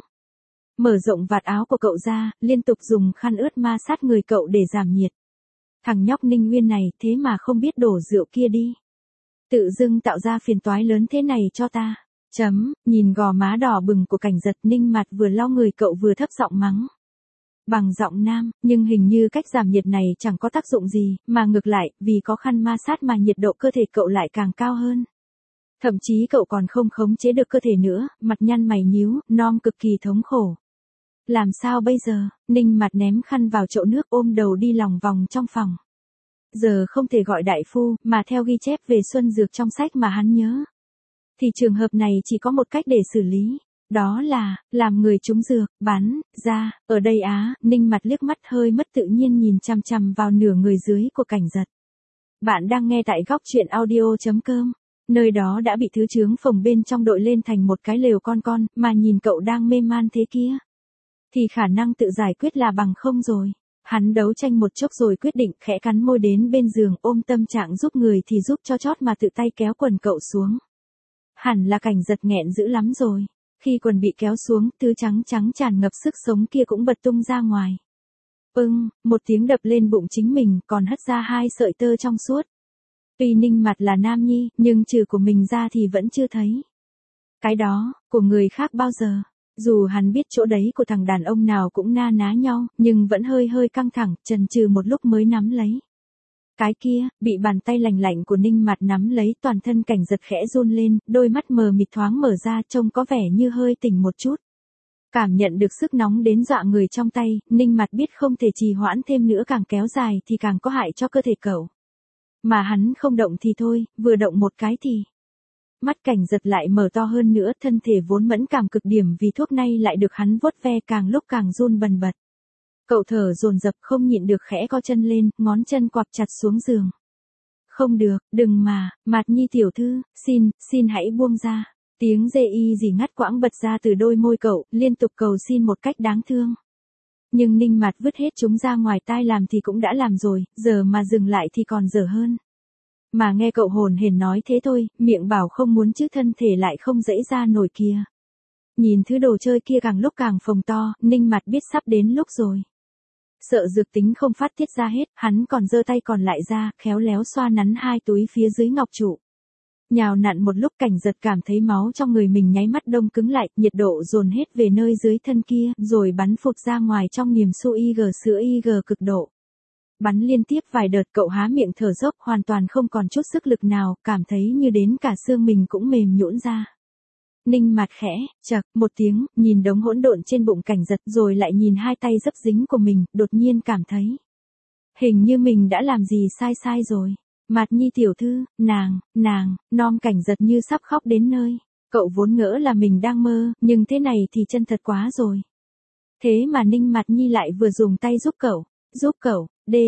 Mở rộng vạt áo của cậu ra, liên tục dùng khăn ướt ma sát người cậu để giảm nhiệt. Thằng nhóc Ninh Nguyên này thế mà không biết đổ rượu kia đi. Tự dưng tạo ra phiền toái lớn thế này cho ta. Nhìn gò má đỏ bừng của Cảnh Giật, Ninh Mạt vừa lau người cậu vừa thấp giọng mắng. Bằng giọng nam, nhưng hình như cách giảm nhiệt này chẳng có tác dụng gì, mà ngược lại, vì có khăn ma sát mà nhiệt độ cơ thể cậu lại càng cao hơn. Thậm chí cậu còn không khống chế được cơ thể nữa, mặt nhăn mày nhíu, Nom cực kỳ thống khổ. Làm sao bây giờ? Ninh Mạt ném khăn vào chậu nước, ôm đầu đi lòng vòng trong phòng. Giờ không thể gọi đại phu, mà theo ghi chép về xuân dược trong sách mà hắn nhớ, thì trường hợp này chỉ có một cách để xử lý. Đó là, làm người trúng dược, bắn, ra, ở đây Ninh Mạt liếc mắt hơi mất tự nhiên nhìn chằm chằm vào nửa người dưới của Cảnh Giật. Bạn đang nghe tại góc truyện audio.com. Nơi đó đã bị thứ chướng phồng bên trong đội lên thành một cái lều con, mà nhìn cậu đang mê man thế kia, thì khả năng tự giải quyết là bằng không rồi. Hắn đấu tranh một chốc rồi quyết định khẽ cắn môi đến bên giường, ôm tâm trạng giúp người thì giúp cho chót mà tự tay kéo quần cậu xuống. Hẳn là Cảnh Giật nghẹn dữ lắm rồi. Khi quần bị kéo xuống, thứ trắng trắng tràn ngập sức sống kia cũng bật tung ra ngoài. Một tiếng đập lên bụng chính mình, còn hất ra 2 sợi tơ trong suốt. Tuy Ninh Mạt là nam nhi, nhưng trừ của mình ra thì vẫn chưa thấy cái đó, của người khác bao giờ. Dù hắn biết chỗ đấy của thằng đàn ông nào cũng na ná nhau, nhưng vẫn hơi căng thẳng, chần chừ một lúc mới nắm lấy. Cái kia, bị bàn tay lành lạnh của Ninh Mạt nắm lấy, toàn thân Cảnh Giật khẽ run lên, đôi mắt mờ mịt thoáng mở ra, trông có vẻ như hơi tỉnh một chút. Cảm nhận được sức nóng đến dọa người trong tay, Ninh Mạt biết không thể trì hoãn thêm nữa, càng kéo dài thì càng có hại cho cơ thể cậu. Mà hắn không động thì thôi, vừa động một cái thì mắt Cảnh Giật lại mở to hơn nữa, thân thể vốn mẫn cảm cực điểm vì thuốc nay lại được hắn vuốt ve, càng lúc càng run bần bật. Cậu thở dồn dập, không nhịn được khẽ co chân lên, ngón chân quặp chặt xuống giường. Không được, đừng mà, Mạt Nhi tiểu thư, xin hãy buông ra. Tiếng dê y gì ngắt quãng bật ra từ đôi môi cậu, liên tục cầu xin một cách đáng thương. Nhưng Ninh Mạt vứt hết chúng ra ngoài tai, làm thì cũng đã làm rồi, giờ mà dừng lại thì còn dở hơn. Mà nghe cậu hồn hển nói thế thôi, miệng bảo không muốn chứ thân thể lại không dãy ra nổi kia. Nhìn thứ đồ chơi kia càng lúc càng phồng to, Ninh Mạt biết sắp đến lúc rồi. Sợ dược tính không phát tiết ra hết, hắn còn giơ tay còn lại ra, khéo léo xoa nắn 2 túi phía dưới ngọc trụ. Nhào nặn một lúc, Cảnh Giật cảm thấy máu trong người mình nháy mắt đông cứng lại, nhiệt độ dồn hết về nơi dưới thân kia, rồi bắn phụt ra ngoài trong niềm sữa IG cực độ. Bắn liên tiếp vài đợt, cậu há miệng thở dốc, hoàn toàn không còn chút sức lực nào, cảm thấy như đến cả xương mình cũng mềm nhũn ra. Ninh Mạt khẽ, chậc, một tiếng, nhìn đống hỗn độn trên bụng Cảnh Giật, rồi lại nhìn 2 tay dấp dính của mình, đột nhiên cảm thấy hình như mình đã làm gì sai rồi. Mạt Nhi tiểu thư, nàng, Nom Cảnh Giật như sắp khóc đến nơi. Cậu vốn ngỡ là mình đang mơ, nhưng thế này thì chân thật quá rồi. Thế mà Ninh Mạt Nhi lại vừa dùng tay giúp cậu,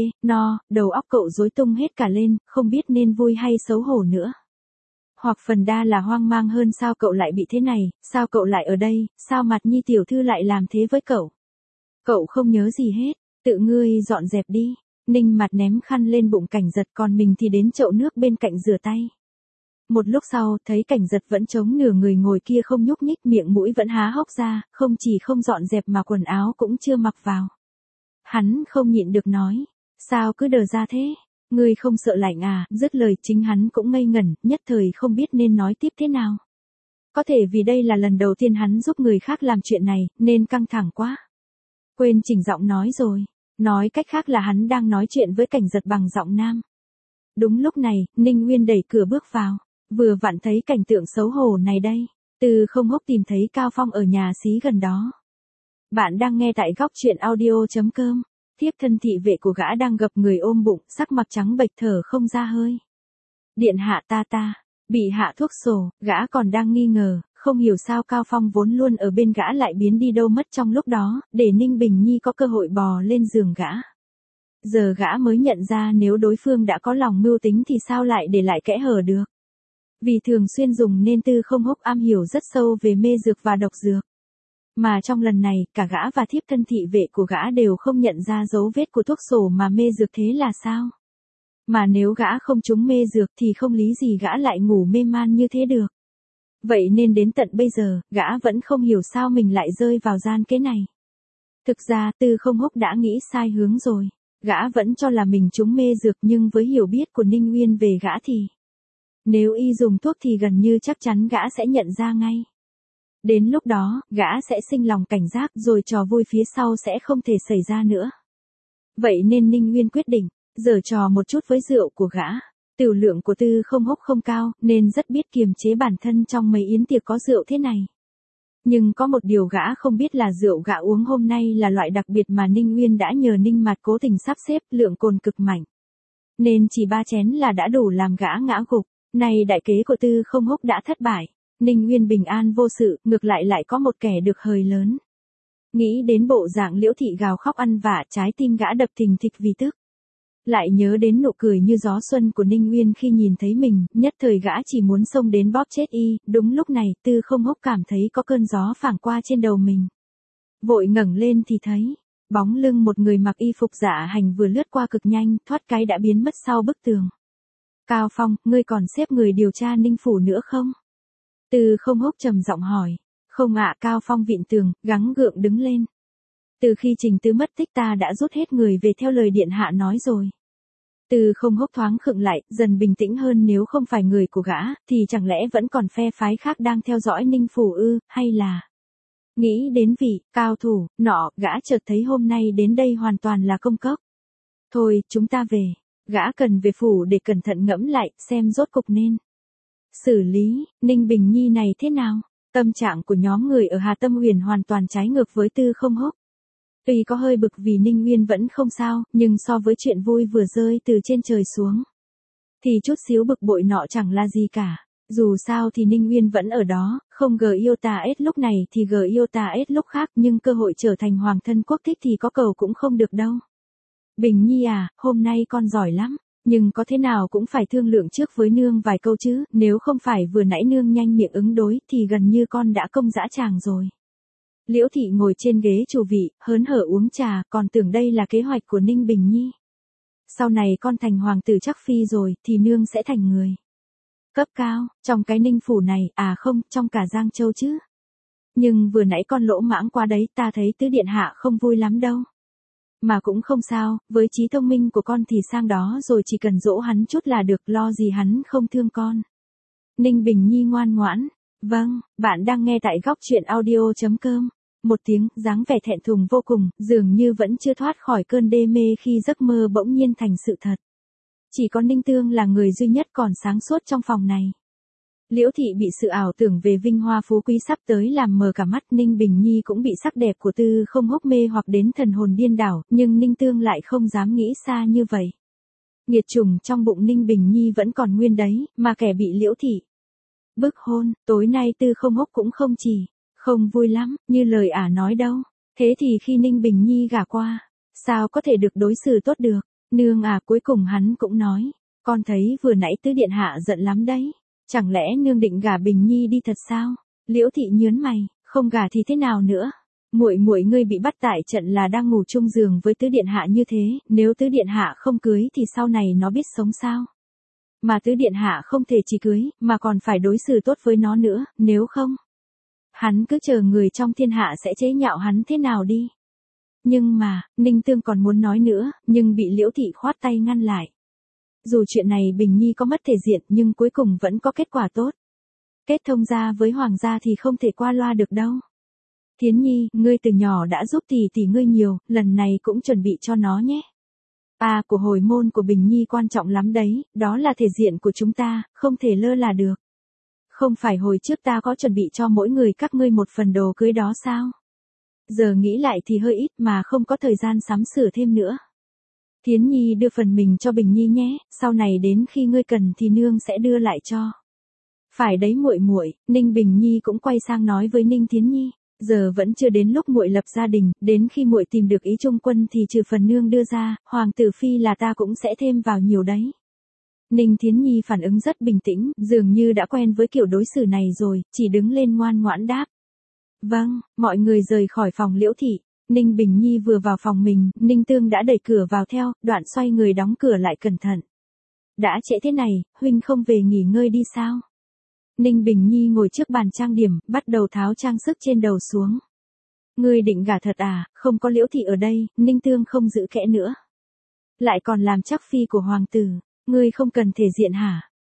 đầu óc cậu rối tung hết cả lên, không biết nên vui hay xấu hổ nữa. Hoặc phần đa là hoang mang hơn, sao cậu lại bị thế này, sao cậu lại ở đây, sao Mạt Nhi tiểu thư lại làm thế với cậu. Cậu không nhớ gì hết, tự ngươi dọn dẹp đi. Ninh Mạt ném khăn lên bụng Cảnh Giật, còn mình thì đến chậu nước bên cạnh rửa tay. Một lúc sau, thấy Cảnh Giật vẫn chống nửa người ngồi kia không nhúc nhích, miệng mũi vẫn há hốc ra, không chỉ không dọn dẹp mà quần áo cũng chưa mặc vào. Hắn không nhịn được nói, sao cứ đờ ra thế, ngươi không sợ lạnh à, dứt lời chính hắn cũng ngây ngẩn, nhất thời không biết nên nói tiếp thế nào. Có thể vì đây là lần đầu tiên hắn giúp người khác làm chuyện này, nên căng thẳng quá. Quên chỉnh giọng nói rồi. Nói cách khác là hắn đang nói chuyện với Cảnh Giật bằng giọng nam. Đúng lúc này, Ninh Nguyên đẩy cửa bước vào. Vừa vặn thấy cảnh tượng xấu hổ này đây. Từ không hốc tìm thấy Cao Phong ở nhà xí gần đó. Bạn đang nghe tại góc truyện audio.com. Tiếp thân thị vệ của gã đang gập người ôm bụng, sắc mặt trắng bệch, thở không ra hơi. Điện hạ ta, bị hạ thuốc sổ, gã còn đang nghi ngờ. Không hiểu sao Cao Phong vốn luôn ở bên gã lại biến đi đâu mất trong lúc đó, để Ninh Bình Nhi có cơ hội bò lên giường gã. Giờ gã mới nhận ra nếu đối phương đã có lòng mưu tính thì sao lại để lại kẽ hở được. Vì thường xuyên dùng nên Tư không hốc am hiểu rất sâu về mê dược và độc dược. Mà trong lần này, cả gã và thiếp thân thị vệ của gã đều không nhận ra dấu vết của thuốc sổ mà mê dược, thế là sao? Mà nếu gã không trúng mê dược thì không lý gì gã lại ngủ mê man như thế được. Vậy nên đến tận bây giờ, gã vẫn không hiểu sao mình lại rơi vào gian kế này. Thực ra Tư không húc đã nghĩ sai hướng rồi. Gã vẫn cho là mình trúng mê dược, nhưng với hiểu biết của Ninh Uyên về gã thì Nếu y dùng thuốc thì gần như chắc chắn gã sẽ nhận ra ngay. Đến lúc đó, gã sẽ sinh lòng cảnh giác rồi trò vui phía sau sẽ không thể xảy ra nữa. Vậy nên Ninh Nguyên quyết định, giở trò một chút với rượu của gã. Tửu lượng của Tư Không Húc không cao, nên rất biết kiềm chế bản thân trong mấy yến tiệc có rượu thế này. Nhưng có một điều gã không biết là rượu gã uống hôm nay là loại đặc biệt mà Ninh Nguyên đã nhờ Ninh Mạt cố tình sắp xếp, lượng cồn cực mạnh. Nên chỉ 3 chén là đã đủ làm gã ngã gục. Này đại kế của Tư Không Húc đã thất bại. Ninh Nguyên bình an vô sự, ngược lại có một kẻ được hời lớn. Nghĩ đến bộ dạng Liễu Thị gào khóc ăn vạ, trái tim gã đập thình thịch vì tức. Lại nhớ đến nụ cười như gió xuân của Ninh Nguyên khi nhìn thấy mình, nhất thời gã chỉ muốn xông đến bóp chết y. Đúng lúc này, Tư Không Húc cảm thấy có cơn gió phảng qua trên đầu mình. Vội ngẩng lên thì thấy bóng lưng một người mặc y phục dạ hành vừa lướt qua cực nhanh, thoát cái đã biến mất sau bức tường. Cao Phong, ngươi còn xếp người điều tra Ninh phủ nữa không? Tư Không Húc trầm giọng hỏi. Không ạ. Cao Phong vịn tường, gắng gượng đứng lên. Từ khi Trình Tứ mất tích ta đã rút hết người về theo lời điện hạ nói rồi. Tư Không Húc thoáng khựng lại, dần bình tĩnh hơn. Nếu không phải người của gã, thì chẳng lẽ vẫn còn phe phái khác đang theo dõi Ninh phủ ư, hay là... Nghĩ đến vị cao thủ nọ, gã chợt thấy hôm nay đến đây hoàn toàn là công cốc. Thôi, chúng ta về. Gã cần về phủ để cẩn thận ngẫm lại, xem rốt cục nên xử lý Ninh Bình Nhi này thế nào. Tâm trạng của nhóm người ở Hà Tâm Huyền hoàn toàn trái ngược với Tư Không Húc. Tuy có hơi bực vì Ninh Nguyên vẫn không sao, nhưng so với chuyện vui vừa rơi từ trên trời xuống, thì chút xíu bực bội nọ chẳng là gì cả. Dù sao thì Ninh Nguyên vẫn ở đó, không Iota-S lúc này thì Iota-S lúc khác, nhưng cơ hội trở thành hoàng thân quốc thích thì có cầu cũng không được đâu. Bình Nhi à, hôm nay con giỏi lắm, nhưng có thế nào cũng phải thương lượng trước với nương vài câu chứ, nếu không phải vừa nãy nương nhanh miệng ứng đối thì gần như con đã công dã tràng rồi. Liễu Thị ngồi trên ghế chủ vị, hớn hở uống trà, còn tưởng đây là kế hoạch của Ninh Bình Nhi. Sau này con thành hoàng tử chắc phi rồi, thì nương sẽ thành người cấp cao, trong cái Ninh phủ này, à không, trong cả Giang Châu chứ. Nhưng vừa nãy con lỗ mãng qua đấy, ta thấy tứ điện hạ không vui lắm đâu. Mà cũng không sao, với trí thông minh của con thì sang đó rồi chỉ cần dỗ hắn chút là được, lo gì hắn không thương con. Ninh Bình Nhi ngoan ngoãn. Vâng, bạn đang nghe tại góc truyện audio.com. Một tiếng, dáng vẻ thẹn thùng vô cùng, dường như vẫn chưa thoát khỏi cơn đê mê khi giấc mơ bỗng nhiên thành sự thật. Chỉ có Ninh Tương là người duy nhất còn sáng suốt trong phòng này. Liễu Thị bị sự ảo tưởng về vinh hoa phú quý sắp tới làm mờ cả mắt. Ninh Bình Nhi cũng bị sắc đẹp của Tư Không Húc mê hoặc đến thần hồn điên đảo, nhưng Ninh Tương lại không dám nghĩ xa như vậy. Nghiệt chủng trong bụng Ninh Bình Nhi vẫn còn nguyên đấy, mà kẻ bị Liễu Thị bức hôn, tối nay Tư Không Húc cũng không vui lắm, như lời ả nói đâu. Thế thì khi Ninh Bình Nhi gả qua, sao có thể được đối xử tốt được? Nương à, cuối cùng hắn cũng nói, con thấy vừa nãy tứ điện hạ giận lắm đấy. Chẳng lẽ nương định gả Bình Nhi đi thật sao? Liễu Thị nhớn mày, không gả thì thế nào nữa? Muội muội ngươi bị bắt tại trận là đang ngủ chung giường với tứ điện hạ như thế, nếu tứ điện hạ không cưới thì sau này nó biết sống sao? Mà tứ điện hạ không thể chỉ cưới, mà còn phải đối xử tốt với nó nữa, nếu không, hắn cứ chờ người trong thiên hạ sẽ chế nhạo hắn thế nào đi. Nhưng mà, Ninh Tương còn muốn nói nữa, nhưng bị Liễu Thị khoát tay ngăn lại. Dù chuyện này Bình Nhi có mất thể diện nhưng cuối cùng vẫn có kết quả tốt. Kết thông gia với hoàng gia thì không thể qua loa được đâu. Thiến Nhi, ngươi từ nhỏ đã giúp tỷ ngươi nhiều, lần này cũng chuẩn bị cho nó nhé. À, của hồi môn của Bình Nhi quan trọng lắm đấy, đó là thể diện của chúng ta, không thể lơ là được. Không phải hồi trước ta có chuẩn bị cho mỗi người các ngươi một phần đồ cưới đó sao? Giờ nghĩ lại thì hơi ít mà không có thời gian sắm sửa thêm nữa. Thiến Nhi đưa phần mình cho Bình Nhi nhé, sau này đến khi ngươi cần thì nương sẽ đưa lại cho. Phải đấy muội muội. Ninh Bình Nhi cũng quay sang nói với Ninh Thiến Nhi, giờ vẫn chưa đến lúc muội lập gia đình, đến khi muội tìm được ý trung quân thì trừ phần nương đưa ra, hoàng tử phi là ta cũng sẽ thêm vào nhiều đấy. Ninh Thiến Nhi phản ứng rất bình tĩnh, dường như đã quen với kiểu đối xử này rồi, chỉ đứng lên ngoan ngoãn đáp. Vâng, mọi người rời khỏi phòng Liễu Thị. Ninh Bình Nhi vừa vào phòng mình, Ninh Tương đã đẩy cửa vào theo, đoạn xoay người đóng cửa lại cẩn thận. Đã trễ thế này, huynh không về nghỉ ngơi đi sao? Ninh Bình Nhi ngồi trước bàn trang điểm, bắt đầu tháo trang sức trên đầu xuống. Ngươi định gả thật à, không có Liễu Thị ở đây, Ninh Tương không giữ kẽ nữa. Lại còn làm chắc phi của hoàng tử, ngươi không cần thể diện hả?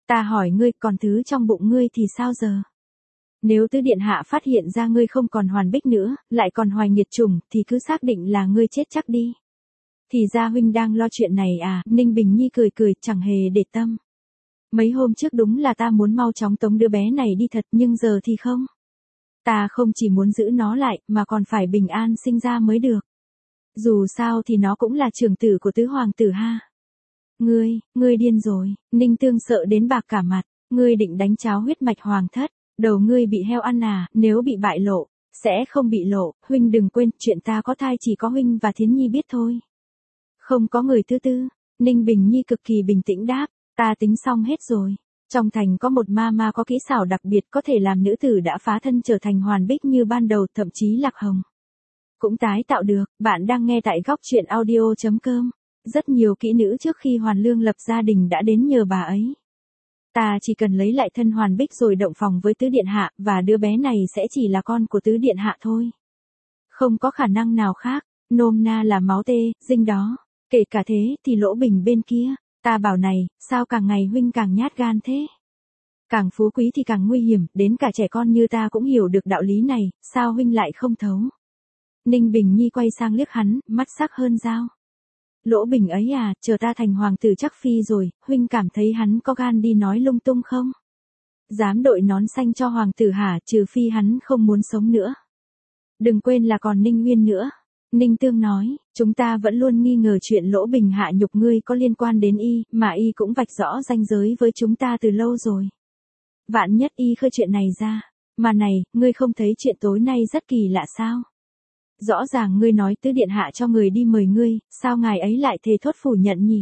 Ta hỏi ngươi, còn thứ trong bụng ngươi thì sao giờ? Nếu tứ điện hạ phát hiện ra ngươi không còn hoàn bích nữa, lại còn hoài nghiệt trùng, thì cứ xác định là ngươi chết chắc đi. Thì ra huynh đang lo chuyện này à, Ninh Bình Nhi cười cười, chẳng hề để tâm. Mấy hôm trước đúng là ta muốn mau chóng tống đứa bé này đi thật, nhưng giờ thì không. Ta không chỉ muốn giữ nó lại, mà còn phải bình an sinh ra mới được. Dù sao thì nó cũng là trưởng tử của tứ hoàng tử ha. Ngươi điên rồi, Ninh Tương sợ đến bạc cả mặt, ngươi định đánh cháo huyết mạch hoàng thất, đầu ngươi bị heo ăn à, nếu bị bại lộ, sẽ không bị lộ, huynh đừng quên, chuyện ta có thai chỉ có huynh và Thiến Nhi biết thôi. Không có người thứ tư, Ninh Bình Nhi cực kỳ bình tĩnh đáp, ta tính xong hết rồi. Trong thành có một ma có kỹ xảo đặc biệt có thể làm nữ tử đã phá thân trở thành hoàn bích như ban đầu, thậm chí lạc hồng cũng tái tạo được. Bạn đang nghe tại góc truyện audio.com. Rất nhiều kỹ nữ trước khi hoàn lương lập gia đình đã đến nhờ bà ấy. Ta chỉ cần lấy lại thân hoàn bích rồi động phòng với tứ điện hạ, và đứa bé này sẽ chỉ là con của tứ điện hạ thôi. Không có khả năng nào khác, nôm na là máu tê, dinh đó. Kể cả thế thì Lỗ Bình bên kia, ta bảo này, sao càng ngày huynh càng nhát gan thế? Càng phú quý thì càng nguy hiểm, đến cả trẻ con như ta cũng hiểu được đạo lý này, sao huynh lại không thấu? Ninh Bình Nhi quay sang liếc hắn, mắt sắc hơn dao. Lỗ Bình ấy à, chờ ta thành hoàng tử chắc phi rồi, huynh cảm thấy hắn có gan đi nói lung tung không? Dám đội nón xanh cho hoàng tử hả, trừ phi hắn không muốn sống nữa. Đừng quên là còn Ninh Nguyên nữa. Ninh Tương nói, chúng ta vẫn luôn nghi ngờ chuyện Lỗ Bình hạ nhục ngươi có liên quan đến y, mà y cũng vạch rõ ranh giới với chúng ta từ lâu rồi. Vạn nhất y khơi chuyện này ra. Mà này, ngươi không thấy chuyện tối nay rất kỳ lạ sao? Rõ ràng ngươi nói tứ điện hạ cho người đi mời ngươi, sao ngài ấy lại thề thốt phủ nhận nhỉ?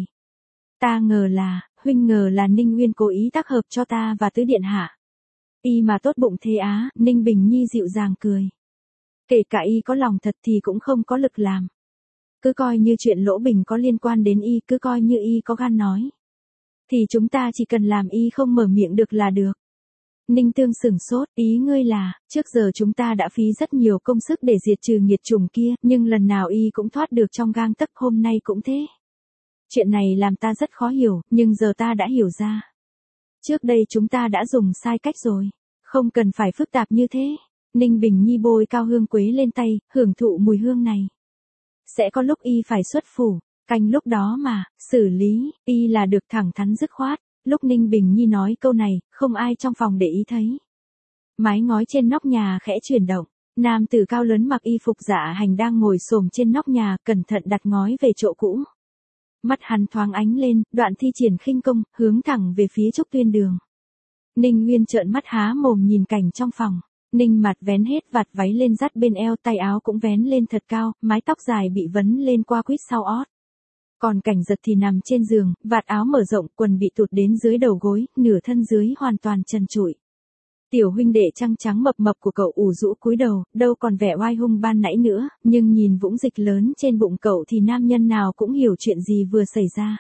Huynh ngờ là Ninh Nguyên cố ý tác hợp cho ta và tứ điện hạ. Y mà tốt bụng thế á, Ninh Bình Nhi dịu dàng cười. Kể cả y có lòng thật thì cũng không có lực làm. Cứ coi như chuyện Lỗ Bình có liên quan đến y, cứ coi như y có gan nói. Thì chúng ta chỉ cần làm y không mở miệng được là được. Ninh Tương sửng sốt, ý ngươi là, trước giờ chúng ta đã phí rất nhiều công sức để diệt trừ nghiệt chủng kia, nhưng lần nào y cũng thoát được trong gang tấc, hôm nay cũng thế. Chuyện này làm ta rất khó hiểu, nhưng giờ ta đã hiểu ra. Trước đây chúng ta đã dùng sai cách rồi, không cần phải phức tạp như thế. Ninh Bình Nhi bôi cao hương quế lên tay, hưởng thụ mùi hương này. Sẽ có lúc y phải xuất phủ, canh lúc đó mà, xử lý, y là được thẳng thắn dứt khoát. Lúc Ninh Bình Nhi nói câu này, không ai trong phòng để ý thấy. Mái ngói trên nóc nhà khẽ chuyển động, nam tử cao lớn mặc y phục dạ hành đang ngồi xổm trên nóc nhà, cẩn thận đặt ngói về chỗ cũ. Mắt hắn thoáng ánh lên, đoạn thi triển khinh công, hướng thẳng về phía Trúc Tuyên Đường. Ninh Nguyên trợn mắt há mồm nhìn cảnh trong phòng. Ninh Mặt vén hết vạt váy lên dắt bên eo, tay áo cũng vén lên thật cao, mái tóc dài bị vấn lên qua quýt sau ót. Còn Cảnh Giật thì nằm trên giường, vạt áo mở rộng, quần bị tụt đến dưới đầu gối, nửa thân dưới hoàn toàn trần trụi. Tiểu huynh đệ trăng trắng mập mập của cậu ủ rũ cúi đầu, đâu còn vẻ oai hung ban nãy nữa, nhưng nhìn vũng dịch lớn trên bụng cậu thì nam nhân nào cũng hiểu chuyện gì vừa xảy ra.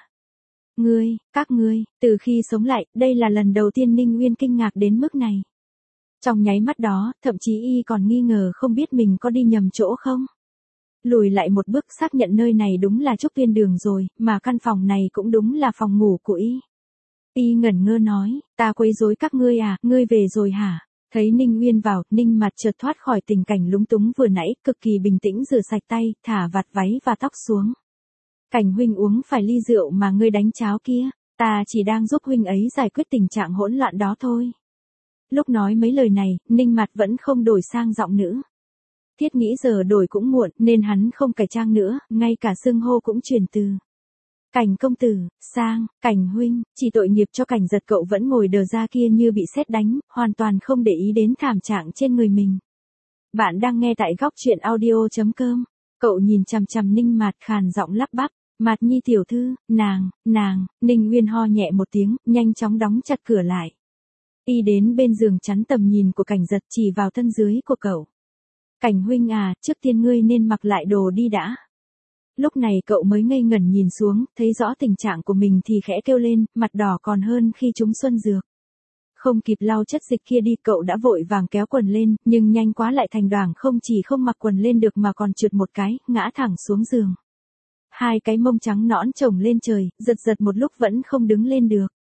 Các ngươi, từ khi sống lại, đây là lần đầu tiên Ninh Nguyên kinh ngạc đến mức này. Trong nháy mắt đó, thậm chí y còn nghi ngờ không biết mình có đi nhầm chỗ không. Lùi lại một bước xác nhận nơi này đúng là Trúc Tuyên Đường rồi, mà căn phòng này cũng đúng là phòng ngủ của y. Y ngẩn ngơ nói, ta quấy rối các ngươi à, ngươi về rồi hả? Thấy Ninh Nguyên vào, Ninh Mặt chợt thoát khỏi tình cảnh lúng túng vừa nãy, cực kỳ bình tĩnh rửa sạch tay, thả vạt váy và tóc xuống. Cảnh huynh uống phải ly rượu mà ngươi đánh cháo kia, ta chỉ đang giúp huynh ấy giải quyết tình trạng hỗn loạn đó thôi. Lúc nói mấy lời này, Ninh Mặt vẫn không đổi sang giọng nữ. Thiết nghĩ giờ đổi cũng muộn, nên hắn không cải trang nữa, ngay cả xưng hô cũng chuyển từ Cảnh công tử, sang, Cảnh huynh, chỉ tội nghiệp cho Cảnh Giật, cậu vẫn ngồi đờ ra kia như bị sét đánh, hoàn toàn không để ý đến thảm trạng trên người mình. Bạn đang nghe tại góc truyện audio.com, cậu nhìn chằm chằm Ninh Mạt khàn giọng lắp bắp, Mạt Nhi tiểu thư, nàng, Ninh Nguyên ho nhẹ một tiếng, nhanh chóng đóng chặt cửa lại. Y đến bên giường chắn tầm nhìn của Cảnh Giật, chỉ vào thân dưới của cậu. Cảnh huynh à, trước tiên ngươi nên mặc lại đồ đi đã. Lúc này cậu mới ngây ngẩn nhìn xuống, thấy rõ tình trạng của mình thì khẽ kêu lên, mặt đỏ còn hơn khi trúng xuân dược. Không kịp lau chất dịch kia đi, cậu đã vội vàng kéo quần lên, nhưng nhanh quá lại thành đoảng, không chỉ không mặc quần lên được mà còn trượt một cái, ngã thẳng xuống giường. Hai cái mông trắng nõn chồng lên trời, giật một lúc vẫn không đứng lên được.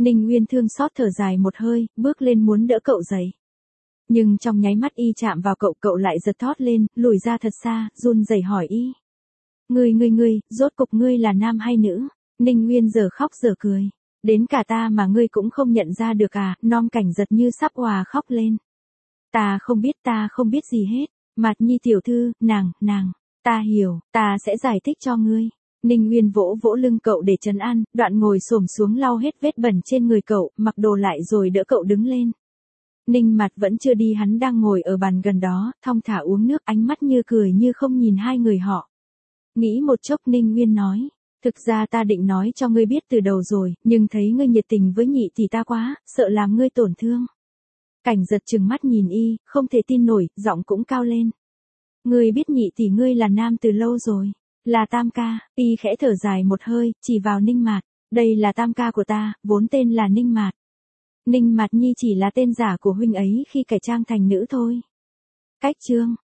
Ninh Uyên thương xót thở dài một hơi, bước lên muốn đỡ cậu dậy. Nhưng trong nháy mắt y chạm vào cậu, cậu lại giật thót lên, lùi ra thật xa, run rẩy hỏi y. Ngươi, rốt cục ngươi là nam hay nữ? Ninh Uyên giờ khóc giờ cười. Đến cả ta mà ngươi cũng không nhận ra được à? Nom Cảnh giật như sắp òa khóc lên. Ta không biết gì hết. Mạt Nhi tiểu thư, nàng, ta hiểu, ta sẽ giải thích cho ngươi. Ninh Uyên vỗ vỗ lưng cậu để trấn an, đoạn ngồi xổm xuống lau hết vết bẩn trên người cậu, mặc đồ lại rồi đỡ cậu đứng lên. Ninh Mạt vẫn chưa đi, hắn đang ngồi ở bàn gần đó, thong thả uống nước, ánh mắt như cười như không nhìn hai người họ. Nghĩ một chốc Ninh Uyên nói, thực ra ta định nói cho ngươi biết từ đầu rồi, nhưng thấy ngươi nhiệt tình với nhị tỷ ta quá, sợ làm ngươi tổn thương. Cảnh giật trừng mắt nhìn y, không thể tin nổi, giọng cũng cao lên. Ngươi biết nhị tỷ ngươi là nam từ lâu rồi, là tam ca. Y khẽ thở dài một hơi, chỉ vào Ninh Mạt, đây là tam ca của ta, vốn tên là Ninh Mạt. Ninh Mạt Nhi chỉ là tên giả của huynh ấy khi cải trang thành nữ thôi. Cách chương